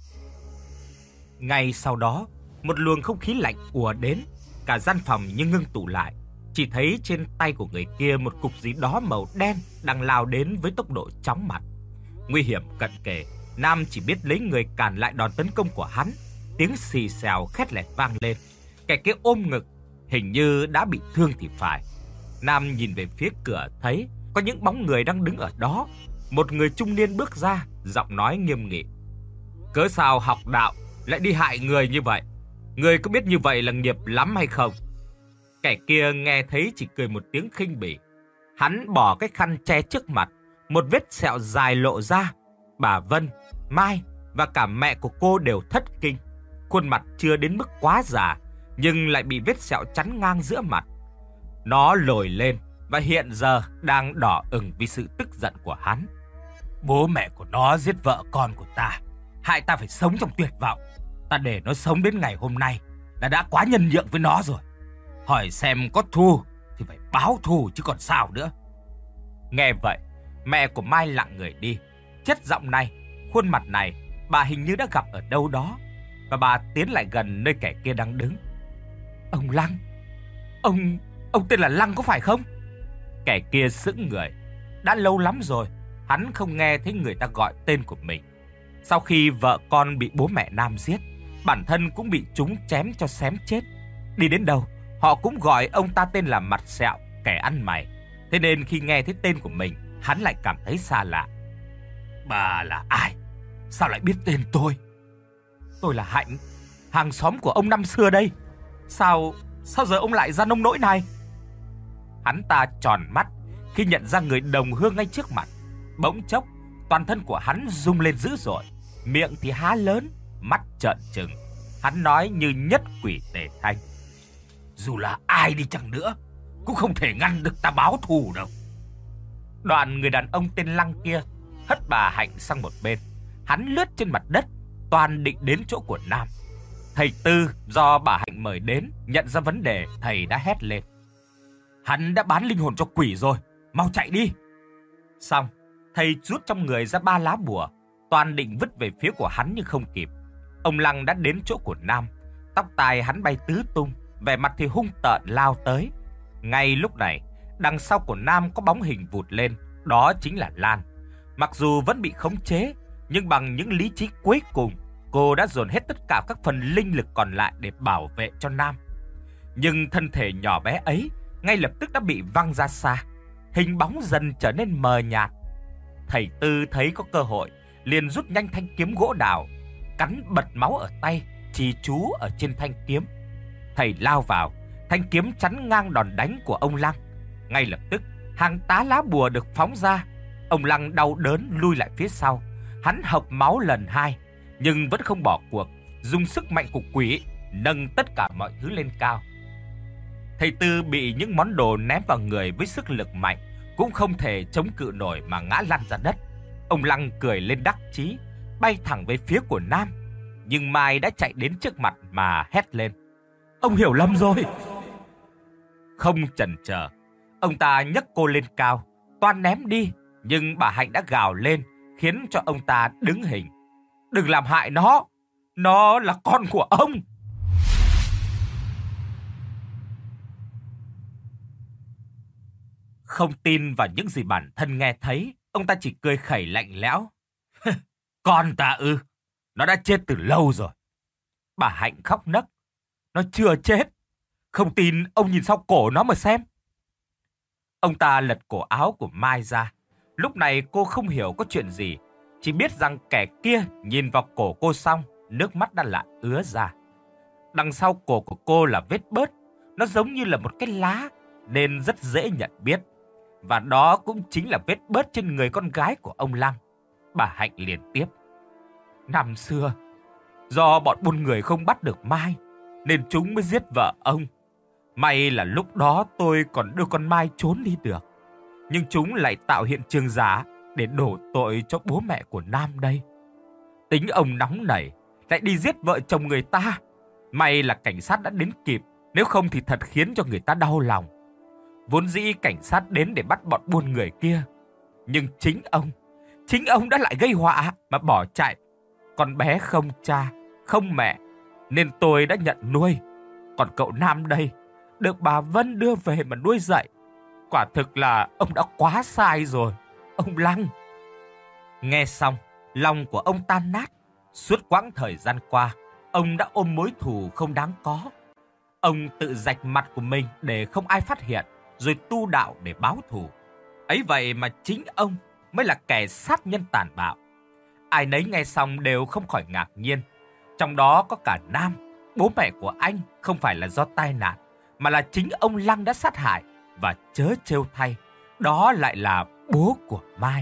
Ngay sau đó, một luồng không khí lạnh ùa đến. Cả gian phòng như ngưng tụ lại. Chỉ thấy trên tay của người kia một cục gì đó màu đen đang lao đến với tốc độ chóng mặt. Nguy hiểm cận kề, Nam chỉ biết lấy người cản lại đòn tấn công của hắn. Tiếng xì xèo khét lẹt vang lên. Kẻ kia ôm ngực, hình như đã bị thương thì phải. Nam nhìn về phía cửa thấy có những bóng người đang đứng ở đó. Một người trung niên bước ra, giọng nói nghiêm nghị. Cớ sao học đạo lại đi hại người như vậy? Người có biết như vậy là nghiệp lắm hay không? Kẻ kia nghe thấy chỉ cười một tiếng khinh bỉ. Hắn bỏ cái khăn che trước mặt, một vết sẹo dài lộ ra. Bà Vân, Mai và cả mẹ của cô đều thất kinh. Khuôn mặt chưa đến mức quá già, nhưng lại bị vết sẹo chắn ngang giữa mặt. Nó lồi lên và hiện giờ đang đỏ ửng vì sự tức giận của hắn. Bố mẹ của nó giết vợ con của ta, hại ta phải sống trong tuyệt vọng. Ta để nó sống đến ngày hôm nay là đã quá nhân nhượng với nó rồi. Hỏi xem có thù thì phải báo thù chứ còn sao nữa. Nghe vậy, mẹ của Mai lặng người đi. Chất giọng này Khuôn mặt này bà hình như đã gặp ở đâu đó, và bà tiến lại gần nơi kẻ kia đang đứng. Ông Lăng, ông, ông tên là Lăng có phải không? Kẻ kia sững người. Đã lâu lắm rồi hắn không nghe thấy người ta gọi tên của mình. Sau khi vợ con bị bố mẹ Nam giết, bản thân cũng bị chúng chém cho xém chết. Đi đến đâu họ cũng gọi ông ta tên là Mặt Sẹo, kẻ ăn mày. Thế nên khi nghe thấy tên của mình, hắn lại cảm thấy xa lạ. Bà là ai? Sao lại biết tên tôi? Tôi là Hạnh, hàng xóm của ông năm xưa đây. Sao, sao giờ ông lại ra nông nỗi này? Hắn ta tròn mắt khi nhận ra người đồng hương ngay trước mặt. Bỗng chốc, toàn thân của hắn rung lên dữ dội, miệng thì há lớn, mắt trợn trừng. Hắn nói như nhất quỷ tề thanh. Dù là ai đi chăng nữa, cũng không thể ngăn được ta báo thù đâu. Đoạn người đàn ông tên Lăng kia hất bà Hạnh sang một bên. Hắn lướt trên mặt đất, toàn định đến chỗ của Nam. Thầy Tư do bà Hạnh mời đến nhận ra vấn đề, thầy đã hét lên. Hắn đã bán linh hồn cho quỷ rồi, mau chạy đi. Xong, thầy rút trong người ra ba lá bùa, toàn định vứt về phía của hắn nhưng không kịp. Ông Lăng đã đến chỗ của Nam. Tóc tai hắn bay tứ tung, vẻ mặt thì hung tợn lao tới. Ngay lúc này, đằng sau của Nam có bóng hình vụt lên, đó chính là Lan. Mặc dù vẫn bị khống chế, nhưng bằng những lý trí cuối cùng, cô đã dồn hết tất cả các phần linh lực còn lại để bảo vệ cho Nam. Nhưng thân thể nhỏ bé ấy ngay lập tức đã bị văng ra xa, hình bóng dần trở nên mờ nhạt. Thầy Tư thấy có cơ hội, liền rút nhanh thanh kiếm gỗ đào, cắn bật máu ở tay, chì chú ở trên thanh kiếm. Thầy lao vào, thanh kiếm chắn ngang đòn đánh của ông Lăng. Ngay lập tức, hàng tá lá bùa được phóng ra. Ông Lăng đau đớn lui lại phía sau. Hắn hộc máu lần hai, nhưng vẫn không bỏ cuộc, dùng sức mạnh của quỷ nâng tất cả mọi thứ lên cao. Thầy Tư bị những món đồ ném vào người với sức lực mạnh, cũng không thể chống cự nổi mà ngã lăn ra đất. Ông Lăng cười lên đắc chí, bay thẳng về phía của Nam. Nhưng Mai đã chạy đến trước mặt mà hét lên. Ông hiểu lầm rồi. Không chần chờ, ông ta nhấc cô lên cao, toan ném đi. Nhưng bà Hạnh đã gào lên, khiến cho ông ta đứng hình. Đừng làm hại nó, nó là con của ông. Không tin vào những gì bản thân nghe thấy, ông ta chỉ cười khẩy lạnh lẽo. Con ta ư? Nó đã chết từ lâu rồi. Bà Hạnh khóc nấc. Nó chưa chết. Không tin ông nhìn sau cổ nó mà xem. Ông ta lật cổ áo của Mai ra. Lúc này cô không hiểu có chuyện gì, chỉ biết rằng kẻ kia nhìn vào cổ cô xong, nước mắt đã lại ứa ra. Đằng sau cổ của cô là vết bớt, nó giống như là một cái lá nên rất dễ nhận biết. Và đó cũng chính là vết bớt trên người con gái của ông Lăng. Bà Hạnh liền tiếp. Năm xưa, do bọn buôn người không bắt được Mai, nên chúng mới giết vợ ông. May là lúc đó tôi còn đưa con Mai trốn đi được. Nhưng chúng lại tạo hiện trường giả để đổ tội cho bố mẹ của Nam đây. Tính ông nóng nảy, lại đi giết vợ chồng người ta. May là cảnh sát đã đến kịp, nếu không thì thật khiến cho người ta đau lòng. Vốn dĩ cảnh sát đến để bắt bọn buôn người kia, nhưng chính ông, chính ông đã lại gây họa mà bỏ chạy. Con bé không cha, không mẹ, nên tôi đã nhận nuôi. Còn cậu Nam đây, được bà Vân đưa về mà nuôi dạy. Quả thực là ông đã quá sai rồi, ông Lăng. Nghe xong, lòng của ông tan nát. Suốt quãng thời gian qua, ông đã ôm mối thù không đáng có. Ông tự rạch mặt của mình để không ai phát hiện, rồi tu đạo để báo thù. Ấy vậy mà chính ông mới là kẻ sát nhân tàn bạo. Ai nấy nghe xong đều không khỏi ngạc nhiên. Trong đó có cả Nam, bố mẹ của anh không phải là do tai nạn, mà là chính ông Lăng đã sát hại. Và chớ trêu thay, đó lại là bố của Mai.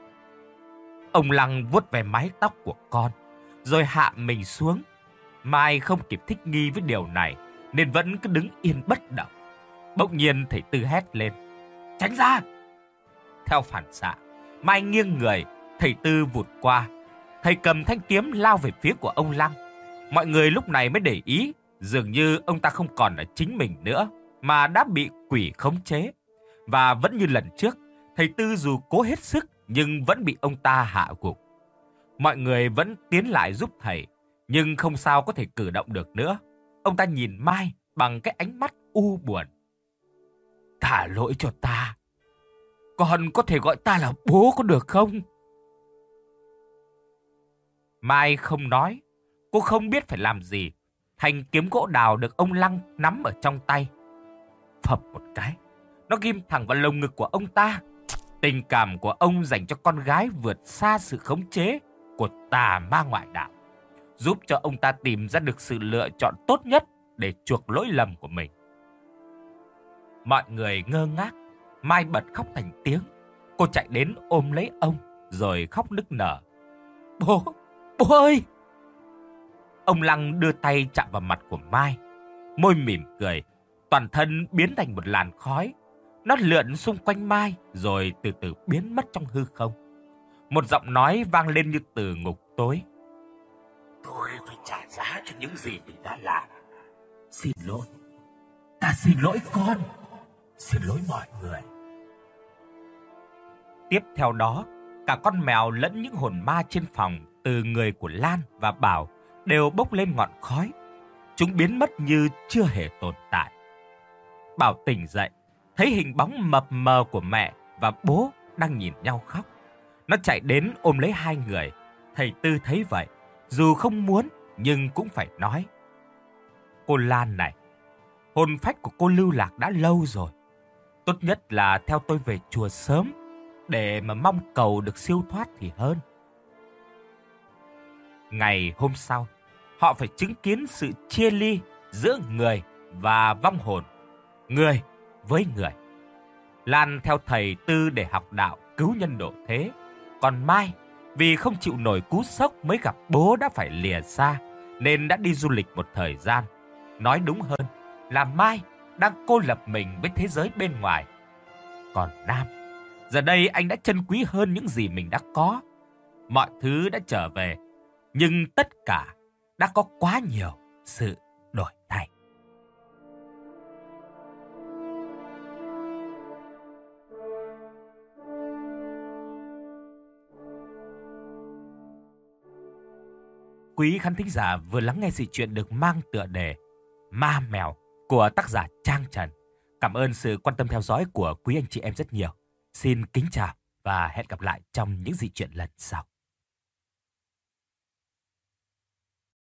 Ông Lăng vuốt về mái tóc của con, rồi hạ mình xuống. Mai không kịp thích nghi với điều này, nên vẫn cứ đứng yên bất động. Bỗng nhiên thầy Tư hét lên. Tránh ra! Theo phản xạ, Mai nghiêng người, thầy Tư vụt qua. Thầy cầm thanh kiếm lao về phía của ông Lăng. Mọi người lúc này mới để ý, dường như ông ta không còn là chính mình nữa, mà đã bị quỷ khống chế. Và vẫn như lần trước, thầy Tư dù cố hết sức nhưng vẫn bị ông ta hạ gục. Mọi người vẫn tiến lại giúp thầy, nhưng không sao có thể cử động được nữa. Ông ta nhìn Mai bằng cái ánh mắt u buồn. Thả lỗi cho ta. Con có thể gọi ta là bố có được không? Mai không nói. Cô không biết phải làm gì. Thanh kiếm gỗ đào được ông Lăng nắm ở trong tay. Phập một cái, nó ghim thẳng vào lồng ngực của ông ta. Tình cảm của ông dành cho con gái vượt xa sự khống chế của tà ma ngoại đạo, giúp cho ông ta tìm ra được sự lựa chọn tốt nhất để chuộc lỗi lầm của mình. Mọi người ngơ ngác. Mai bật khóc thành tiếng. Cô chạy đến ôm lấy ông rồi khóc nức nở. Bố, bố ơi! Ông Lăng đưa tay chạm vào mặt của Mai. Môi mỉm cười, toàn thân biến thành một làn khói. Nó lượn xung quanh Mai rồi từ từ biến mất trong hư không. Một giọng nói vang lên như từ ngục tối. Tôi phải trả giá cho những gì mình đã làm. Xin lỗi. Ta xin lỗi con. Xin lỗi mọi người. Tiếp theo đó, cả con mèo lẫn những hồn ma trên phòng từ người của Lan và Bảo đều bốc lên ngọn khói. Chúng biến mất như chưa hề tồn tại. Bảo tỉnh dậy, thấy hình bóng mập mờ của mẹ và bố đang nhìn nhau khóc. Nó chạy đến ôm lấy hai người. Thầy Tư thấy vậy, dù không muốn nhưng cũng phải nói. Cô Lan này, hồn phách của cô lưu lạc đã lâu rồi. Tốt nhất là theo tôi về chùa sớm, để mà mong cầu được siêu thoát thì hơn. Ngày hôm sau, họ phải chứng kiến sự chia ly giữa người và vong hồn, người với người. Lan theo thầy Tư để học đạo cứu nhân độ thế. Còn Mai, vì không chịu nổi cú sốc mới gặp bố đã phải lìa xa, nên đã đi du lịch một thời gian. Nói đúng hơn là Mai đang cô lập mình với thế giới bên ngoài. Còn Nam, giờ đây anh đã trân quý hơn những gì mình đã có. Mọi thứ đã trở về, nhưng tất cả đã có quá nhiều sự đổi thay. Quý khán thính giả vừa lắng nghe dị truyện được mang tựa đề Ma Mèo của tác giả Trang Trần. Cảm ơn sự quan tâm theo dõi của quý anh chị em rất nhiều. Xin kính chào và hẹn gặp lại trong những dị truyện lần sau.